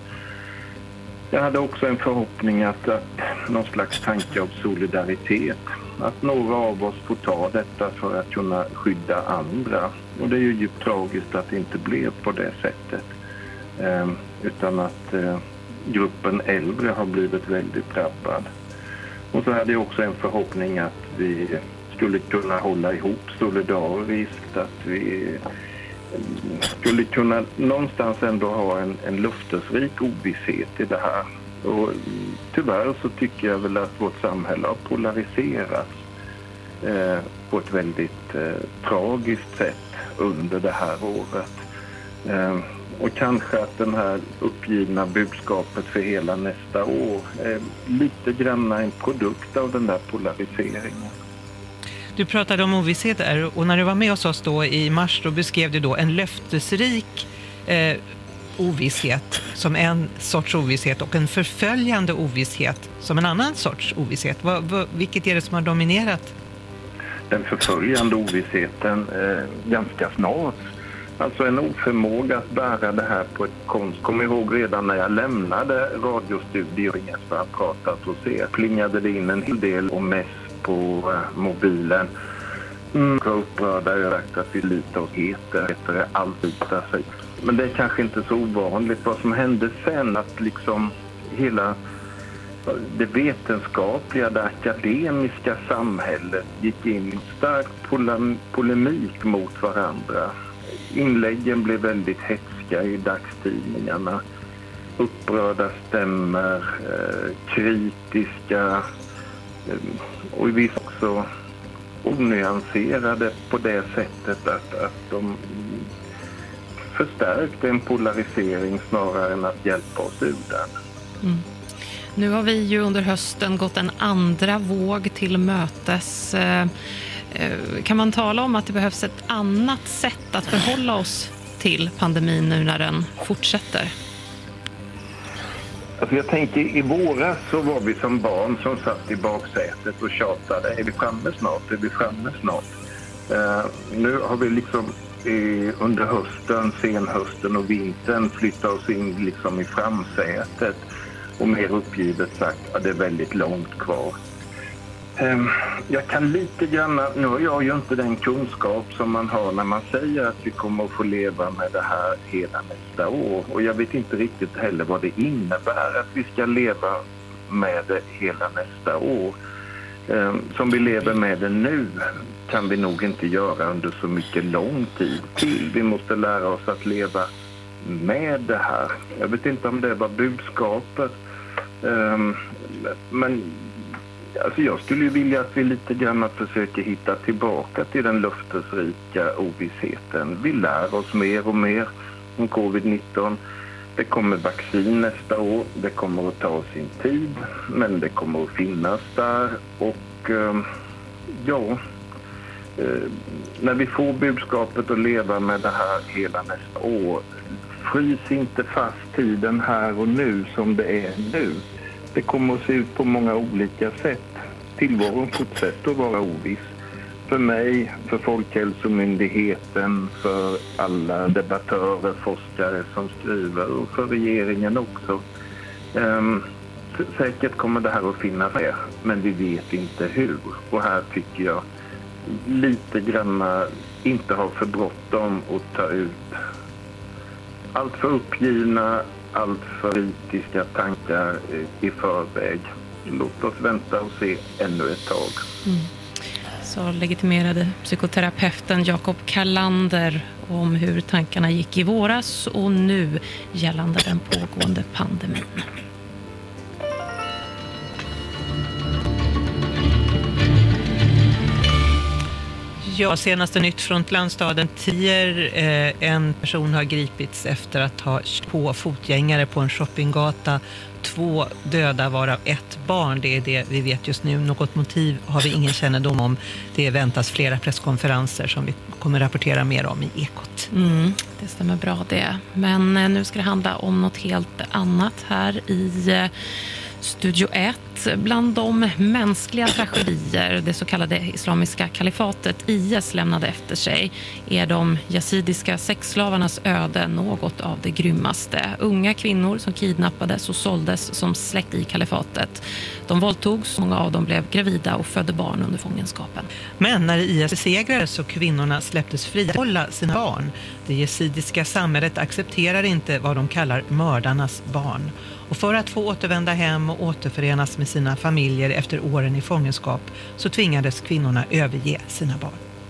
Jag hade också en förhoppning att, att någon slags tanke av solidaritet. Att några av oss får ta detta för att kunna skydda andra. Och det är ju djupt tragiskt att det inte blev på det sättet. Eh, utan att eh, gruppen äldre har blivit väldigt drabbad. Och så hade jag också en förhoppning att vi skulle kunna hålla ihop solidariskt. Att vi skulle kunna någonstans ändå ha en, en luftesrik ovisshet i det här. Och tyvärr så tycker jag väl att vårt samhälle har polariserats eh, på ett väldigt eh, tragiskt sätt under det här året. Eh, och kanske att den här uppgivna budskapet för hela nästa år är lite grann en produkt av den där polariseringen. Du pratade om ovisshet där, och när du var med hos oss då i mars då beskrev du då en löftesrik eh, ovisshet som en sorts ovisshet och en förföljande ovisshet som en annan sorts ovisshet. Va, va, vilket är det som har dominerat? Den förföljande ovissheten eh, ganska snart. Alltså en oförmåga att bära det här på ett konst. Kom ihåg redan när jag lämnade radiostudion för att prata och se, plingade det in en hel del om mest på uh, mobilen. Mm, jag upprörda över att vi litar oss heter, heter det allt litar sig. Men det är kanske inte så ovanligt. Vad som hände sen, att liksom hela det vetenskapliga, det akademiska samhället gick in i stark polem- polemik mot varandra. Inläggen blev väldigt hetska i dagstidningarna. Upprörda stämmer, eh, kritiska eh, och vi också onyanserade på det sättet att, att de förstärkte en polarisering snarare än att hjälpa oss ur den. Mm. Nu har vi ju under hösten gått en andra våg till mötes. Kan man tala om att det behövs ett annat sätt att förhålla oss till pandemin nu när den fortsätter? Alltså jag tänker, i våras så var vi som barn som satt i baksätet och tjatade. Är vi framme snart? Är vi framme snart? Eh, nu har vi liksom eh, under hösten, senhösten och vintern flyttat oss in liksom i framsätet och mer uppgivet sagt att det är väldigt långt kvar. Eh, jag kan lite grann, nu har jag ju inte den kunskap som man har när man säger att vi kommer att få leva med det här hela nästa år, och jag vet inte riktigt heller vad det innebär att vi ska leva med det hela nästa år. Eh, som vi lever med det nu kan vi nog inte göra under så mycket lång tid till. Vi måste lära oss att leva med det här. Jag vet inte om det var budskapet. Eh, men alltså jag skulle ju vilja att vi lite grann försöker hitta tillbaka till den löftesrika ovissheten. Vi lär oss mer och mer om covid nitton. Det kommer vaccin nästa år. Det kommer att ta sin tid, men det kommer att finnas där. Och eh, ja, eh, när vi får budskapet att leva med det här hela nästa år, frys inte fast tiden här och nu som det är nu. Det kommer att se ut på många olika sätt. Tillvaron fortsätter att vara oviss. För mig, för Folkhälsomyndigheten, för alla debattörer, forskare som skriver och för regeringen också. Um, säkert kommer det här att finnas med, men vi vet inte hur. Och här tycker jag lite grann inte har för bråttom att ta ut allt för uppgivna, allt för kritiska tankar i förväg. Låt oss vänta och se ännu ett tag. Mm. Så legitimerade psykoterapeuten Jakob Karlander om hur tankarna gick i våras och nu gällande den pågående pandemin. Ja, senaste nytt från landstaden Tier. Eh, en person har gripits efter att ha på fotgängare på en shoppinggata. Två döda varav ett barn. Det är det vi vet just nu. Något motiv har vi ingen kännedom om. Det väntas flera presskonferenser som vi kommer rapportera mer om i Ekot. Mm, det stämmer bra det. Men nu ska det handla om något helt annat här i Studio ett. Bland de mänskliga tragedier det så kallade islamiska kalifatet I S lämnade efter sig är de yazidiska sexslavarnas öde något av det grymmaste. Unga kvinnor som kidnappades och såldes som släkt i kalifatet. De våldtogs, många av dem blev gravida och födde barn under fångenskapen. Men när I S segrade så kvinnorna släpptes fria att hålla sina barn. Det yazidiska samhället accepterar inte vad de kallar mördarnas barn. Och för att få återvända hem och återförenas med sina familjer efter åren i fångenskap så tvingades kvinnorna överge sina barn.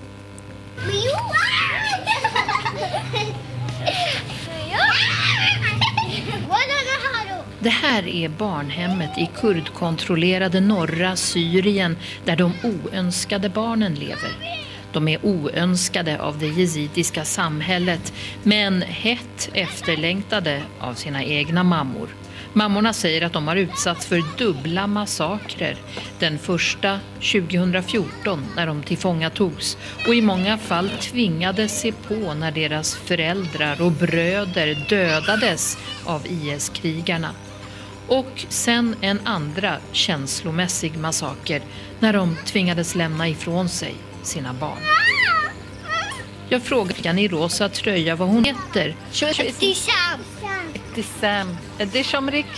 Det här är barnhemmet i kurdkontrollerade norra Syrien där de oönskade barnen lever. De är oönskade av det jezidiska samhället men hett efterlängtade av sina egna mammor. Mammorna säger att de har utsatts för dubbla massakrer. Den första tjugohundrafjorton när de tillfångatogs och i många fall tvingades se på när deras föräldrar och bröder dödades av I S-krigarna. Och sen en andra känslomässig massaker när de tvingades lämna ifrån sig sina barn. Jag frågar i rosa tröja vad hon heter. Tissam. Tissam. Det är Shamrik.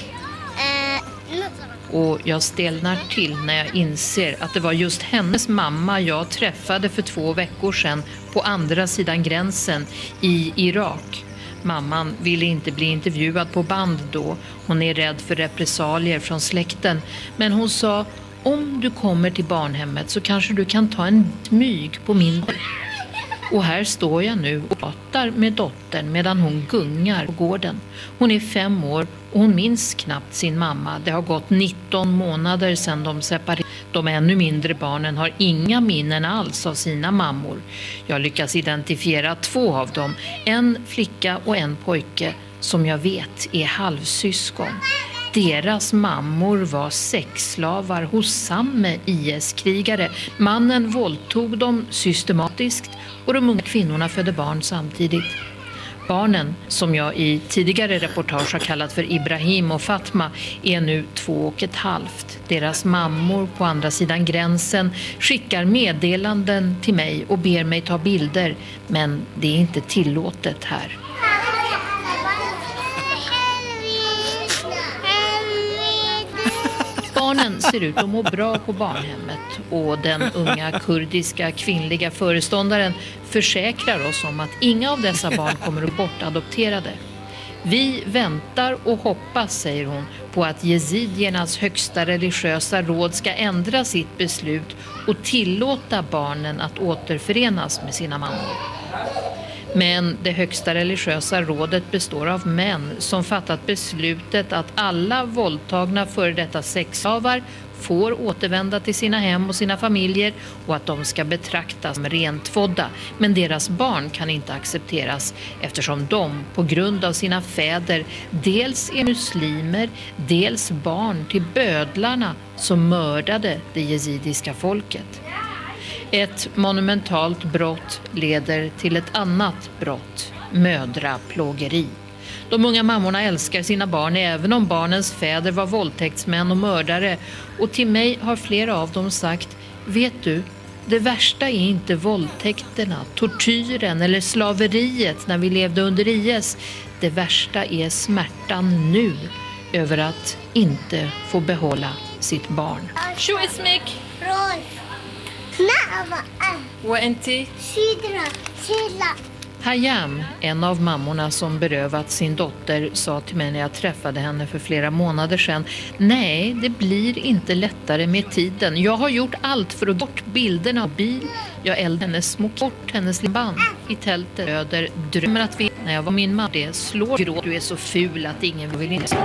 Och jag stelnar till när jag inser att det var just hennes mamma jag träffade för två veckor sedan på andra sidan gränsen i Irak. Mamman ville inte bli intervjuad på band då. Hon är rädd för repressalier från släkten. Men hon sa, om du kommer till barnhemmet så kanske du kan ta en myg på min. Och här står jag nu och pratar med dottern medan hon gungar på gården. Hon är fem år och hon minns knappt sin mamma. Det har gått nitton månader sedan de separerade. De ännu mindre barnen har inga minnen alls av sina mammor. Jag lyckas identifiera två av dem. En flicka och en pojke som jag vet är halvsyskon. Deras mammor var sexslavar hos samme I S-krigare. Mannen våldtog dem systematiskt och de unga kvinnorna födde barn samtidigt. Barnen, som jag i tidigare reportage har kallat för Ibrahim och Fatma, är nu två och ett halvt. Deras mammor på andra sidan gränsen skickar meddelanden till mig och ber mig ta bilder, men det är inte tillåtet här. Barnen ser ut att må bra på barnhemmet och den unga kurdiska kvinnliga föreståndaren försäkrar oss om att inga av dessa barn kommer att bli bortadopterade. Vi väntar och hoppas, säger hon, på att jezidiernas högsta religiösa råd ska ändra sitt beslut och tillåta barnen att återförenas med sina mammor. Men det högsta religiösa rådet består av män som fattat beslutet att alla våldtagna före detta sexslavar får återvända till sina hem och sina familjer och att de ska betraktas som rentvådda. Men deras barn kan inte accepteras eftersom de på grund av sina fäder dels är muslimer, dels barn till bödlarna som mördade det jezidiska folket. Ett monumentalt brott leder till ett annat brott, mödraplågeri. De unga mammorna älskar sina barn även om barnens fäder var våldtäktsmän och mördare. Och till mig har flera av dem sagt, vet du, det värsta är inte våldtäkterna, tortyren eller slaveriet när vi levde under I S. Det värsta är smärtan nu över att inte få behålla sitt barn. شو اسمك؟ روز. نعم. وأنتي؟ سيدرا. سيلا. Hayam, en av mammorna som berövat sin dotter, sa till mig när jag träffade henne för flera månader sedan: nej, det blir inte lättare med tiden. Jag har gjort allt för att bort bilderna av bil. Jag eldade hennes små, bort hennes band i tältet. Öder drömmer att vi, när jag var min mamma, det slår gråt. Du är så ful att ingen vill inte.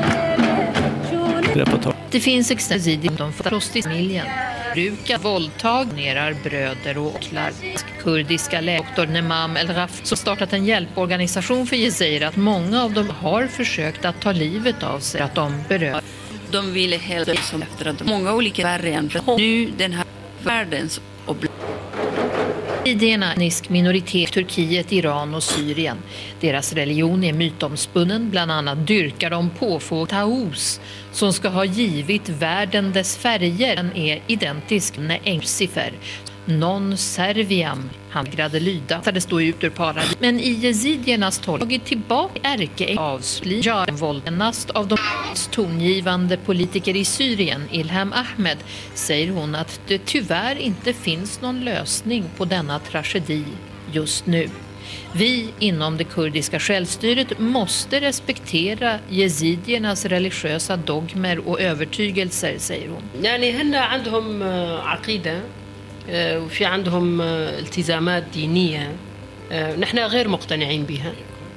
Det finns exempel i de frostismiljen. Brukar våldtag nerar bröder och åklar. Kurdiska läkare Nemam El-Raf som startat en hjälporganisation för jezider att många av dem har försökt att ta livet av sig, att de berör. De ville hellre som efter att många olika varianter. Nu den här världens och Det är en etnisk minoritet, Turkiet, Iran och Syrien. Deras religion är mytomspunnen, bland annat dyrkar de påfågel Taus som ska ha givit världen dess färger. Den är identisk med Lucifer. Non serviam, han grade lyda, där det står ut ur paradis. Men i jezidiernas tolk tagit tillbaka ärke avslöjar våldenast av de tongivande politiker i Syrien, Ilham Ahmed, säger hon att det tyvärr inte finns någon lösning på denna tragedi just nu. Vi inom det kurdiska självstyret måste respektera jezidiernas religiösa dogmer och övertygelser, säger hon. يعني هن عندهم عقيدة وفي عندهم التزامات دينية نحن غير مقتنعين بها.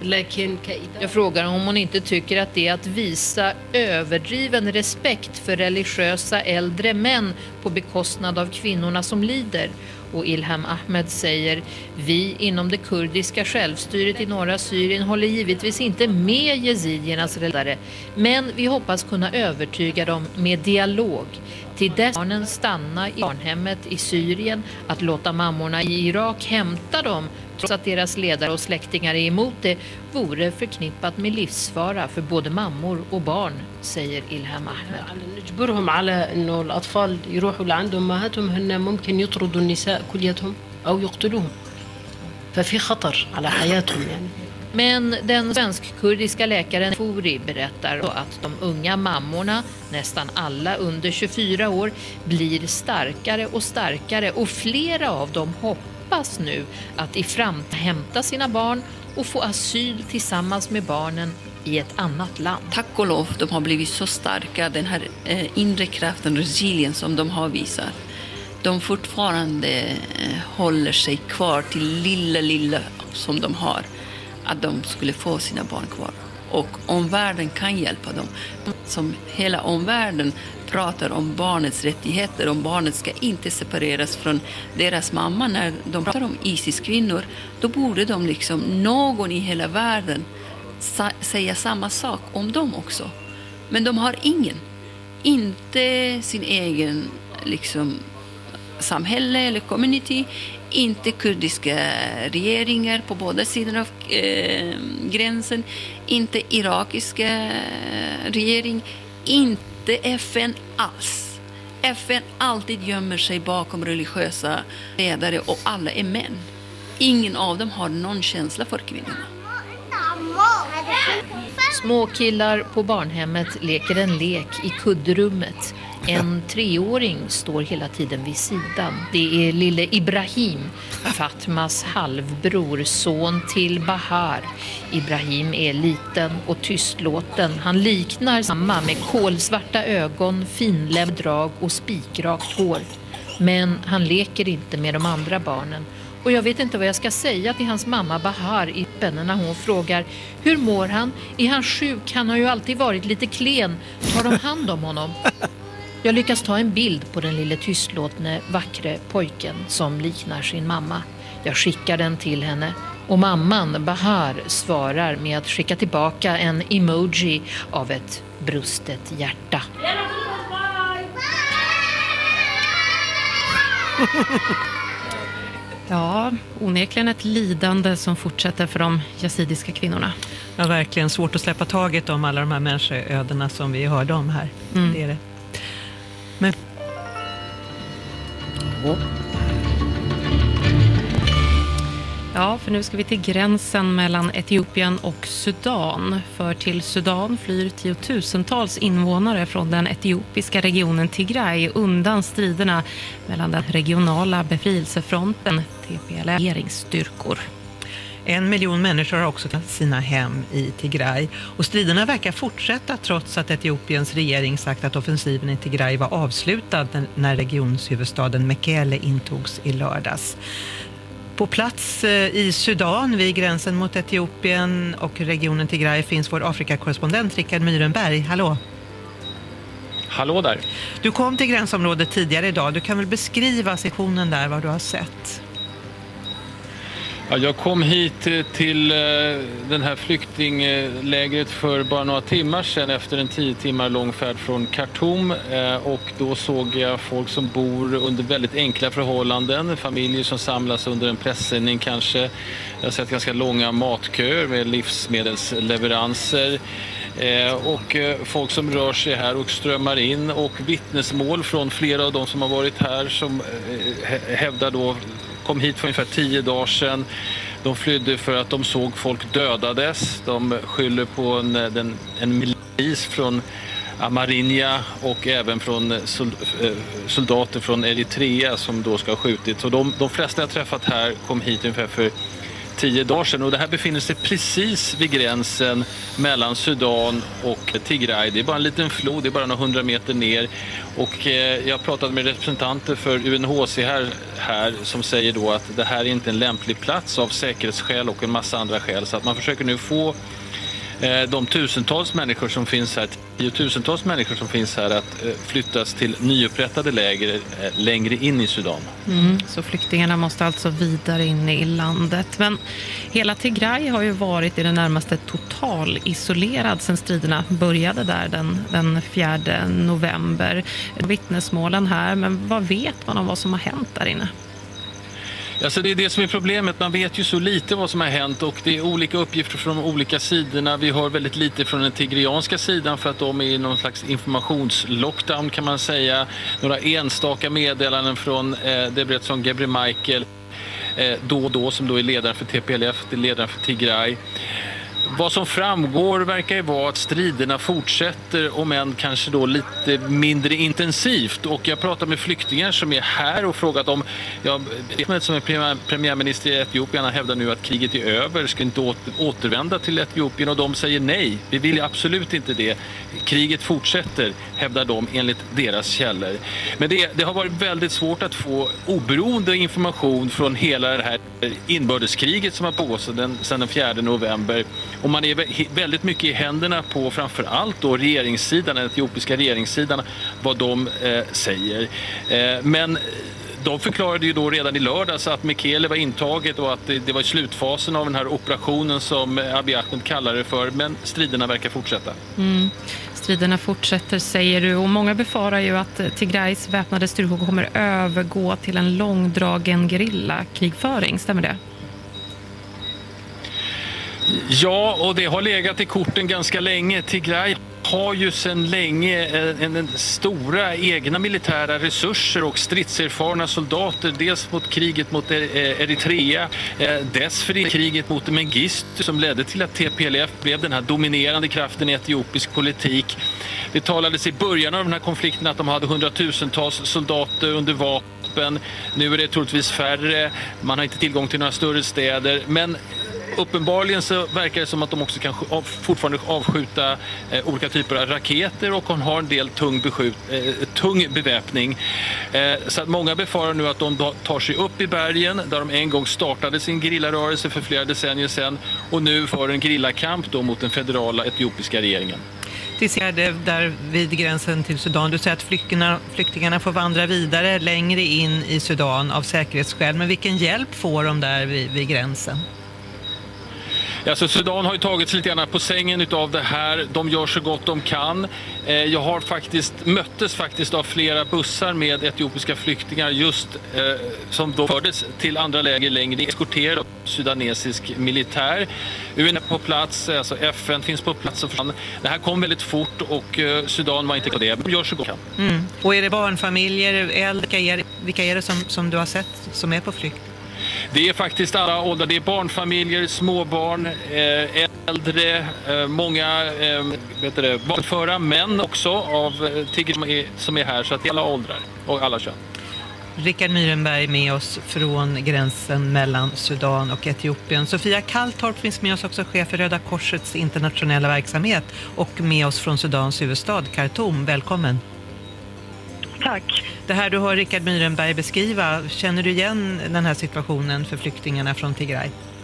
Jag frågar om hon inte tycker att det är att visa överdriven respekt för religiösa äldre män på bekostnad av kvinnorna som lider. Och Ilham Ahmed säger: vi inom det kurdiska självstyret i norra Syrien håller givetvis inte med jezidiernas ledare, men vi hoppas kunna övertyga dem med dialog. Till dess barnen stanna i barnhemmet i Syrien, att låta mammorna i Irak hämta dem trots att deras ledare och släktingar är emot det, vore förknippat med livsfara för både mammor och barn, säger Ilham Ahmed. نجبرهم على إنه الأطفال يروحوا لعند أمهاتهم هن ممكن يطردوا النساء كليتهم أو يقتلوهم ففي خطر على حياتهم يعني. Men den svensk-kurdiska läkaren Furi berättar att de unga mammorna, nästan alla under tjugofyra år, blir starkare och starkare och flera av dem hoppas nu att i framtiden hämta sina barn och få asyl tillsammans med barnen i ett annat land. Tack och lov, de har blivit så starka, den här eh, inre kraften, resiliens som de har visat. De fortfarande eh, håller sig kvar till lilla, lilla som de har. Att de skulle få sina barn kvar. Och omvärlden kan hjälpa dem. Som hela omvärlden pratar om barnets rättigheter. Om barnet ska inte separeras från deras mamma. När de pratar om ISIS-kvinnor, då borde de liksom, någon i hela världen sa- säga samma sak om dem också. Men de har ingen. Inte sin egen liksom, samhälle eller community. inte kurdiska regeringar på båda sidor av eh, gränsen, inte irakiska regering, inte F N alls. F N alltid gömmer sig bakom religiösa ledare och alla är män. Ingen av dem har någon känsla för kvinnorna. Små killar på barnhemmet leker en lek i kuddrummet. En treåring står hela tiden vid sidan. Det är lille Ibrahim, Fatmas halvbror, son till Bahar. Ibrahim är liten och tystlåten. Han liknar samma med kolsvarta ögon, finlämd drag och spikrakt hår. Men han leker inte med de andra barnen. Och jag vet inte vad jag ska säga till hans mamma Bahar i spännen när hon frågar: hur mår han? Är han sjuk? Han har ju alltid varit lite klen. Tar de hand om honom? Jag lyckas ta en bild på den lille tystlåtne, vackre pojken som liknar sin mamma. Jag skickar den till henne och mamman Bahar svarar med att skicka tillbaka en emoji av ett brustet hjärta. Ja, onekligen ett lidande som fortsätter för de yazidiska kvinnorna. Ja, verkligen svårt att släppa taget om alla de här människoödena som vi hörde om här. Mm. Det är det. Men... Oh. Ja, för nu ska vi till gränsen mellan Etiopien och Sudan. För till Sudan flyr tiotusentals invånare från den etiopiska regionen Tigray undan striderna mellan den regionala befrielsefronten T P L F-regeringsstyrkor. En miljon människor har också sina hem i Tigray och striderna verkar fortsätta trots att Etiopiens regering sagt att offensiven i Tigray var avslutad när regionshuvudstaden Mekele intogs i lördags. På plats i Sudan vid gränsen mot Etiopien och regionen Tigray finns vår Afrikakorrespondent Rickard Myrenberg. Hallå! Hallå där! Du kom till gränsområdet tidigare idag. Du kan väl beskriva sektionen där, vad du har sett? Ja, jag kom hit till den här flyktinglägret för bara några timmar sedan efter en tio timmar lång färd från Khartoum, och då såg jag folk som bor under väldigt enkla förhållanden, familjer som samlas under en pressändning kanske. Jag har sett ganska långa matköer med livsmedelsleveranser och folk som rör sig här och strömmar in, och vittnesmål från flera av de som har varit här som hävdar då kom hit för ungefär tio dagar sedan. De flydde för att de såg folk dödades. De skyller på en, en, en milis från Amarinja och även från soldater från Eritrea som då ska ha skjutit. Så de, de flesta jag träffat här kom hit ungefär för tio dagar sedan, och det här befinner sig precis vid gränsen mellan Sudan och Tigray. Det är bara en liten flod, det är bara några hundra meter ner, och eh, jag har pratat med representanter för U N H C R här som säger då att det här är inte en lämplig plats av säkerhetsskäl och en massa andra skäl, så att man försöker nu få eh, de tusentals människor som finns här, tiotusentals människor som finns här att eh, flyttas till nyupprättade läger eh, längre in i Sudan. Mm, så flyktingarna måste alltså vidare in i landet. Men hela Tigray har ju varit i det närmaste total isolerad sedan striderna började där den, den fjärde november. Vittnesmålen här, men vad vet man om vad som har hänt där inne? Alltså det är det som är problemet. Man vet ju så lite vad som har hänt, och det är olika uppgifter från de olika sidorna. Vi hör väldigt lite från den tigrianska sidan för att de är i någon slags informationslockdown kan man säga. Några enstaka meddelanden från eh, Debretsion Gebremichael eh, då och då, som då är ledaren för T P L F, det är ledaren för Tigray. Vad som framgår verkar ju vara att striderna fortsätter, om än kanske då lite mindre intensivt. Och jag pratar med flyktingar som är här och frågat om, ja, som är premiärminister i Etiopien hävdar nu att kriget är över, ska inte återvända till Etiopien, och de säger nej, vi vill absolut inte det. Kriget fortsätter, hävdar de enligt deras källor. Men det, det har varit väldigt svårt att få oberoende information från hela det här inbördeskriget som har pågått sedan den fjärde november. Och man är väldigt mycket i händerna på framför allt då regeringssidan, den etiopiska regeringssidan, vad de eh, säger. Eh, men de förklarade ju då redan i lördags att Mekele var intaget och att det, det var i slutfasen av den här operationen som Abiy Ahmed kallar det för, men striderna verkar fortsätta. Mm. striderna fortsätter, säger du, och många befarar ju att Tigrays väpnade styrkor kommer övergå till en långdragen gerillakrigföring. Stämmer det? Ja, och det har legat i korten ganska länge. Tigray har ju sedan länge en, en stora egna militära resurser och stridserfarna soldater, dels mot kriget mot Eritrea, dessförinnan kriget mot Mengistu som ledde till att T P L F blev den här dominerande kraften i etiopisk politik. Det talades i början av den här konflikten att de hade hundratusentals soldater under vapen. Nu är det troligtvis färre, man har inte tillgång till några större städer, men uppenbarligen så verkar det som att de också kan av, fortfarande avskjuta eh, olika typer av raketer, och hon har en del tung, beskjut, eh, tung beväpning. Eh, så att många befarar nu att de tar sig upp i bergen där de en gång startade sin gerillarörelse för flera decennier sedan, och nu för en gerillakamp då mot den federala etiopiska regeringen. Det ser det där vid gränsen till Sudan. Du säger att flyktingarna, flyktingarna får vandra vidare längre in i Sudan av säkerhetsskäl. Men vilken hjälp får de där vid, vid gränsen? Ja, så Sudan har ju tagits lite grann på sängen utav det här. De gör så gott de kan. Eh, jag har faktiskt möttes faktiskt av flera bussar med etiopiska flyktingar just eh, som då fördes till andra läger längre, eskorterade sudanesisk militär. U N på plats, alltså F N finns på plats. Och det här kom väldigt fort, och eh, Sudan var inte på det. De gör så gott de kan. Mm. Och är det barnfamiljer, äldre, vilka är, vilka är det som, som du har sett som är på flykt? Det är faktiskt alla åldrar. Det är barnfamiljer, småbarn, eh, äldre, eh, många eh, vet du det, barnföra män också av eh, tiggare som är, som är här. Så att det är alla åldrar och alla kön. Rickard Myrenberg med oss från gränsen mellan Sudan och Etiopien. Sofia Kalltorp finns med oss också, chef för Röda Korsets internationella verksamhet, och med oss från Sudans huvudstad Khartoum. Välkommen. Tack. Det här du hör Rickard Myrenberg beskriva, känner du igen den här situationen för flyktingarna från Tigray?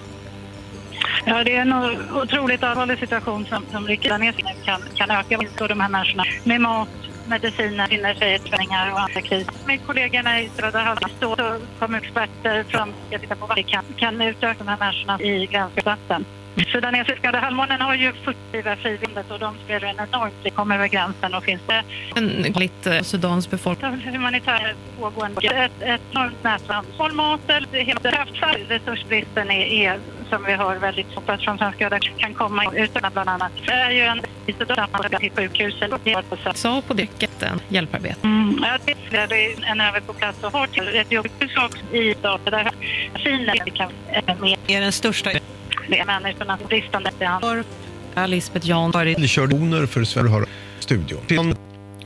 Ja, det är en otroligt allvarlig situation som, som Rickard kan, kan öka för de här människorna med mat, mediciner, finner sig träningar och andra kris. Med kollegorna i södra halvan så kommer experter från att titta på vad vi kan, kan utöka de här människorna i gränsstaten. Sudanesiska halvmånen har ju fyrtio frivilligt, och de spelar en enormt. Det kommer över gränsen och finns det en lite Sudans befolkning. Humanitära pågående. Ett, ett enormt nätverk. Mat eller helt kraftfall. Resursbristen är, är som vi hör väldigt svårt att från svenska öar kan komma utan bland annat. Det är ju en Sudan till sjukhuset. Så på däcket en hjälparbete. Mm, ja, det är en över på plats och har till ett jobbhus också i staten där Kina kan med. Är den största det är människornas bristande behandling. Lisbeth Jan Vi kör doner för Sverige har studion.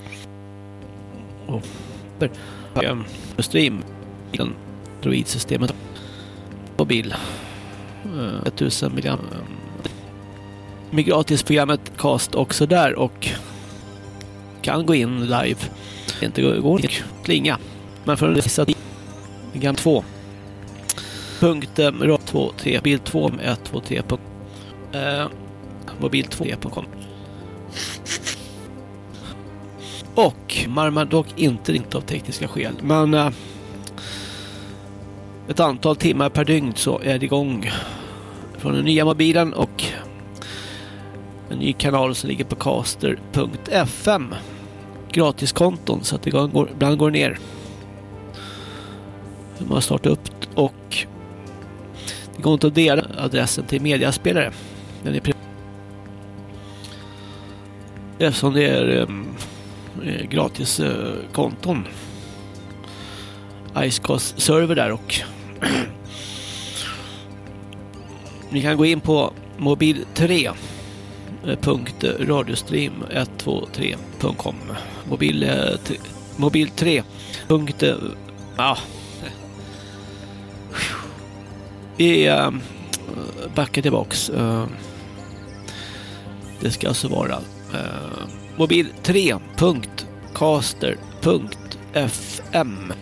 Och stream den Android-systemet mobil tusen milligram med gratisprogrammet Cast också där, och kan gå in live. Inte gå och klinga, men för att visa program två punkt två tre bild två ett två tre punkt eh, mobil två punkt com. Och marmar dock inte inte av tekniska skäl, men eh, ett antal timmar per dygn så är det igång från den nya mobilen, och en ny kanal som ligger på caster punkt f m, gratiskonton, så att det går, ibland går ner. Man har startat upp, och det går inte att dela adressen till mediaspelare. Den är eftersom det är um, gratis uh, konton. Icecast server där, och ni kan gå in på mobil tre punkt radiostream ett två tre punkt com. Mobil uh, t- mobil tre punkt uh, ah. Vi uh, backar tillbaks. Uh, det ska alltså vara uh, mobil tre punkt caster punkt f m.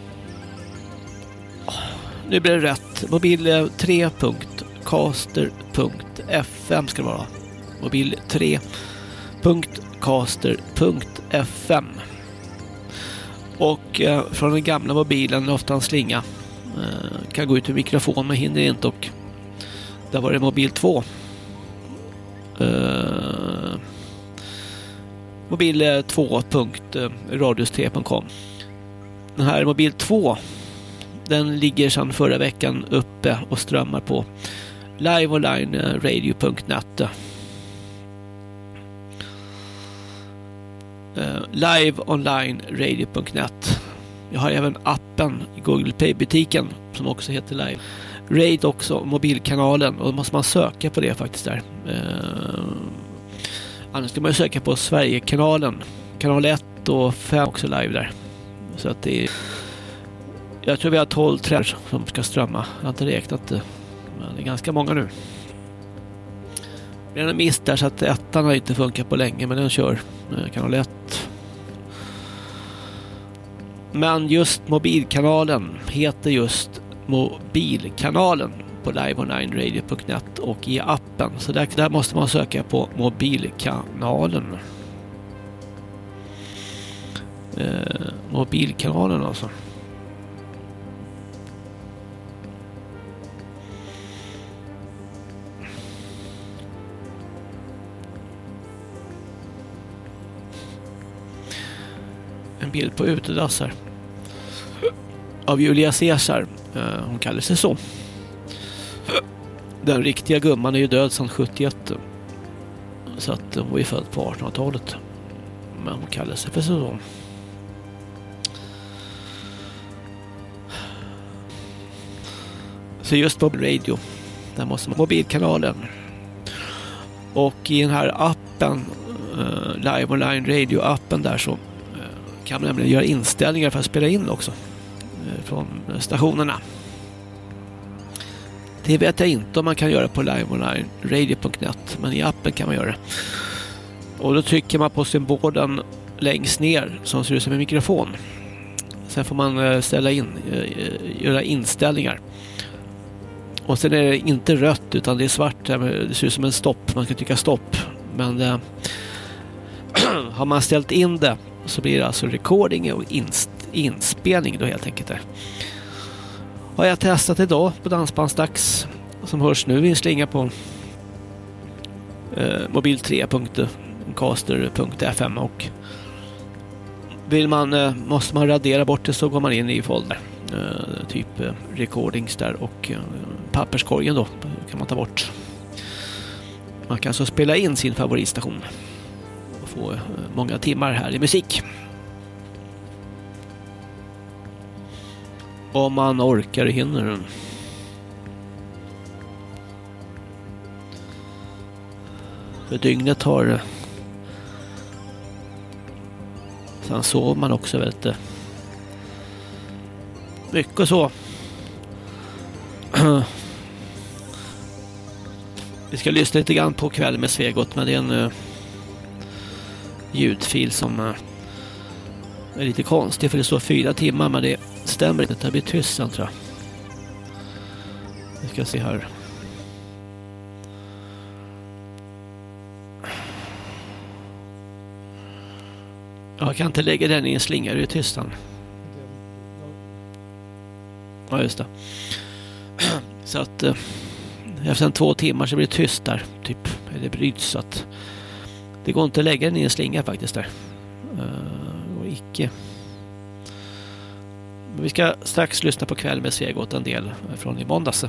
Nu blir det rätt. Mobil tre punkt caster punkt f m ska det vara. Mobil tre punkt caster punkt f m. Och uh, från den gamla mobilen, ofta en slinga, uh, kan gå ut ur mikrofon, men hinner inte, och där var det mobil två. Uh, mobil två punkt radios tre punkt com. Den här mobil två, den ligger sedan förra veckan uppe och strömmar på liveonlineradio punkt net. Uh, liveonlineradio punkt net. Jag har även appen i Google Play-butiken som också heter Live Raid, också mobilkanalen, och då måste man söka på det faktiskt där. Uh, annars ska man söka på Sverigekanalen, kanal ett och fem också live där. Så att det är, jag tror vi har tolv träd som ska strömma. Jag har inte räknat det, men det är ganska många nu. Det är en miss där så att ettan har inte funkat på länge, men den kör kanal ett. Men just mobilkanalen heter just mobilkanalen på liveonlineradio punkt net och i appen. Så där, där måste man söka på mobilkanalen. Eh, mobilkanalen alltså. En bild på utedassar av Julia Caesar. Hon kallar sig så. Den riktiga gumman är ju död sedan sjuttioett. Så att hon var ju född på artonhundratalet. Men hon kallar sig för så. Så just på radio, där måste man mobilkanalen. Och i den här appen, uh, Live Online Radio appen där, så uh, kan man nämligen göra inställningar för att spela in också uh, från stationerna. Det vet jag inte om man kan göra på liveonlineradio punkt net, men i appen kan man göra det. Och då trycker man på symbolen längst ner som ser ut som en mikrofon. Sen får man uh, ställa in, uh, göra inställningar. Och sen är det inte rött utan det är svart. Det ser ut som en stopp. Man kan tycka stopp. Men eh, har man ställt in det så blir det alltså recording och inst, inspelning då helt enkelt. Där. Har jag testat idag på Dansbandsdags som hörs nu i en slinga på eh, mobil tre punkt caster punkt f m, och vill man, eh, måste man radera bort det så går man in i folder. Uh, typ uh, recordings där och uh, papperskorgen då kan man ta bort. Man kan så spela in sin favoritstation och få uh, många timmar här i musik. Om man orkar och hinner. För dygnet har uh, sen sover man också väldigt uh, mycket och så. Vi ska lyssna lite grann på Kväll med Svegot, men det är en uh, ljudfil som uh, är lite konstig, för det står fyra timmar, men det stämmer inte. Det blir tyst sen, tror jag. Vi ska se här. Jag kan inte lägga den i en slinga, det är tyst. Ja, just det. Så att eh, efter två timmar så blir det tyst där, typ. Eller bryts, så att det går inte att lägga den i en slinga faktiskt där. Uh, och icke. Men vi ska strax lyssna på Kväll med Svegot, en del från i måndags.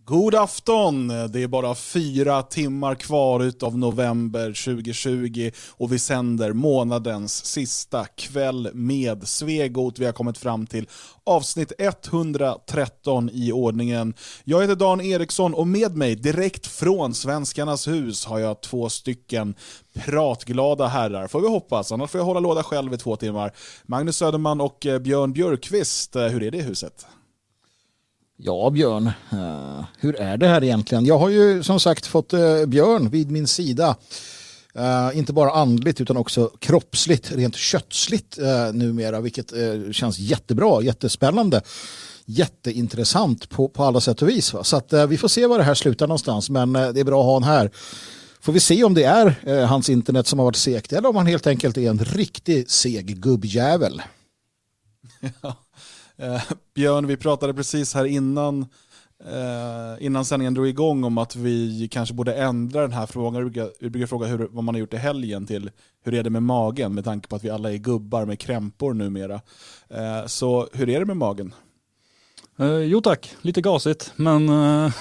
God afton! Det är bara fyra timmar kvar ut av november tjugohundratjugo och vi sänder månadens sista kväll med Svegot. Vi har kommit fram till avsnitt etthundratretton i ordningen. Jag heter Dan Eriksson och med mig direkt från Svenskarnas hus har jag två stycken pratglada herrar. Får vi hoppas, annars får jag hålla låda själv i två timmar. Magnus Söderman och Björn Björkqvist, hur är det i huset? Ja, Björn, uh, hur är det här egentligen? Jag har ju som sagt fått uh, Björn vid min sida. Uh, inte bara andligt utan också kroppsligt, rent köttsligt uh, numera, vilket uh, känns jättebra, jättespännande, jätteintressant på, på alla sätt och vis. Va? Så att, uh, vi får se var det här slutar någonstans, men uh, det är bra att ha han här. Får vi se om det är uh, hans internet som har varit segt eller om han helt enkelt är en riktig seg gubbjävel. Ja. Eh, Björn, vi pratade precis här innan eh, innan sändningen drog igång om att vi kanske borde ändra den här frågan. Vi brukar, vi brukar fråga hur, vad man har gjort i helgen till hur är det med magen med tanke på att vi alla är gubbar med krämpor numera. Eh, så hur är det med magen? Eh, jo tack, lite gasigt, men... Eh...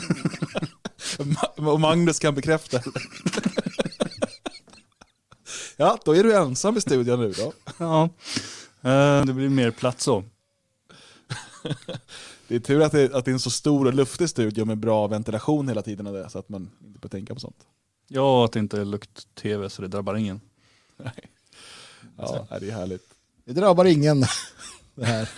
Och Magnus kan bekräfta. Ja, då är du ensam i studion nu då. Ja, eh, det blir mer plats så. Det är tur att det, att det är en så stor och luftig studio med bra ventilation hela tiden och det, så att man inte får tänka på sånt. Ja, att det inte är lukt-tv så det drabbar ingen. Nej. Ja, det är härligt. Det drabbar ingen det här.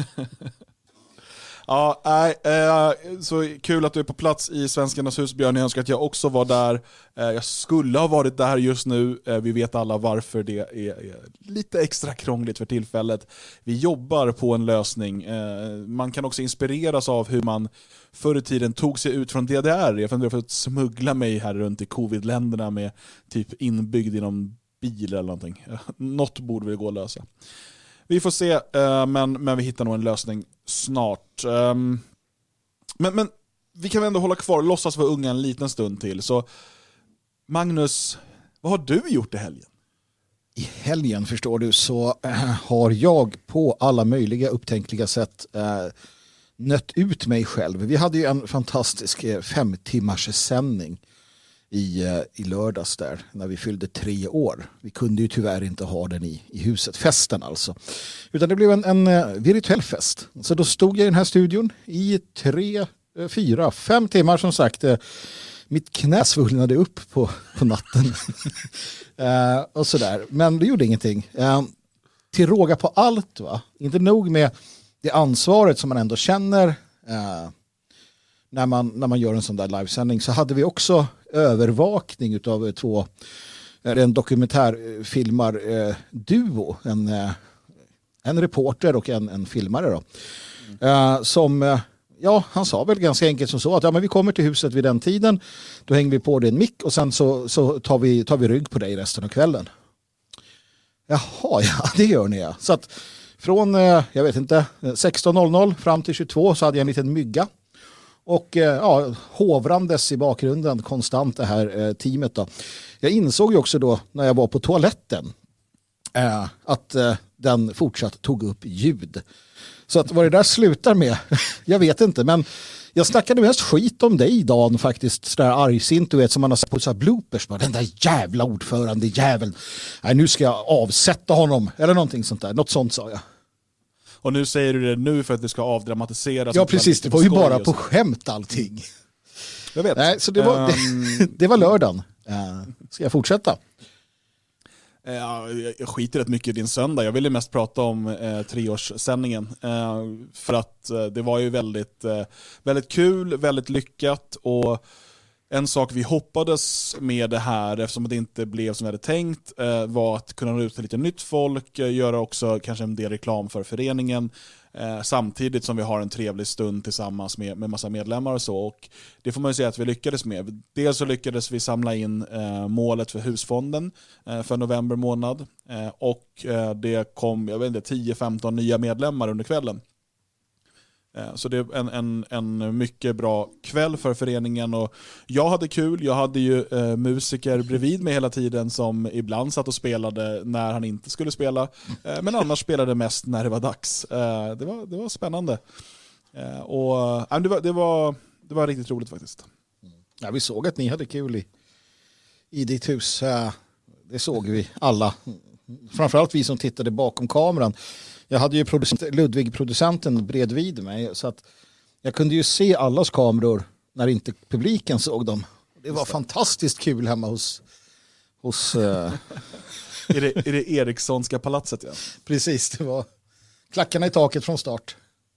Ja, nej, eh, så kul att du är på plats i Svenskarnas hus, Björn. Jag önskar att jag också var där. Eh, jag skulle ha varit där just nu. Eh, vi vet alla varför det är, är lite extra krångligt för tillfället. Vi jobbar på en lösning. Eh, man kan också inspireras av hur man förr i tiden tog sig ut från D D R. Jag funderar på att smuggla mig här runt i covid-länderna med typ inbyggd i någon bil eller någonting. Något borde vi gå att lösa. Vi får se, men, men vi hittar nog en lösning snart. Men, men vi kan ändå hålla kvar, låtsas vara unga en liten stund till. Så Magnus, vad har du gjort i helgen? I helgen, förstår du, så äh, har jag på alla möjliga upptänkliga sätt äh, nött ut mig själv. Vi hade ju en fantastisk äh, fem timmars sändning i, i lördags där när vi fyllde tre år. Vi kunde ju tyvärr inte ha den i, i huset, festen alltså. Utan det blev en, en uh, virtuell fest. Så då stod jag i den här studion i tre, uh, fyra, fem timmar som sagt. Uh, mitt knä svullnade upp på, på natten. uh, och sådär. Men det gjorde ingenting. Uh, till råga på allt, va? Inte nog med det ansvaret som man ändå känner uh, när man, när man gör en sån där livesändning, så hade vi också övervakning utav två, en dokumentärfilmar eh, duo, en, eh, en reporter och en, en filmare då. Mm. Eh, som, eh, ja, han sa väl ganska enkelt som så att ja, men vi kommer till huset vid den tiden, då hänger vi på det en mick och sen så, så tar, vi, tar vi rygg på dig resten av kvällen. Jaha, ja, det gör ni ja. Så att från, eh, jag vet inte, sexton noll noll fram till tjugotvå så hade jag en liten mygga. Och ja, hovrandes i bakgrunden konstant det här eh, teamet då. Jag insåg ju också då när jag var på toaletten eh, att eh, den fortsatt tog upp ljud. Så att vad det där slutar med, jag vet inte, men jag snackade mest skit om dig, Dan, faktiskt. Sådär argsint, du vet, som man har sett på så här bloopers. Bara, den där jävla ordförande, jäveln. Nej, nu ska jag avsätta honom. Eller någonting sånt där. Något sånt sa jag. Och nu säger du det nu för att det ska avdramatiseras. Ja, precis. Det var ju bara på skämt allting. Jag vet. Nej, så det var, um... det, det var lördagen. Uh, ska jag fortsätta? Uh, jag skiter rätt mycket i din söndag. Jag ville mest prata om uh, treårssändningen. Uh, för att uh, det var ju väldigt, uh, väldigt kul, väldigt lyckat. Och en sak vi hoppades med det här, eftersom det inte blev som vi hade tänkt, eh, var att kunna nå ut till lite nytt folk, eh, göra också kanske en del reklam för föreningen, eh, samtidigt som vi har en trevlig stund tillsammans med, med massa medlemmar och så. Och det får man ju säga att vi lyckades med. Dels så lyckades vi samla in eh, målet för husfonden eh, för november månad, eh, och eh, det kom, jag vet inte, tio femton nya medlemmar under kvällen. Så det är en, en, en mycket bra kväll för föreningen, och jag hade kul. Jag hade ju eh, musiker bredvid mig hela tiden som ibland satt och spelade när han inte skulle spela, eh, men annars spelade mest när det var dags. Eh, det, var, det var spännande. Eh, och, eh, det, var, det, var, det var riktigt roligt faktiskt. Ja, vi såg att ni hade kul i, i ditt hus. Det såg vi alla. Framförallt vi som tittade bakom kameran. Jag hade ju producent, Ludvig, producenten, bredvid mig. Så att jag kunde ju se allas kameror när inte publiken såg dem. Det var fantastiskt kul hemma hos... hos uh... är, det, är det Erikssonska palatset? Ja? Precis, det var klackarna i taket från start.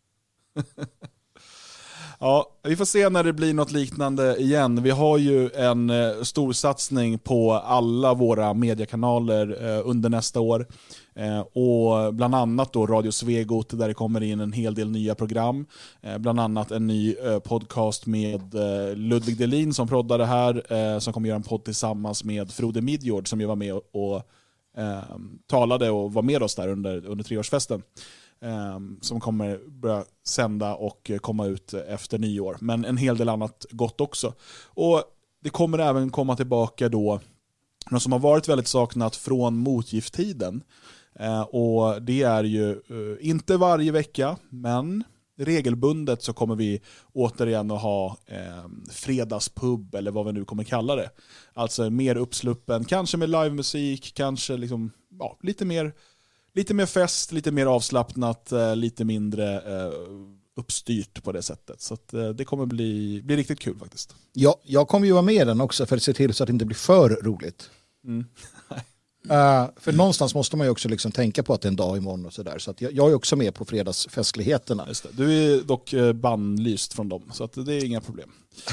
Ja, vi får se när det blir något liknande igen. Vi har ju en eh, stor satsning på alla våra mediekanaler eh, under nästa år. Eh, och bland annat då Radio Svegot där det kommer in en hel del nya program. Eh, bland annat en ny eh, podcast med eh, Ludvig Delin som proddade här. Eh, som kommer göra en podd tillsammans med Frode Midjord som ju var med och, och eh, talade och var med oss där under, under treårsfesten. Um, som kommer börja sända och komma ut efter nyår. Men en hel del annat gott också. Och det kommer även komma tillbaka då något som har varit väldigt saknat från motgifttiden. Uh, och det är ju uh, inte varje vecka, men regelbundet så kommer vi återigen att ha eh, fredagspub eller vad vi nu kommer kalla det. Alltså mer uppsluppen, kanske med livemusik, kanske liksom, ja, lite mer Lite mer fest, lite mer avslappnat, lite mindre eh, uppstyrt på det sättet. Så att, eh, det kommer bli, bli riktigt kul faktiskt. Ja, jag kommer ju vara med den också för att se till så att det inte blir för roligt. Mm. uh, för någonstans måste man ju också liksom tänka på att det är en dag imorgon och sådär. Så att jag, jag är också med på fredagsfestligheterna. Just det. Du är dock bannlyst från dem, så att det är inga problem.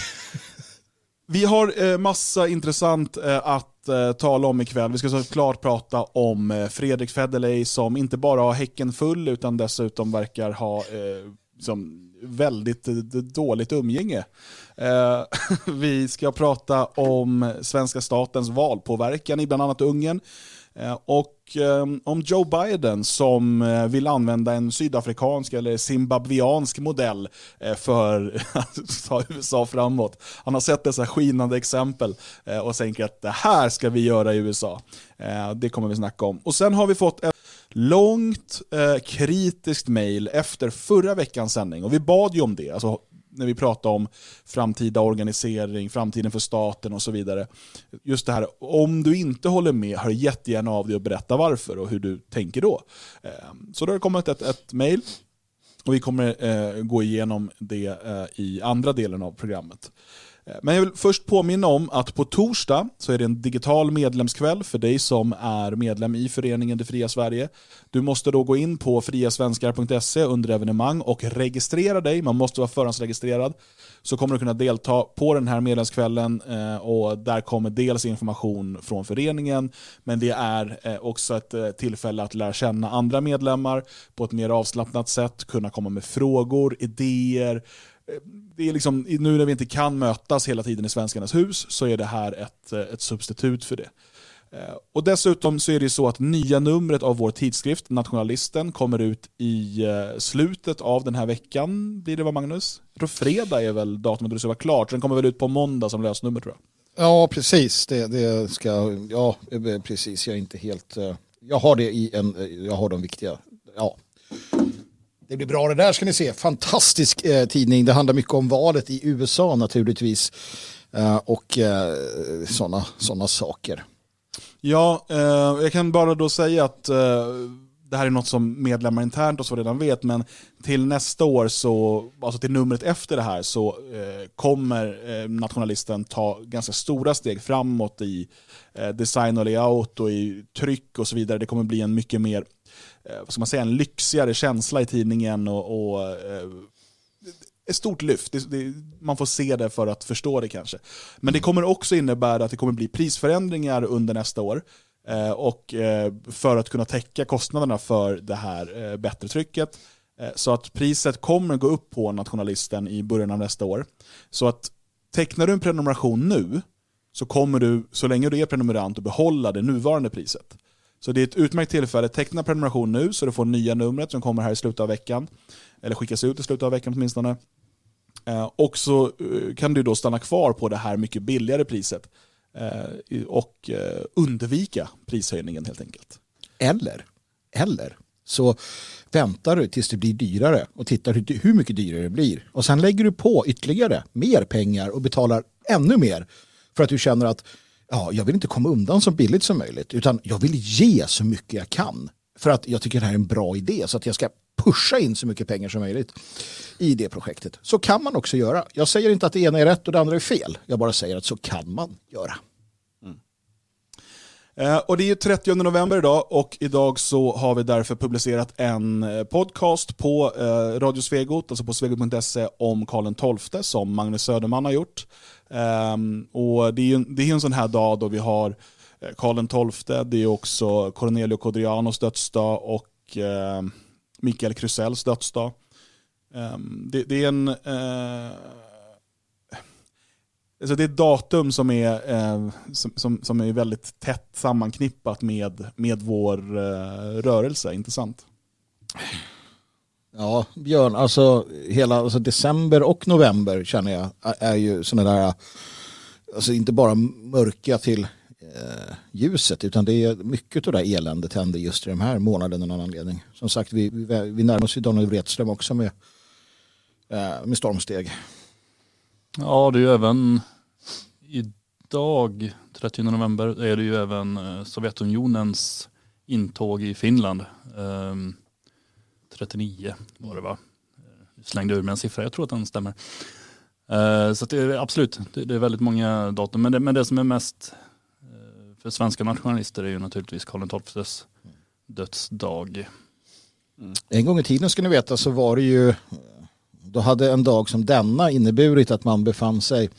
Vi har eh, massa intressant eh, att eh, tala om ikväll. Vi ska såklart prata om eh, Fredrik Federley som inte bara har häcken full utan dessutom verkar ha eh, som väldigt eh, dåligt umgänge. Eh, vi ska prata om svenska statens valpåverkan i bland annat Ungern. Eh, och eh, om Joe Biden som eh, vill använda en sydafrikansk eller zimbabwiansk modell eh, för att ta U S A framåt. Han har sett dessa skinande exempel eh, och tänker att det här ska vi göra i U S A. Eh, det kommer vi snacka om. Och sen har vi fått ett långt eh, kritiskt mejl efter förra veckans sändning. Och vi bad ju om det, alltså när vi pratar om framtida organisering, framtiden för staten och så vidare. Just det här, om du inte håller med, hör jättegärna av dig och berätta varför och hur du tänker då. Så då har det kommit ett, ett mejl och vi kommer eh, gå igenom det eh, i andra delen av programmet. Men jag vill först påminna om att på torsdag så är det en digital medlemskväll för dig som är medlem i föreningen Det Fria Sverige. Du måste då gå in på friasvenskar punkt se under evenemang och registrera dig. Man måste vara förhandsregistrad. Så kommer du kunna delta på den här medlemskvällen och där kommer dels information från föreningen, men det är också ett tillfälle att lära känna andra medlemmar på ett mer avslappnat sätt, kunna komma med frågor, idéer. Det är liksom, nu när vi inte kan mötas hela tiden i Svenskarnas hus så är det här ett, ett substitut för det. Och dessutom så är det så att nya numret av vår tidskrift Nationalisten kommer ut i slutet av den här veckan. Blir det vad, Magnus? Jag tror fredag är väl datumet då det ska vara klart. Den kommer väl ut på måndag som lösnummer, tror jag. Ja, precis. Det, det ska, ja, precis. Jag är inte helt... Jag har det i en... Jag har de viktiga... Ja. Det blir bra det där, ska ni se. Fantastisk eh, tidning. Det handlar mycket om valet i U S A naturligtvis. Eh, och eh, sådana såna saker. Ja, eh, jag kan bara då säga att eh, det här är något som medlemmar internt och så redan vet. Men till nästa år, så, alltså till numret efter det här, så eh, kommer eh, Nationalisten ta ganska stora steg framåt i eh, design och layout och i tryck och så vidare. Det kommer bli en mycket mer, vad ska man säga, en lyxigare känsla i tidningen och, och eh, ett stort lyft. Det, det, man får se det för att förstå det kanske. Men det kommer också innebära att det kommer bli prisförändringar under nästa år eh, och eh, för att kunna täcka kostnaderna för det här eh, bättre trycket. Eh, så att priset kommer gå upp på Nationalisten i början av nästa år. Så att tecknar du en prenumeration nu så kommer du, så länge du är prenumerant, att behålla det nuvarande priset. Så det är ett utmärkt tillfälle. Teckna prenumeration nu så du får nya numret som kommer här i slutet av veckan. Eller skickas ut i slutet av veckan åtminstone. Eh, och så eh, kan du då stanna kvar på det här mycket billigare priset. Eh, och eh, undvika prishöjningen helt enkelt. Eller, eller så väntar du tills det blir dyrare och tittar hur, hur mycket dyrare det blir. Och sen lägger du på ytterligare mer pengar och betalar ännu mer för att du känner att ja, jag vill inte komma undan så billigt som möjligt utan jag vill ge så mycket jag kan för att jag tycker det här är en bra idé så att jag ska pusha in så mycket pengar som möjligt i det projektet. Så kan man också göra. Jag säger inte att det ena är rätt och det andra är fel. Jag bara säger att så kan man göra. Mm. Eh, och det är ju trettionde november idag och idag så har vi därför publicerat en podcast på eh, Radio Svegot, alltså på svegot punkt se om Karl den tolfte som Magnus Söderman har gjort. Eh, och det är ju det är en sån här dag då vi har Karl den tolfte, det är också Cornelio Codrianos dödsdag och eh, Mikael Krusells dödsdag. Um, det, det är en uh, alltså det är ett datum som är, uh, som, som, som är väldigt tätt sammanknippat med, med vår uh, rörelse, inte sant? Ja, Björn, alltså hela alltså december och november känner jag är, är ju sådana där, alltså inte bara mörka till eh, ljuset utan det är mycket av det där eländet händer just i de här månaderna av någon anledning. Som sagt, vi, vi, vi närmar oss ju Donald Wretström också med, eh, med stormsteg. Ja, det är ju även idag, trettionde november, är det ju även eh, Sovjetunionens intåg i Finland. Eh, trettionio var det va? Jag slängde ur med en siffra, jag tror att den stämmer. Eh, så att det är absolut, det, det är väldigt många datum. Men det, men det som är mest eh, för svenska nationalister är ju naturligtvis Karl den tolftes dödsdag. Mm. En gång i tiden ska ni veta så var det ju, då hade en dag som denna inneburit att man befann sig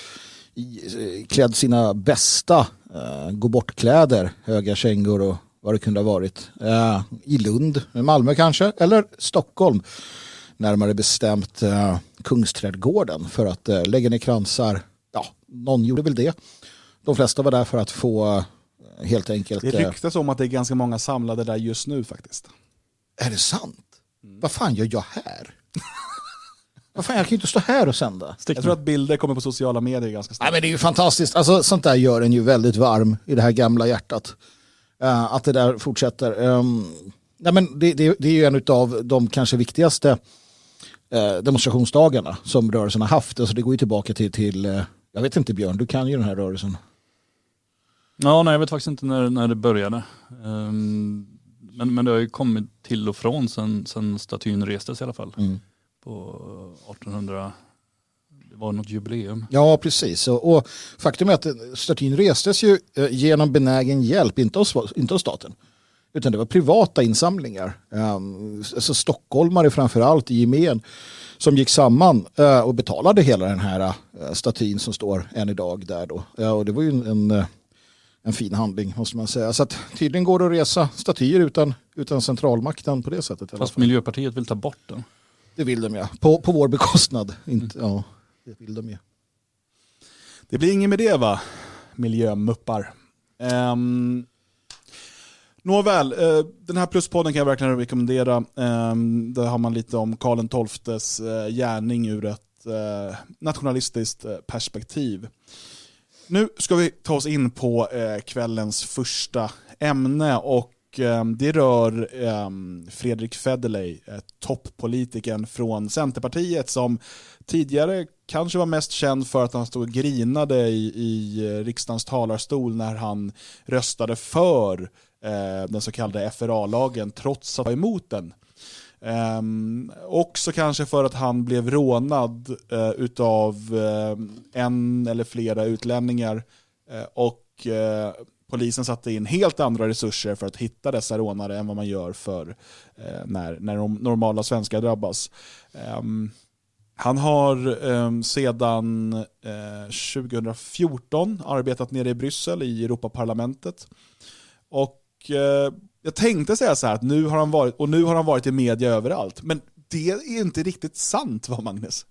i, klädd sina bästa eh, gå bort kläder, höga kängor och vad det kunde ha varit. Eh, I Lund, Malmö kanske, eller Stockholm. Närmare bestämt eh, Kungsträdgården för att eh, lägga ner kransar. Ja, någon gjorde väl det. De flesta var där för att få eh, helt enkelt... Det ryktas om att det är ganska många samlade där just nu faktiskt. Är det sant? Mm. Vad fan gör jag här? Vad fan, jag kan ju inte stå här och sända. Jag tror att bilder kommer på sociala medier ganska snart. Nej, men det är ju fantastiskt. Alltså, sånt där gör en ju väldigt varm i det här gamla hjärtat. Uh, att det där fortsätter. Um, nej, men det, det, det är ju en av de kanske viktigaste uh, demonstrationsdagarna som rörelsen har haft. Alltså, det går ju tillbaka till, till uh, jag vet inte Björn, du kan ju den här rörelsen. Ja, nej, jag vet faktiskt inte när, när det började. Um, men, men det har ju kommit till och från sen, sen statyn restes i alla fall. Mm. På artonhundra, det var något jubileum. Ja, precis. Och, och faktum är att statyn restes ju eh, genom benägen hjälp, inte av, inte av staten. Utan det var privata insamlingar. Um, alltså stockholmare framförallt i gemen som gick samman uh, och betalade hela den här uh, statyn som står än idag där då. Uh, och det var ju en, en, uh, en fin handling måste man säga. Så att tydligen går det att resa statyer utan, utan centralmakten på det sättet. Fast Miljöpartiet vill ta bort den. Det vill de ja. På, på vår bekostnad. Inte, ja, det vill de ja. Det blir ingen med det va? Miljömuppar. Um, nåväl, uh, den här pluspodden kan jag verkligen rekommendera. Um, där har man lite om Karl den tolftes uh, gärning ur ett uh, nationalistiskt uh, perspektiv. Nu ska vi ta oss in på uh, kvällens första ämne och det rör um, Fredrik Federley, topppolitikern från Centerpartiet som tidigare kanske var mest känd för att han stod och grinade i, i riksdagens talarstol när han röstade för uh, den så kallade F R A-lagen trots att han var emot den. Um, också kanske för att han blev rånad uh, utav uh, en eller flera utlänningar uh, och uh, polisen satte in helt andra resurser för att hitta dessa rånare än vad man gör för eh, när, när de normala svenskar drabbas. Um, han har um, sedan eh, tjugohundrafjorton arbetat nere i Bryssel i Europaparlamentet. Och eh, jag tänkte säga så här att nu har han varit och nu har han varit i media överallt. Men det är inte riktigt sant, va Magnus?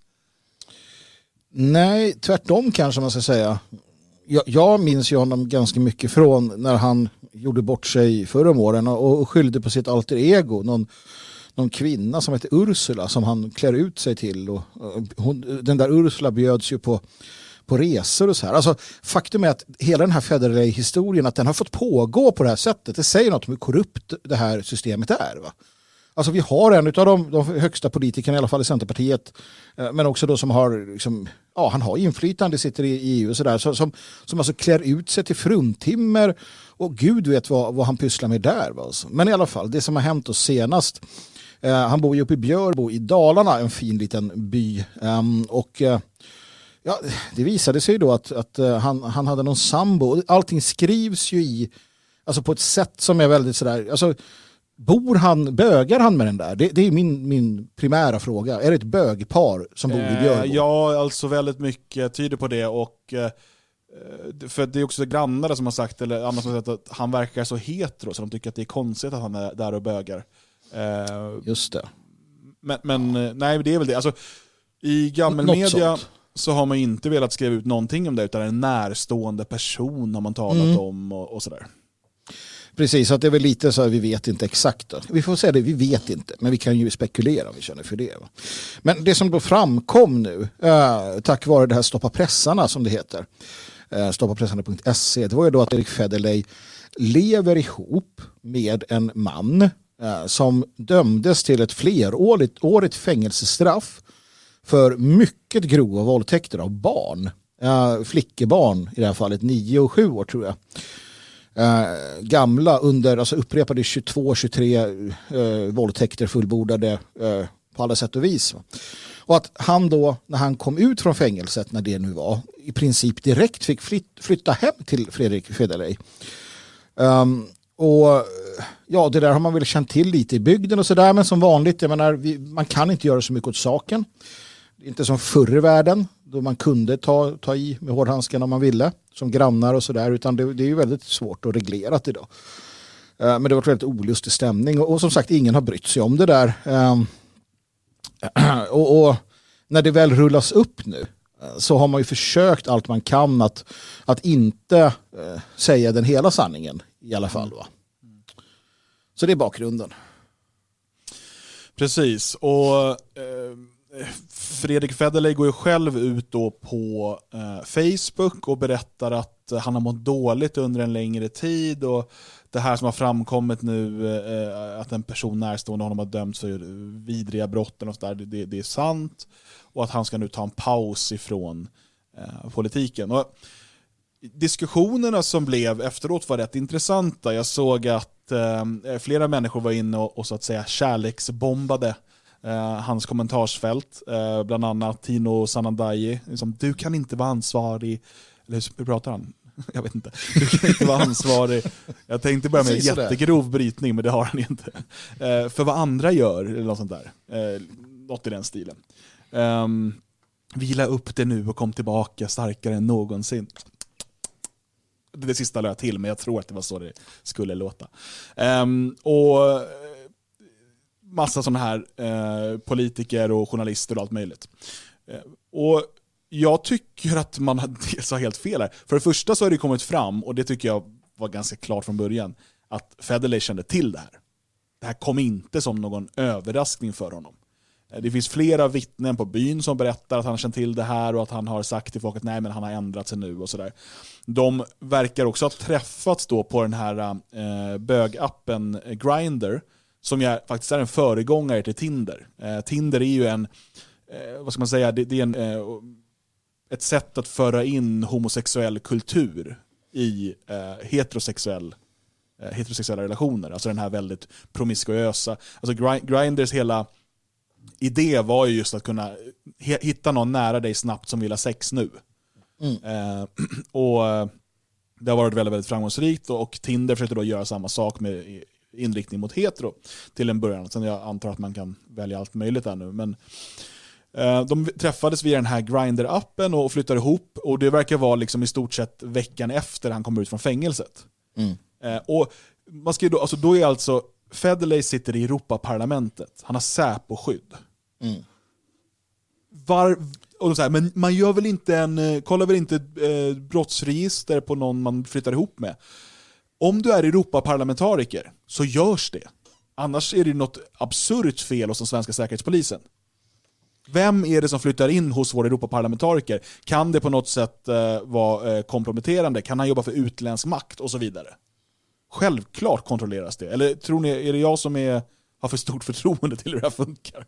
Nej, tvärtom kanske man ska säga. Jag, jag minns ju honom ganska mycket från när han gjorde bort sig förra om åren och, och skyllde på sitt alter ego. Någon, någon kvinna som heter Ursula som han klär ut sig till. Och, och hon, den där Ursula bjöds ju på, på resor och så här. Alltså, faktum är att hela den här Federley-historien, att den har fått pågå på det här sättet, det säger något om hur korrupt det här systemet är. Va? Alltså vi har en av de, de högsta politikerna i alla fall i Centerpartiet, men också då som har liksom, ja, han har inflytande, sitter i E U och sådär, så, som, som alltså klär ut sig till fruntimmer och gud vet vad, vad han pysslar med där. Alltså. Men i alla fall, det som har hänt oss senast, eh, han bor ju uppe i Björbo i Dalarna, en fin liten by, um, och eh, ja, det visade sig då att, att uh, han, han hade någon sambo. Allting skrivs ju i, alltså på ett sätt som är väldigt sådär, alltså bor han, bögar han med den där? Det, det är min, min primära fråga. Är det ett bögpar som bor i Björbo? Eh, ja, alltså väldigt mycket tyder på det, och eh, för det är också grannar som har sagt, eller andra som har sagt att han verkar så hetero så de tycker att det är konstigt att han är där och bögar. Eh, Just det. Men, men ja. nej, det är väl det. Alltså, i gammelmedia så har man inte velat skriva ut någonting om det, utan en närstående person har man talat mm. om och, och sådär. Precis, att det är väl lite så att vi vet inte exakt. Då. Vi får säga det, vi vet inte, men vi kan ju spekulera om vi känner för det. Va? Men det som då framkom nu, äh, tack vare det här Stoppa pressarna som det heter, äh, stoppa pressarna punkt se, det var ju då att Erik Federley lever ihop med en man äh, som dömdes till ett flerårigt årigt fängelsestraff för mycket grova våldtäkter av barn. Äh, flickebarn i det här fallet, nio och sju år tror jag. Uh, gamla under, alltså upprepade tjugotvå tjugotre uh, våldtäkter fullbordade uh, på alla sätt och vis. Och att han då, när han kom ut från fängelset, när det nu var, i princip direkt fick flyt, flytta hem till Fredrik Federley. Um, och ja, det där har man väl känt till lite i bygden och sådär, men som vanligt, jag menar, vi, man kan inte göra så mycket åt saken. Det är inte som förr i världen, då man kunde ta, ta i med hårdhandskarna om man ville, som grannar och sådär, utan det, det är ju väldigt svårt att reglera det idag. Uh, men det var ett väldigt olustig stämning, och, och som sagt, ingen har brytt sig om det där. Um, och, och när det väl rullas upp nu, uh, så har man ju försökt allt man kan att, att inte uh, säga den hela sanningen i alla fall. Va? Så det är bakgrunden. Precis, och uh... Fredrik Federley går ju själv ut då på eh, Facebook och berättar att eh, han har mått dåligt under en längre tid, och det här som har framkommit nu, eh, att en person närstående honom har dömts för vidriga brotten och så där, det, det är sant, och att han ska nu ta en paus ifrån eh, politiken. Och diskussionerna som blev efteråt var rätt intressanta. Jag såg att eh, flera människor var inne och, och så att säga kärleksbombade Uh, hans kommentarsfält, uh, bland annat Tino Sanandaji, liksom, du kan inte vara ansvarig, eller hur pratar han? Jag vet inte. Du kan inte vara ansvarig. Jag tänkte börja med en jättegrov brytning, men det har han inte. Uh, för vad andra gör, eller något sånt där. Uh, något i den stilen. Um, vila upp det nu och kom tillbaka starkare än någonsin. Det, det sista lade jag till, men jag tror att det var så det skulle låta. Um, och massa sådana här eh, politiker och journalister och allt möjligt. Eh, och jag tycker att man har helt fel här. För det första så har det kommit fram, och det tycker jag var ganska klart från början, att Federley kände till det här. Det här kom inte som någon överraskning för honom. Eh, det finns flera vittnen på byn som berättar att han har känt till det här, och att han har sagt till folk att nej, men han har ändrat sig nu och sådär. De verkar också ha träffats då på den här eh, bögappen Grindr, som jag faktiskt är en föregångare till Tinder. Eh, Tinder är ju en, eh, vad ska man säga, det, det är en, eh, ett sätt att föra in homosexuell kultur i eh, heterosexuell, eh, heterosexuella relationer. Alltså den här väldigt promiskuösa. Alltså Grinders hela idé var ju just att kunna he- hitta någon nära dig snabbt som vill ha sex nu. Mm. Eh, och det har varit väldigt, väldigt framgångsrikt, och Tinder försökte då göra samma sak med inriktning mot hetero till en början. Sen jag antar att man kan välja allt möjligt där nu. Men eh, de träffades via den här Grindr-appen och flyttade ihop, och det verkar vara liksom i stort sett veckan efter han kom ut från fängelset. Mm. Eh, och man ska ju då, alltså då är alltså Federley sitter i Europaparlamentet. Han har Säpo-skydd. Mm. Var, och så här, men man gör väl inte en, kollar väl inte eh, brottsregister på någon man flyttar ihop med. Om du är Europaparlamentariker så görs det. Annars är det något absurt fel hos den svenska säkerhetspolisen. Vem är det som flyttar in hos vår Europaparlamentariker? Kan det på något sätt eh, vara eh, komprometterande? Kan han jobba för utländsk makt och så vidare? Självklart kontrolleras det. Eller tror ni, är det jag som är, har för stort förtroende till hur det här funkar.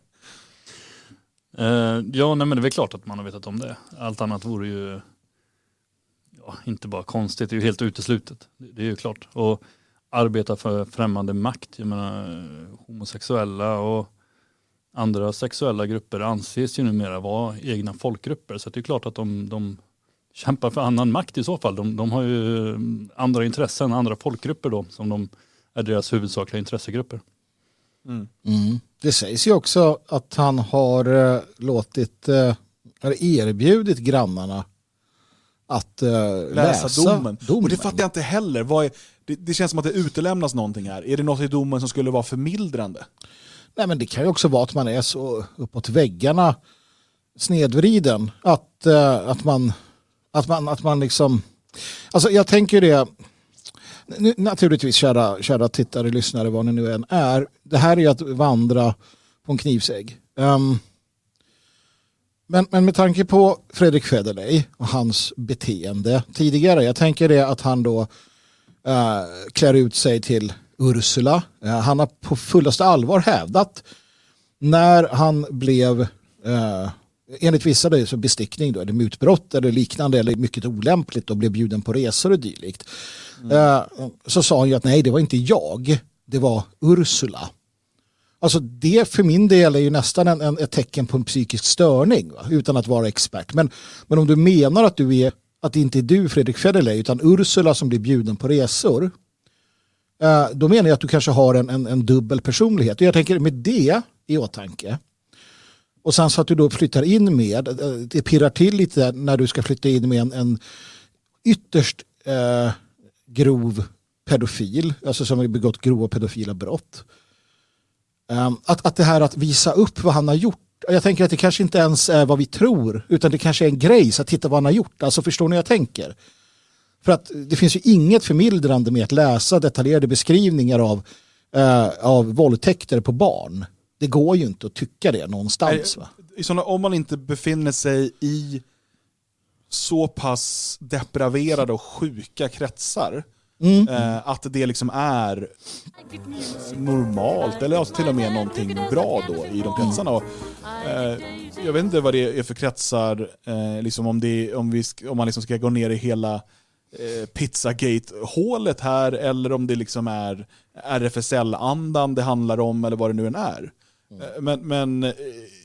Uh, ja, nej, men det är väl klart att man har vetat om det. Allt annat vore ju ja, inte bara konstigt, det är ju helt uteslutet. Det, det är ju klart. Och arbeta för främmande makt, jag menar homosexuella och andra sexuella grupper anses ju numera vara egna folkgrupper. Så det är klart att de, de kämpar för annan makt i så fall. De, de har ju andra intressen, andra folkgrupper då, som de är deras huvudsakliga intressegrupper. Mm. Mm. Det sägs ju också att han har uh, låtit, uh, erbjudit grannarna att uh, läsa, läsa domen. domen. Och det fattar jag inte heller. Vad är, det, det känns som att det utelämnas någonting här. Är det något i domen som skulle vara förmildrande? Nej, men det kan ju också vara att man är så uppåt väggarna snedvriden att, uh, att man att man att man liksom alltså jag tänker det nu, naturligtvis kära, kära tittare, lyssnare, vad ni nu än är, det här är att vandra på en knivsägg. Um, men, men med tanke på Fredrik Federley och hans beteende tidigare, jag tänker det att han då uh, klär ut sig till Ursula. Uh, han har på fullaste allvar hävdat när han blev uh, enligt vissa det är så bestickning då, eller mutbrott eller liknande eller mycket olämpligt och blev bjuden på resor och dylikt. Mm. Uh, så sa han ju att nej, det var inte jag, det var Ursula. Alltså det för min del är ju nästan en, en, ett tecken på en psykisk störning, va? Utan att vara expert. Men, men om du menar att du är att det inte är du Fredrik Federley utan Ursula som blir bjuden på resor, uh, då menar jag att du kanske har en, en, en dubbel personlighet. Och jag tänker med det i åtanke. Och sen så att du då flyttar in med, det pirrar till lite när du ska flytta in med en, en ytterst uh, grov pedofil, alltså som har begått grova pedofila brott. Um, att, att det här att visa upp vad han har gjort, jag tänker att det kanske inte ens är vad vi tror, utan det kanske är en grej så att titta vad han har gjort. Alltså förstår ni jag tänker? För att det finns ju inget förmildrande med att läsa detaljerade beskrivningar av, uh, av våldtäkter på barn. Det går ju inte att tycka det någonstans. Va? I såna, om man inte befinner sig i så pass depraverade och sjuka kretsar, Mm. Eh, att det liksom är eh, normalt eller alltså till och med någonting bra då i de kretsarna. Och, eh, jag vet inte vad det är för kretsar, eh, liksom om, det, om, vi, om man liksom ska gå ner i hela eh, Pizzagate-hålet här eller om det liksom är R F S L-andan det handlar om eller vad det nu än är. Mm. Eh, men men eh,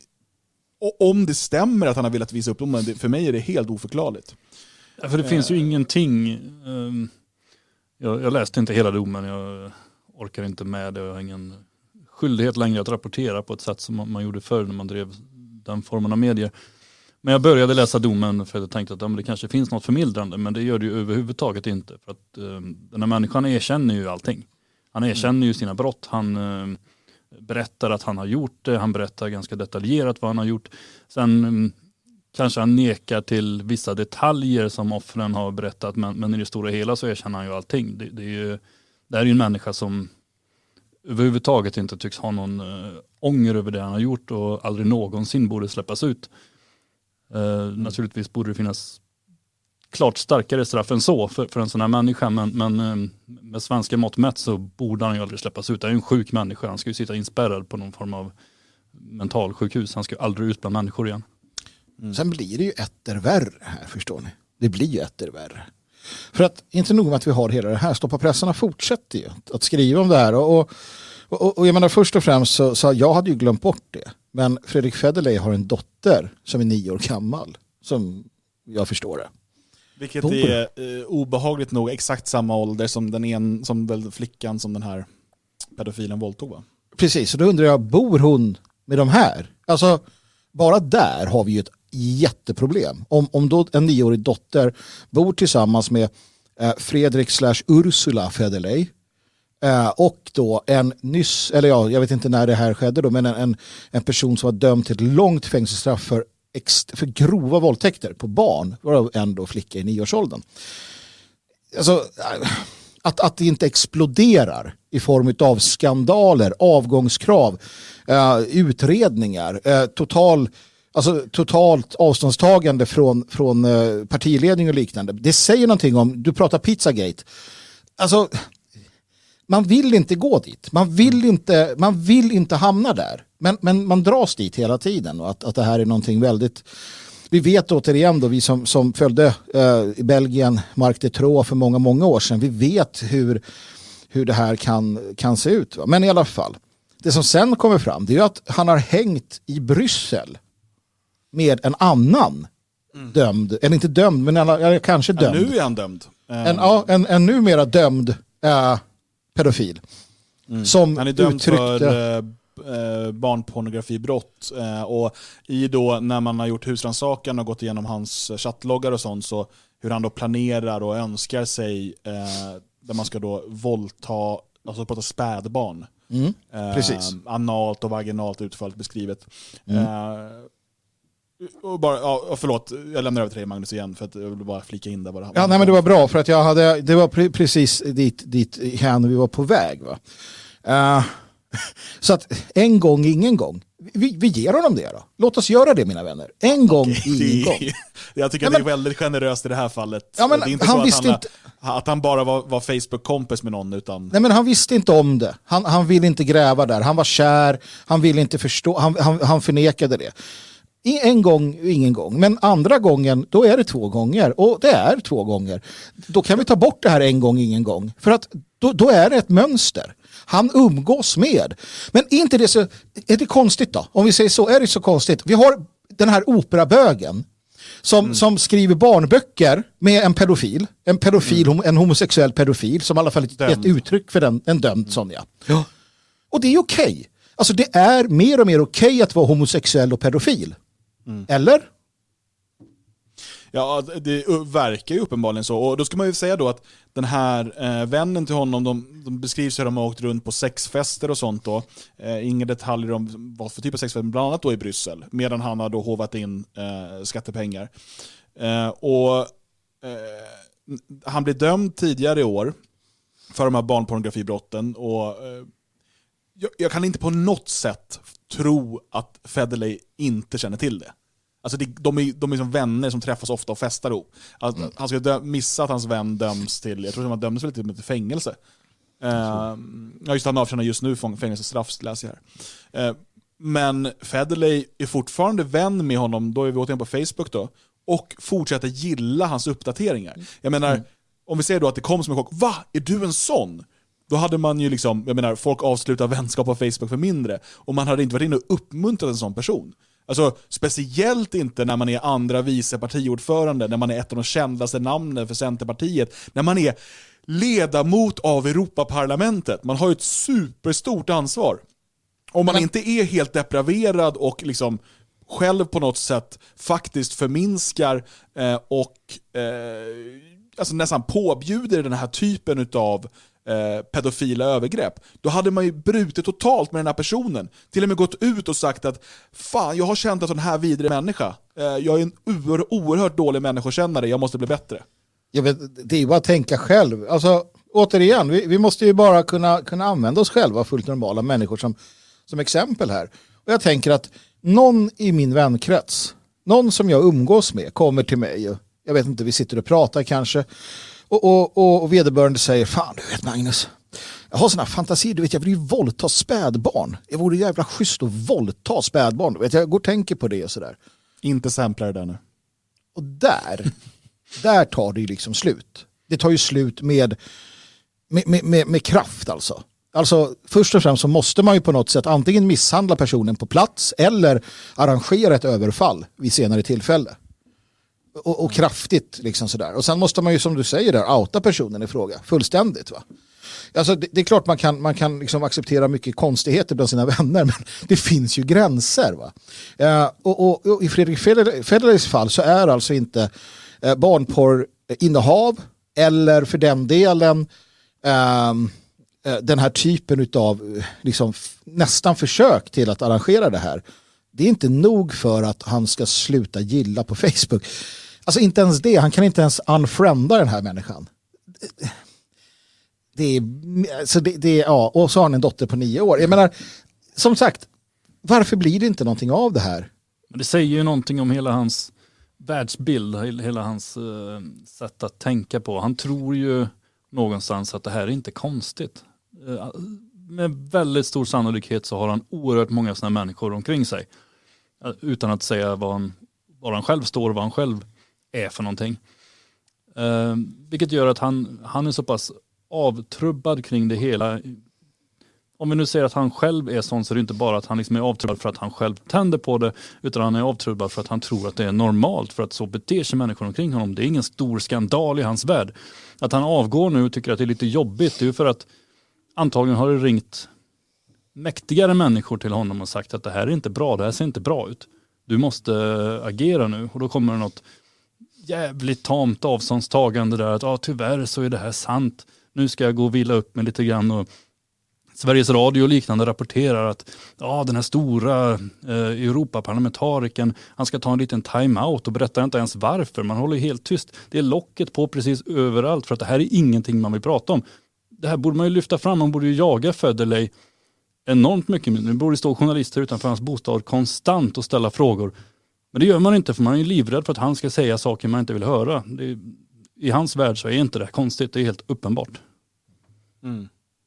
om det stämmer att han har velat visa upp dem, för mig är det helt oförklarligt. Ja, för det eh. finns ju ingenting... Um... Jag, jag läste inte hela domen, jag orkar inte med det. Jag har ingen skyldighet längre att rapportera på ett sätt som man, man gjorde förr när man drev den formen av medier. Men jag började läsa domen för att jag tänkte att ja, det kanske finns något förmildrande, men det gör det ju överhuvudtaget inte. För att um, den här människan erkänner ju allting. Han erkänner mm. ju sina brott, han um, berättar att han har gjort det, han berättar ganska detaljerat vad han har gjort. Sen... Um, Kanske han nekar till vissa detaljer som offren har berättat, men, men i det stora hela så erkänner han ju allting. Det, det, är ju, det här är ju en människa som överhuvudtaget inte tycks ha någon äh, ånger över det han har gjort och aldrig någonsin borde släppas ut. Äh, mm. Naturligtvis borde det finnas klart starkare straff än så för, för en sån här människa, men, men äh, med svenska mått mätt så borde han ju aldrig släppas ut. Det är en sjuk människa, han ska ju sitta inspärrad på någon form av mentalsjukhus. Han ska ju aldrig ut bland människor igen. Mm. Sen blir det ju ettervärre här, förstår ni. Det blir ju ettervärre. För att inte nog med att vi har hela det här, Stoppa-pressarna fortsätter ju att skriva om det här. Och, och, och, och jag menar först och främst så, så jag hade ju glömt bort det. Men Fredrik Federley har en dotter som är nio år gammal, som jag förstår det. Vilket Bor. är eh, obehagligt nog exakt samma ålder som den en, som väl flickan som den här pedofilen våldtog, va? Precis, så då undrar jag, bor hon med de här? Alltså, bara där har vi ju ett jätteproblem. Om, om då en nioårig dotter bor tillsammans med eh, Fredrik slash Ursula Federley eh, och då en nyss, eller ja, jag vet inte när det här skedde då, men en, en, en person som var dömd till ett långt fängelsestraff för, ex, för grova våldtäkter på barn, varav en då flicka i nioårsåldern. Alltså, att, att det inte exploderar i form av skandaler, avgångskrav, eh, utredningar, eh, total Alltså totalt avståndstagande från, från uh, partiledning och liknande. Det säger någonting om, du pratar Pizzagate. Alltså, man vill inte gå dit. Man vill inte, man vill inte hamna där. Men, men man dras dit hela tiden. Och att, att det här är någonting väldigt... Vi vet återigen då, vi som, som följde uh, i Belgien, Marc Dutroux för många, många år sedan. Vi vet hur, hur det här kan, kan se ut. Va? Men i alla fall, det som sen kommer fram, det är ju att han har hängt i Bryssel med en annan mm. dömd, eller inte dömd, men eller, kanske dömd. Ja, nu är han dömd. En, ja, en, en numera dömd uh, pedofil. Mm. Som han är dömd uttryckte... för uh, barnpornografibrott. Uh, och i då, när man har gjort husrannsakan och gått igenom hans chattloggar och sånt, så hur han då planerar och önskar sig uh, där man ska då våldta, alltså prata spädbarn. Mm. Uh, Precis. Analt och vaginalt utförligt beskrivet. Mm. Uh, och bara, ja, förlåt, jag lämnar över till dig Magnus igen för att jag vill bara flika in där vad det Ja, nej, men det var bra för att jag hade, det var pre- precis dit, dit här vi var på väg. Va? Uh, så att en gång, ingen gång. Vi, vi ger honom det då. Låt oss göra det, mina vänner. En gång, okay, ingen gång. Jag tycker ja, att men, det är väldigt generöst i det här fallet. Ja, men, det är inte han så att, visste han, inte... att han bara var, var Facebook-kompis med någon. Utan... Nej, men han visste inte om det. Han, han ville inte gräva där. Han var kär. Han ville inte förstå. Han, han, han förnekade det. En gång, ingen gång. Men andra gången, då är det två gånger. Och det är två gånger. Då kan vi ta bort det här en gång, ingen gång. För att då, då är det ett mönster. Han umgås med. Men är inte det så... Är det konstigt då? Om vi säger så, är det så konstigt? Vi har den här operabögen som, mm. som skriver barnböcker med en pedofil. En pedofil, mm. en homosexuell pedofil som i alla fall är ett uttryck för den, en dömd sån, ja. ja. Och det är okej. Okay. Alltså det är mer och mer okej okay att vara homosexuell och pedofil. Mm. Eller? Ja, det verkar ju uppenbarligen så. Och då ska man ju säga då att den här eh, vännen till honom, de, de beskrivs hur de har åkt runt på sexfester och sånt då. Eh, inga detaljer om vad för typ av sexfester, bland annat då i Bryssel. Medan han har då hovat in eh, skattepengar. Eh, och eh, han blev dömd tidigare i år för de här barnpornografibrotten. Och eh, jag, jag kan inte på något sätt tro att Federley inte känner till det. Alltså det, de är, de är som vänner som träffas ofta och festar ihop. Att, mm. Han ska dö, missa att hans vän döms till, jag tror att han dömdes väl till, till fängelse. Uh, ja, just han avtjänar just nu fängelsestraff, läser jag här. Uh, men Federley är fortfarande vän med honom, då är vi återigen på Facebook då, och fortsätter gilla hans uppdateringar. Jag menar, mm. om vi säger då att det kom som en chock, va? Är du en sån? Då hade man ju liksom, jag menar, folk avslutar vänskap på Facebook för mindre. Och man hade inte varit inne och uppmuntrat en sån person. Alltså, speciellt inte när man är andra vice partiordförande, när man är ett av de kändaste namnen för Centerpartiet, när man är ledamot av Europaparlamentet. Man har ju ett superstort ansvar. Om man inte är helt depraverad och liksom själv på något sätt faktiskt förminskar eh, och eh, alltså nästan påbjuder den här typen av Eh, pedofila övergrepp, då hade man ju brutit totalt med den här personen, till och med gått ut och sagt att fan, jag har känt en sån här vidrig människa, eh, jag är en oer- oerhört dålig människokännare, jag måste bli bättre. Jag vet, det är ju bara att tänka själv, alltså återigen, vi, vi måste ju bara kunna, kunna använda oss själva, fullt normala människor som, som exempel här, och jag tänker att någon i min vänkrets, någon som jag umgås med, kommer till mig och, jag vet inte, vi sitter och pratar kanske. Och, och, och, och vederbörande säger, fan du vet Magnus, jag har såna fantasier, du vet, jag vill ju våldta spädbarn. Jag vore jävla schysst att våldta spädbarn. Du vet, jag går och tänker på det och sådär. Inte samplar det nu. Och där, där tar det ju liksom slut. Det tar ju slut med, med, med, med, med kraft alltså. Alltså först och främst så måste man ju på något sätt antingen misshandla personen på plats eller arrangera ett överfall vid senare tillfälle. Och, och kraftigt liksom sådär. Och sen måste man ju, som du säger där, outa personen i fråga. Fullständigt, va? Alltså det, det är klart man kan, man kan liksom acceptera mycket konstigheter bland sina vänner, men det finns ju gränser, va? Uh, och, och, och i Fredrik Federleys fall så är alltså inte uh, barnporr innehav eller för den delen uh, uh, den här typen av uh, liksom f- nästan försök till att arrangera det här. Det är inte nog för att han ska sluta gilla på Facebook. Alltså inte ens det. Han kan inte ens unfrienda den här människan. Det är, så det, det är, ja, och så har han en dotter på nio år. Jag menar, som sagt, varför blir det inte någonting av det här? Det säger ju någonting om hela hans världsbild, hela hans uh, sätt att tänka på. Han tror ju någonstans att det här är inte konstigt. med väldigt stor sannolikhet så har han oerhört många sådana människor omkring sig. Utan att säga vad han, var han själv står och vad han själv är för någonting. Eh, vilket gör att han, han är så pass avtrubbad kring det hela. Om vi nu säger att han själv är sån, så är det inte bara att han liksom är avtrubbad för att han själv tänder på det, utan han är avtrubbad för att han tror att det är normalt, för att så beter sig människor omkring honom. Det är ingen stor skandal i hans värld. Att han avgår nu och tycker att det är lite jobbigt, det är ju för att antagligen har det ringt mäktigare människor till honom och sagt att det här är inte bra, det här ser inte bra ut. Du måste agera nu. Och då kommer det något jävligt tamt avståndstagande där att ah, tyvärr så är det här sant. Nu ska jag gå och vila upp mig lite grann. Och Sveriges Radio och liknande rapporterar att ah, den här stora eh, Europaparlamentariken, han ska ta en liten time-out och berättar inte ens varför. Man håller helt tyst. Det är locket på precis överallt för att det här är ingenting man vill prata om. Det här borde man ju lyfta fram. Man borde ju jaga Federley enormt mycket. Nu borde stå journalister utanför hans bostad konstant och ställa frågor. Men det gör man inte, för man är ju livrädd för att han ska säga saker man inte vill höra. Det är, i hans värld så är inte det konstigt. Det är helt uppenbart. Mm.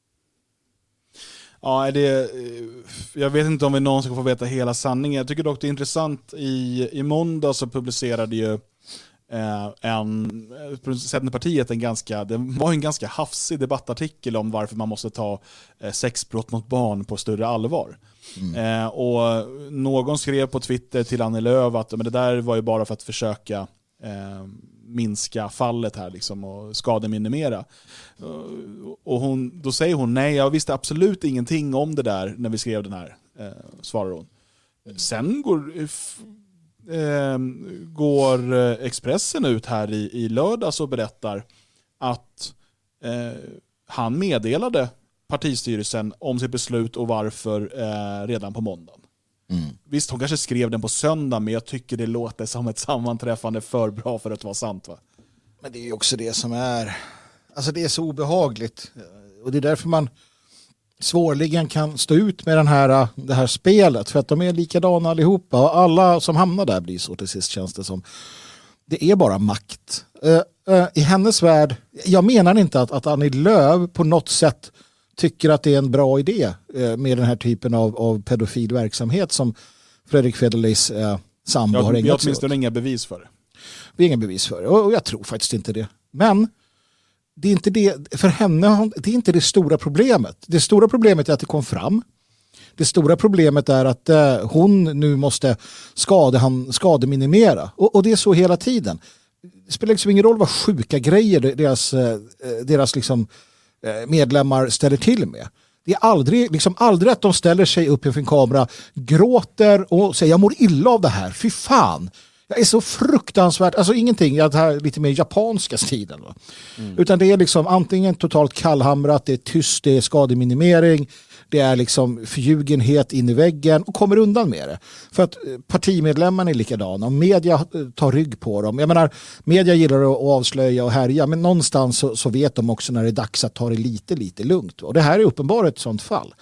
Ja, det, jag vet inte om vi någonsin ska få veta hela sanningen. Jag tycker dock det är intressant. I, i måndag så publicerade ju eh, en Centerpartiet en ganska, det var en ganska hafsig debattartikel om varför man måste ta eh, sexbrott mot barn på större allvar. Mm. Eh, och någon skrev på Twitter till Annie Lööf att men det där var ju bara för att försöka eh, minska fallet här liksom, och skademinimera. Och hon, då säger hon nej, jag visste absolut ingenting om det där när vi skrev den här, eh, svarar hon. Sen går, eh, går Expressen ut här i, i lördags och berättar att eh, han meddelade partistyrelsen om sitt beslut och varför eh, redan på måndagen. Mm. Visst, hon kanske skrev den på söndag, men jag tycker det låter som ett sammanträffande för bra för att vara sant, va? Men det är ju också det som är, alltså det är så obehagligt, och det är därför man svårligen kan stå ut med den här, det här spelet, för att de är likadana allihopa och alla som hamnar där blir så till sist, känns det som. Det är bara makt. Uh, uh, i hennes värld, jag menar inte att, att Annie Lööf på något sätt tycker att det är en bra idé uh, med den här typen av, av pedofil verksamhet som Fredrik Federleys uh, sambo har ägnat sig åt. Vi har åtminstone inga bevis för det. Vi har inga bevis för det, och jag tror faktiskt inte det. Men det är inte det, för henne, det är inte det stora problemet. Det stora problemet är att det kom fram. Det stora problemet är att eh, hon nu måste skade, han, skademinimera. Och, och det är så hela tiden. Det spelar liksom ingen roll vad sjuka grejer deras, eh, deras liksom, eh, medlemmar ställer till med. Det är aldrig, liksom aldrig att de ställer sig upp inför en kamera, gråter och säger jag mår illa av det här, fy fan. Jag är så fruktansvärt, alltså ingenting, jag har lite mer japanska stilen. Mm. Utan det är liksom antingen totalt kallhamrat, det är tyst, det är skademinimering, det är liksom förljugenhet in i väggen och kommer undan med det. För att partimedlemmarna är likadana och media tar rygg på dem. Jag menar, media gillar att avslöja och härja, men någonstans så, så vet de också när det är dags att ta det lite, lite lugnt. Och det här är uppenbart ett sånt fall.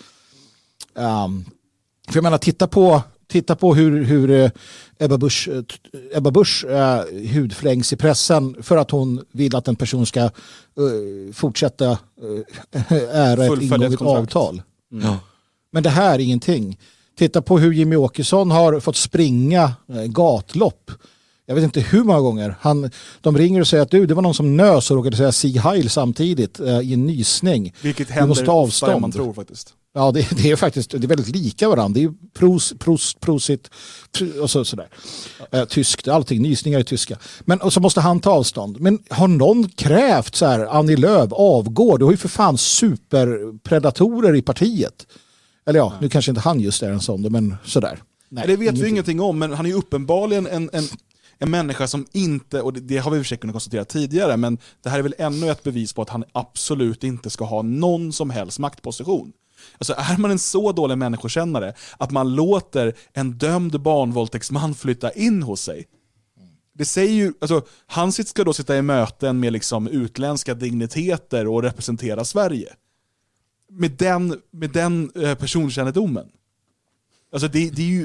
Um, för jag menar, titta på Titta på hur, hur Ebba Busch, Ebba Busch äh, hudflängs i pressen för att hon vill att en person ska äh, fortsätta äh, ära ett ingånget avtal. Mm. Ja. Men det här är ingenting. Titta på hur Jimmy Åkesson har fått springa äh, gatlopp. Jag vet inte hur många gånger. Han, de ringer och säger att du, det var någon som nös och råkade säga Sieg Heil samtidigt äh, i en nysning. Vilket händer måste avstånd. Man tror faktiskt. Ja, det, det är faktiskt det är väldigt lika varandra. Det är pros, pros, prosit och så, sådär. Eh, tyskt, allting, nysningar är tyska. Men och så måste han ta avstånd. Men har någon krävt så här, Annie Lööf avgår? Du har ju för fan superpredatorer i partiet. Eller ja, Nej. Nu kanske inte han just är en sån, men sådär. Nej, det vet ingenting. Vi ingenting om, men han är ju uppenbarligen en, en, en människa som inte, och det, det har vi i och för sig kunnat konstatera tidigare, men det här är väl ännu ett bevis på att han absolut inte ska ha någon som helst maktposition. Alltså är man en så dålig människokännare att man låter en dömd barnvåldtäktsman flytta in hos sig. Det säger ju, alltså, han ska då sitta i möten med liksom utländska digniteter och representera Sverige. Med den, med den eh, personkännedomen. Alltså det, det är ju,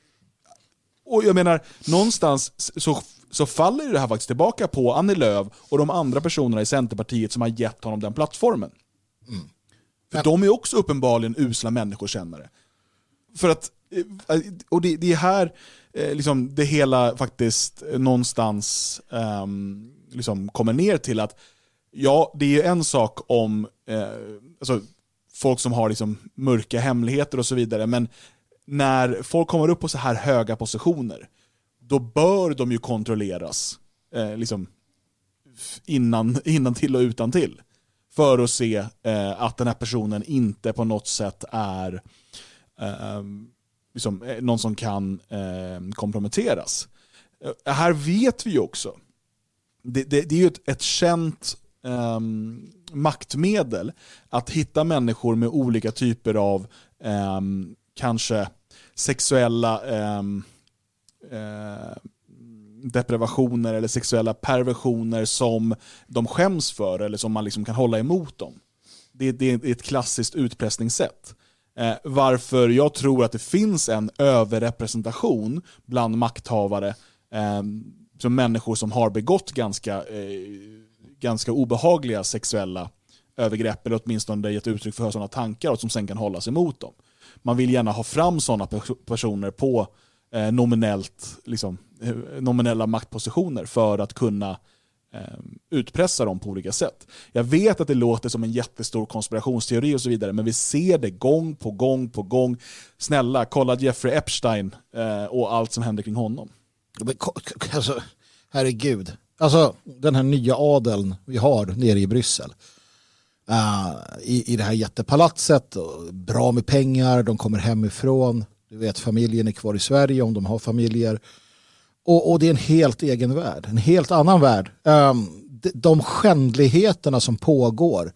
och jag menar, någonstans så, så faller det här faktiskt tillbaka på Annie Lööf och de andra personerna i Centerpartiet som har gett honom den plattformen. Mm. För de är också uppenbarligen usla människokännare. För att, och det, det är här liksom det hela faktiskt någonstans um, liksom kommer ner till att ja, det är ju en sak om eh, alltså, folk som har liksom mörka hemligheter och så vidare, men när folk kommer upp på så här höga positioner, då bör de ju kontrolleras eh, liksom innan, innan till och utan till för att se eh, att den här personen inte på något sätt är eh, liksom, någon som kan eh, komprometteras. Eh, här vet vi ju också, det, det, det är ju ett, ett känt eh, maktmedel att hitta människor med olika typer av eh, kanske sexuella eh, eh, deprivationer eller sexuella perversioner som de skäms för eller som man liksom kan hålla emot dem. Det, det är ett klassiskt utpressningssätt. Eh, varför jag tror att det finns en överrepresentation bland makthavare eh, som människor som har begått ganska, eh, ganska obehagliga sexuella övergrepp eller åtminstone gett uttryck för sådana tankar och som sen kan hållas emot dem. Man vill gärna ha fram sådana personer på eh, nominellt, liksom, nominella maktpositioner för att kunna eh, utpressa dem på olika sätt. Jag vet att det låter som en jättestor konspirationsteori och så vidare, men vi ser det gång på gång på gång. Snälla, kolla Jeffrey Epstein eh, och allt som händer kring honom. Men, alltså, herregud. Alltså, den här nya adeln vi har nere i Bryssel. Uh, i, i det här jättepalatset, och bra med pengar, de kommer hemifrån, du vet, familjen är kvar i Sverige om de har familjer, och, och det är en helt egen värld, en helt annan värld. Um, de, de skändligheterna som pågår,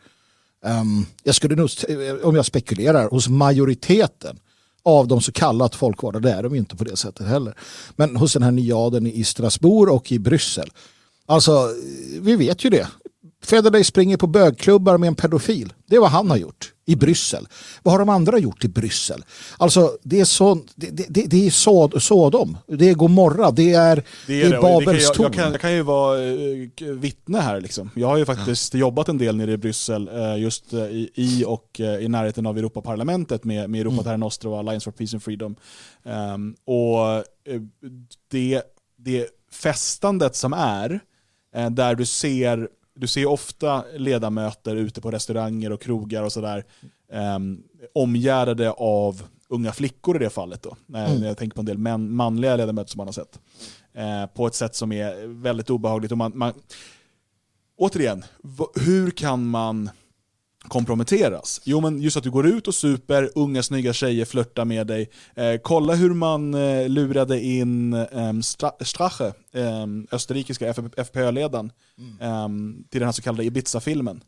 um, jag skulle nog, om jag spekulerar, hos majoriteten av de så kallat folkvalda, det är de inte på det sättet heller, men hos den här nya adeln i Strasbourg och i Bryssel, alltså vi vet ju det. Federley springer på bögklubbar med en pedofil. Det är vad han har gjort i Bryssel. Vad har de andra gjort i Bryssel? Alltså, det är så, det, det, det är så, så de. Det är Gomorra, det är, det är, det är Babels torn. Jag, jag, kan, jag kan ju vara uh, vittne här. Liksom. Jag har ju faktiskt ja. jobbat en del nere i Bryssel uh, just uh, i, i och uh, i närheten av Europaparlamentet med, med Europa mm. Terra Nostra och Alliance for Peace and Freedom. Um, och uh, det, det festandet som är uh, där du ser Du ser ofta ledamöter ute på restauranger och krogar och sådär eh, omgärdade av unga flickor i det fallet då. När, mm. när jag tänker på en del män, manliga ledamöter som man har sett. Eh, på ett sätt som är väldigt obehagligt. Och man, man, återigen, v- hur kan man komprometteras? Jo, men just att du går ut och super, unga snygga tjejer flörtar med dig. Eh, kolla hur man eh, lurade in eh, Strache, eh, österrikiska F P Ö-ledaren, mm. eh, till den här så kallade Ibiza-filmen.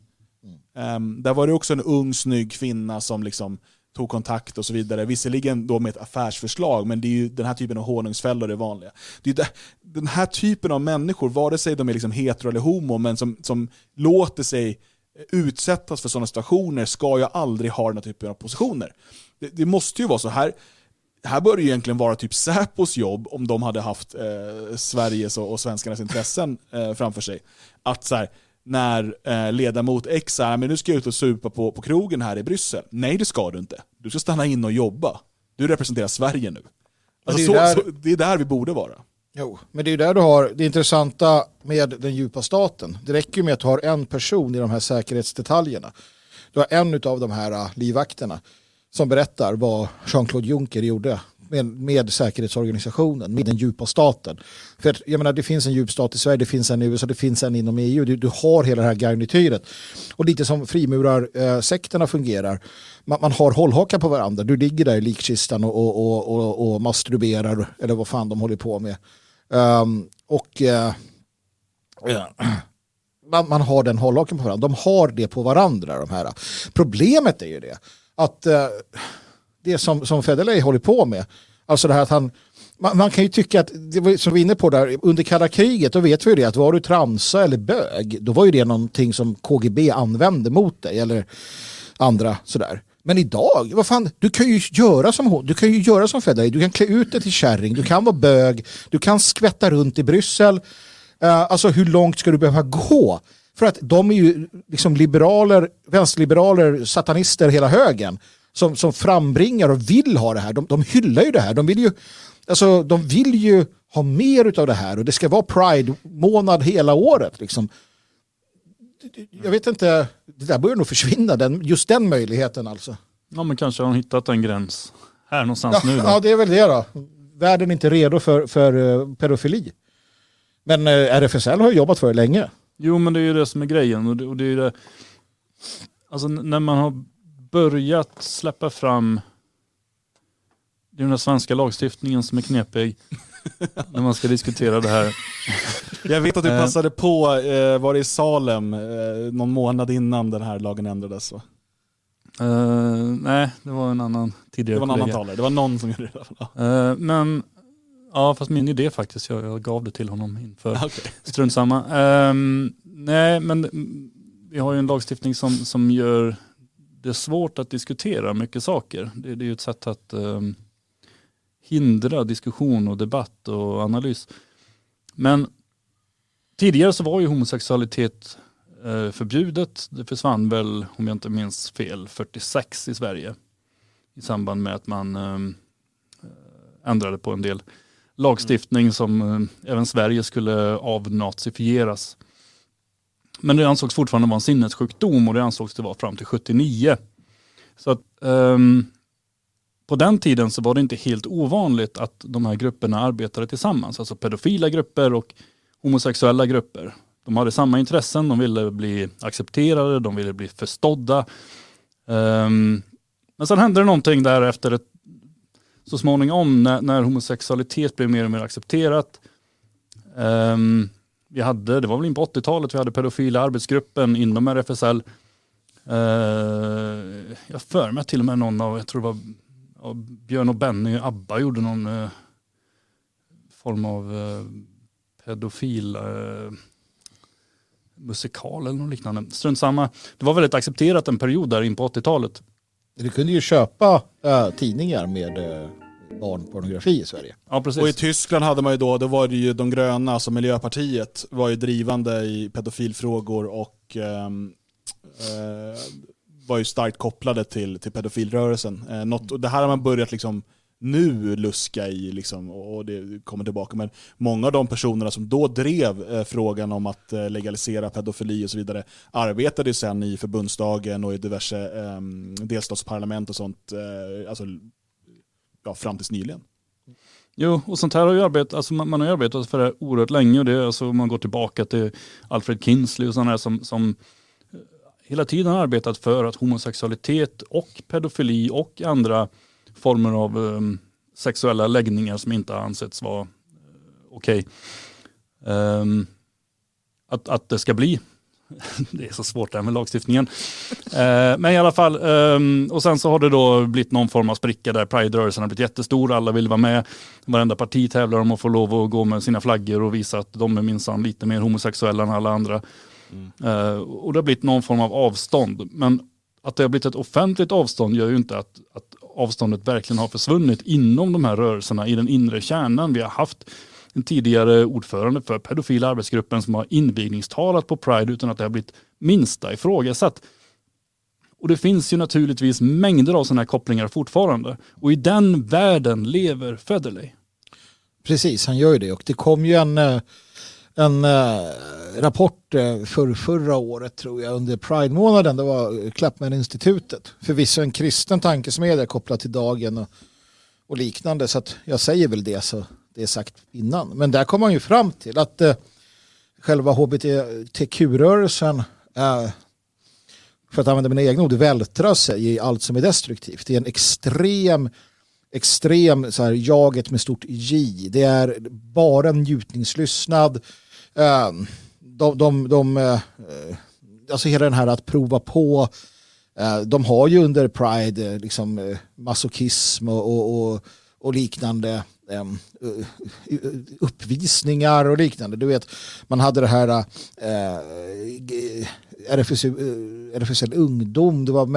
Mm. Eh, där var det också en ung snygg kvinna som liksom tog kontakt och så vidare. Visserligen då med ett affärsförslag, men det är ju den här typen av honungsfällor det vanliga. Det är ju den här typen av människor, vare sig de är liksom hetero eller homo, men som, som låter sig utsättas för sådana situationer, ska jag aldrig ha den här typen av positioner. Det, det måste ju vara så här. Här bör det ju egentligen vara typ Säpos jobb om de hade haft eh, Sveriges och, och svenskarnas intressen eh, framför sig. Att så här, när eh, ledamot X är, men nu ska jag ut och supa på, på krogen här i Bryssel. Nej, det ska du inte. Du ska stanna in och jobba. Du representerar Sverige nu. Alltså, det, är så, där... så, det är där vi borde vara. Jo, men det är ju där du har det intressanta med den djupa staten. Det räcker ju med att du har en person i de här säkerhetsdetaljerna. Du har en av de här livvakterna som berättar vad Jean-Claude Juncker gjorde med, med säkerhetsorganisationen, med den djupa staten. För jag menar, det finns en djup stat i Sverige, det finns en i U S A, det finns en inom E U. Du, du har hela det här garnityret. Och lite som frimurarsekterna fungerar. Man, man har hållhakar på varandra. Du ligger där i likkistan och, och, och, och, och masturberar, eller vad fan de håller på med. Um, och uh, uh, man, man har den hållhaken på varandra. De har det på varandra, de här. Problemet är ju det att uh, det som, som Federley håller på med, alltså det här att han man, man kan ju tycka att, det var, som vi var inne på där, under kalla kriget, då vet vi ju det, att var du transa eller bög, då var ju det någonting som K G B använde mot dig, eller andra sådär. Men idag, vad fan, du kan ju göra som hon, du kan ju göra som Federley, du kan klä ut dig till kärring, du kan vara bög, du kan skvätta runt i Bryssel. Uh, alltså hur långt ska du behöva gå För att de är ju liksom liberaler, vänsterliberaler, satanister hela högen som, som frambringar och vill ha det här. De, de hyllar ju det här. De vill ju, alltså, de vill ju ha mer av det här och det ska vara Pride-månad hela året. Liksom. Jag vet inte, det där börjar nog försvinna, den, just den möjligheten alltså. Ja, men kanske har de hittat en gräns här någonstans ja, nu då. Ja, det är väl det då. Världen är inte redo för, för uh, pedofili. Men uh, R F S L har ju jobbat för det länge. Jo, men det är ju det som är grejen. Och det, och det är det, alltså när man har börjat släppa fram, det är den svenska lagstiftningen som är knepig när man ska diskutera det här. Jag vet att du passade på, eh, var det i Salem eh, någon månad innan den här lagen ändrades va? Uh, nej, det var en annan tidigare Det var en kollega. annan talare, det var någon som gjorde det. Ja. Uh, men, ja fast min idé faktiskt, jag, jag gav det till honom inför. Okay. Strunt samma. Um, nej, men vi har ju en lagstiftning som, som gör det svårt att diskutera mycket saker. Det, det är ju ett sätt att um, hindra diskussion och debatt och analys. Men tidigare så var ju homosexualitet eh, förbjudet. Det försvann väl, om jag inte minns fel, fyrtiosex i Sverige. I samband med att man eh, ändrade på en del lagstiftning mm. som eh, även Sverige skulle avnazifieras. Men det ansågs fortfarande vara en sinnessjukdom och det ansågs det vara fram till sjuttionio. Så att eh, på den tiden så var det inte helt ovanligt att de här grupperna arbetade tillsammans. Alltså pedofila grupper och homosexuella grupper. De hade samma intressen, de ville bli accepterade, de ville bli förstådda. Um, men sen hände det någonting där efter ett, så småningom när, när homosexualitet blev mer och mer accepterat. Um, vi hade, det var väl in på åttiotalet, vi hade pedofila arbetsgruppen inom R F S L. Uh, jag för mig till och med någon av, jag tror det var och Björn och Benny och Abba gjorde någon uh, form av uh, pedofil uh, musikal eller något liknande. Strunt samma. Det var väldigt accepterat en period där in på åttiotalet. Du kunde ju köpa uh, tidningar med uh, barnpornografi i Sverige. Ja, precis. Och i Tyskland hade man ju då, då var det ju de gröna, alltså Miljöpartiet var ju drivande i pedofilfrågor och um, uh, var ju starkt kopplade till, till pedofilrörelsen. Eh, något, och det här har man börjat liksom nu luska i liksom, och det kommer tillbaka. Men många av de personerna som då drev eh, frågan om att eh, legalisera pedofili och så vidare arbetade ju sen i förbundsdagen och i diverse eh, delstatsparlament och sånt eh, alltså, ja, fram tills nyligen. Jo, och sånt här har ju arbetat, alltså man, man har ju arbetat för det oerhört länge och det är alltså, man går tillbaka till Alfred Kinsley och sådana här som, som hela tiden har arbetat för att homosexualitet och pedofili och andra former av um, sexuella läggningar som inte har ansetts vara uh, okej. Okay. Um, att, att det ska bli. Det är så svårt där med lagstiftningen. uh, men i alla fall, um, och sen så har det då blivit någon form av spricka där Pride-rörelsen har blivit jättestor. Alla vill vara med. Varenda parti tävlar om att få lov att gå med sina flaggor och visa att de är minsann lite mer homosexuella än alla andra. Mm. Uh, och det har blivit någon form av avstånd. Men att det har blivit ett offentligt avstånd gör ju inte att, att avståndet verkligen har försvunnit inom de här rörelserna i den inre kärnan. Vi har haft en tidigare ordförande för pedofila arbetsgruppen som har invigningstalat på Pride utan att det har blivit minsta ifrågasatt. Och det finns ju naturligtvis mängder av sådana här kopplingar fortfarande. Och i den världen lever Federley. Precis, han gör ju det. Och det kom ju en... en rapport för förra året tror jag under Pride-månaden. Det var Klappman-institutet. Förvisso en kristen tankesmedja kopplat till dagen och, och liknande. Så att jag säger väl det så det är sagt innan. Men där kom man ju fram till att eh, själva H B T Q-rörelsen eh, för att använda mina egna ord vältrar sig i allt som är destruktivt. Det är en extrem extrem så här, jaget med stort J. Det är bara en njutningslystnad. Uh, de, de, de, uh, alltså hela den här att prova på. Uh, de har ju under Pride uh, liksom uh, masochism och, och, och, och liknande um, uh, uppvisningar och liknande. Du vet, man hade det här uh, R F S L, uh, R F S L ungdom. Det var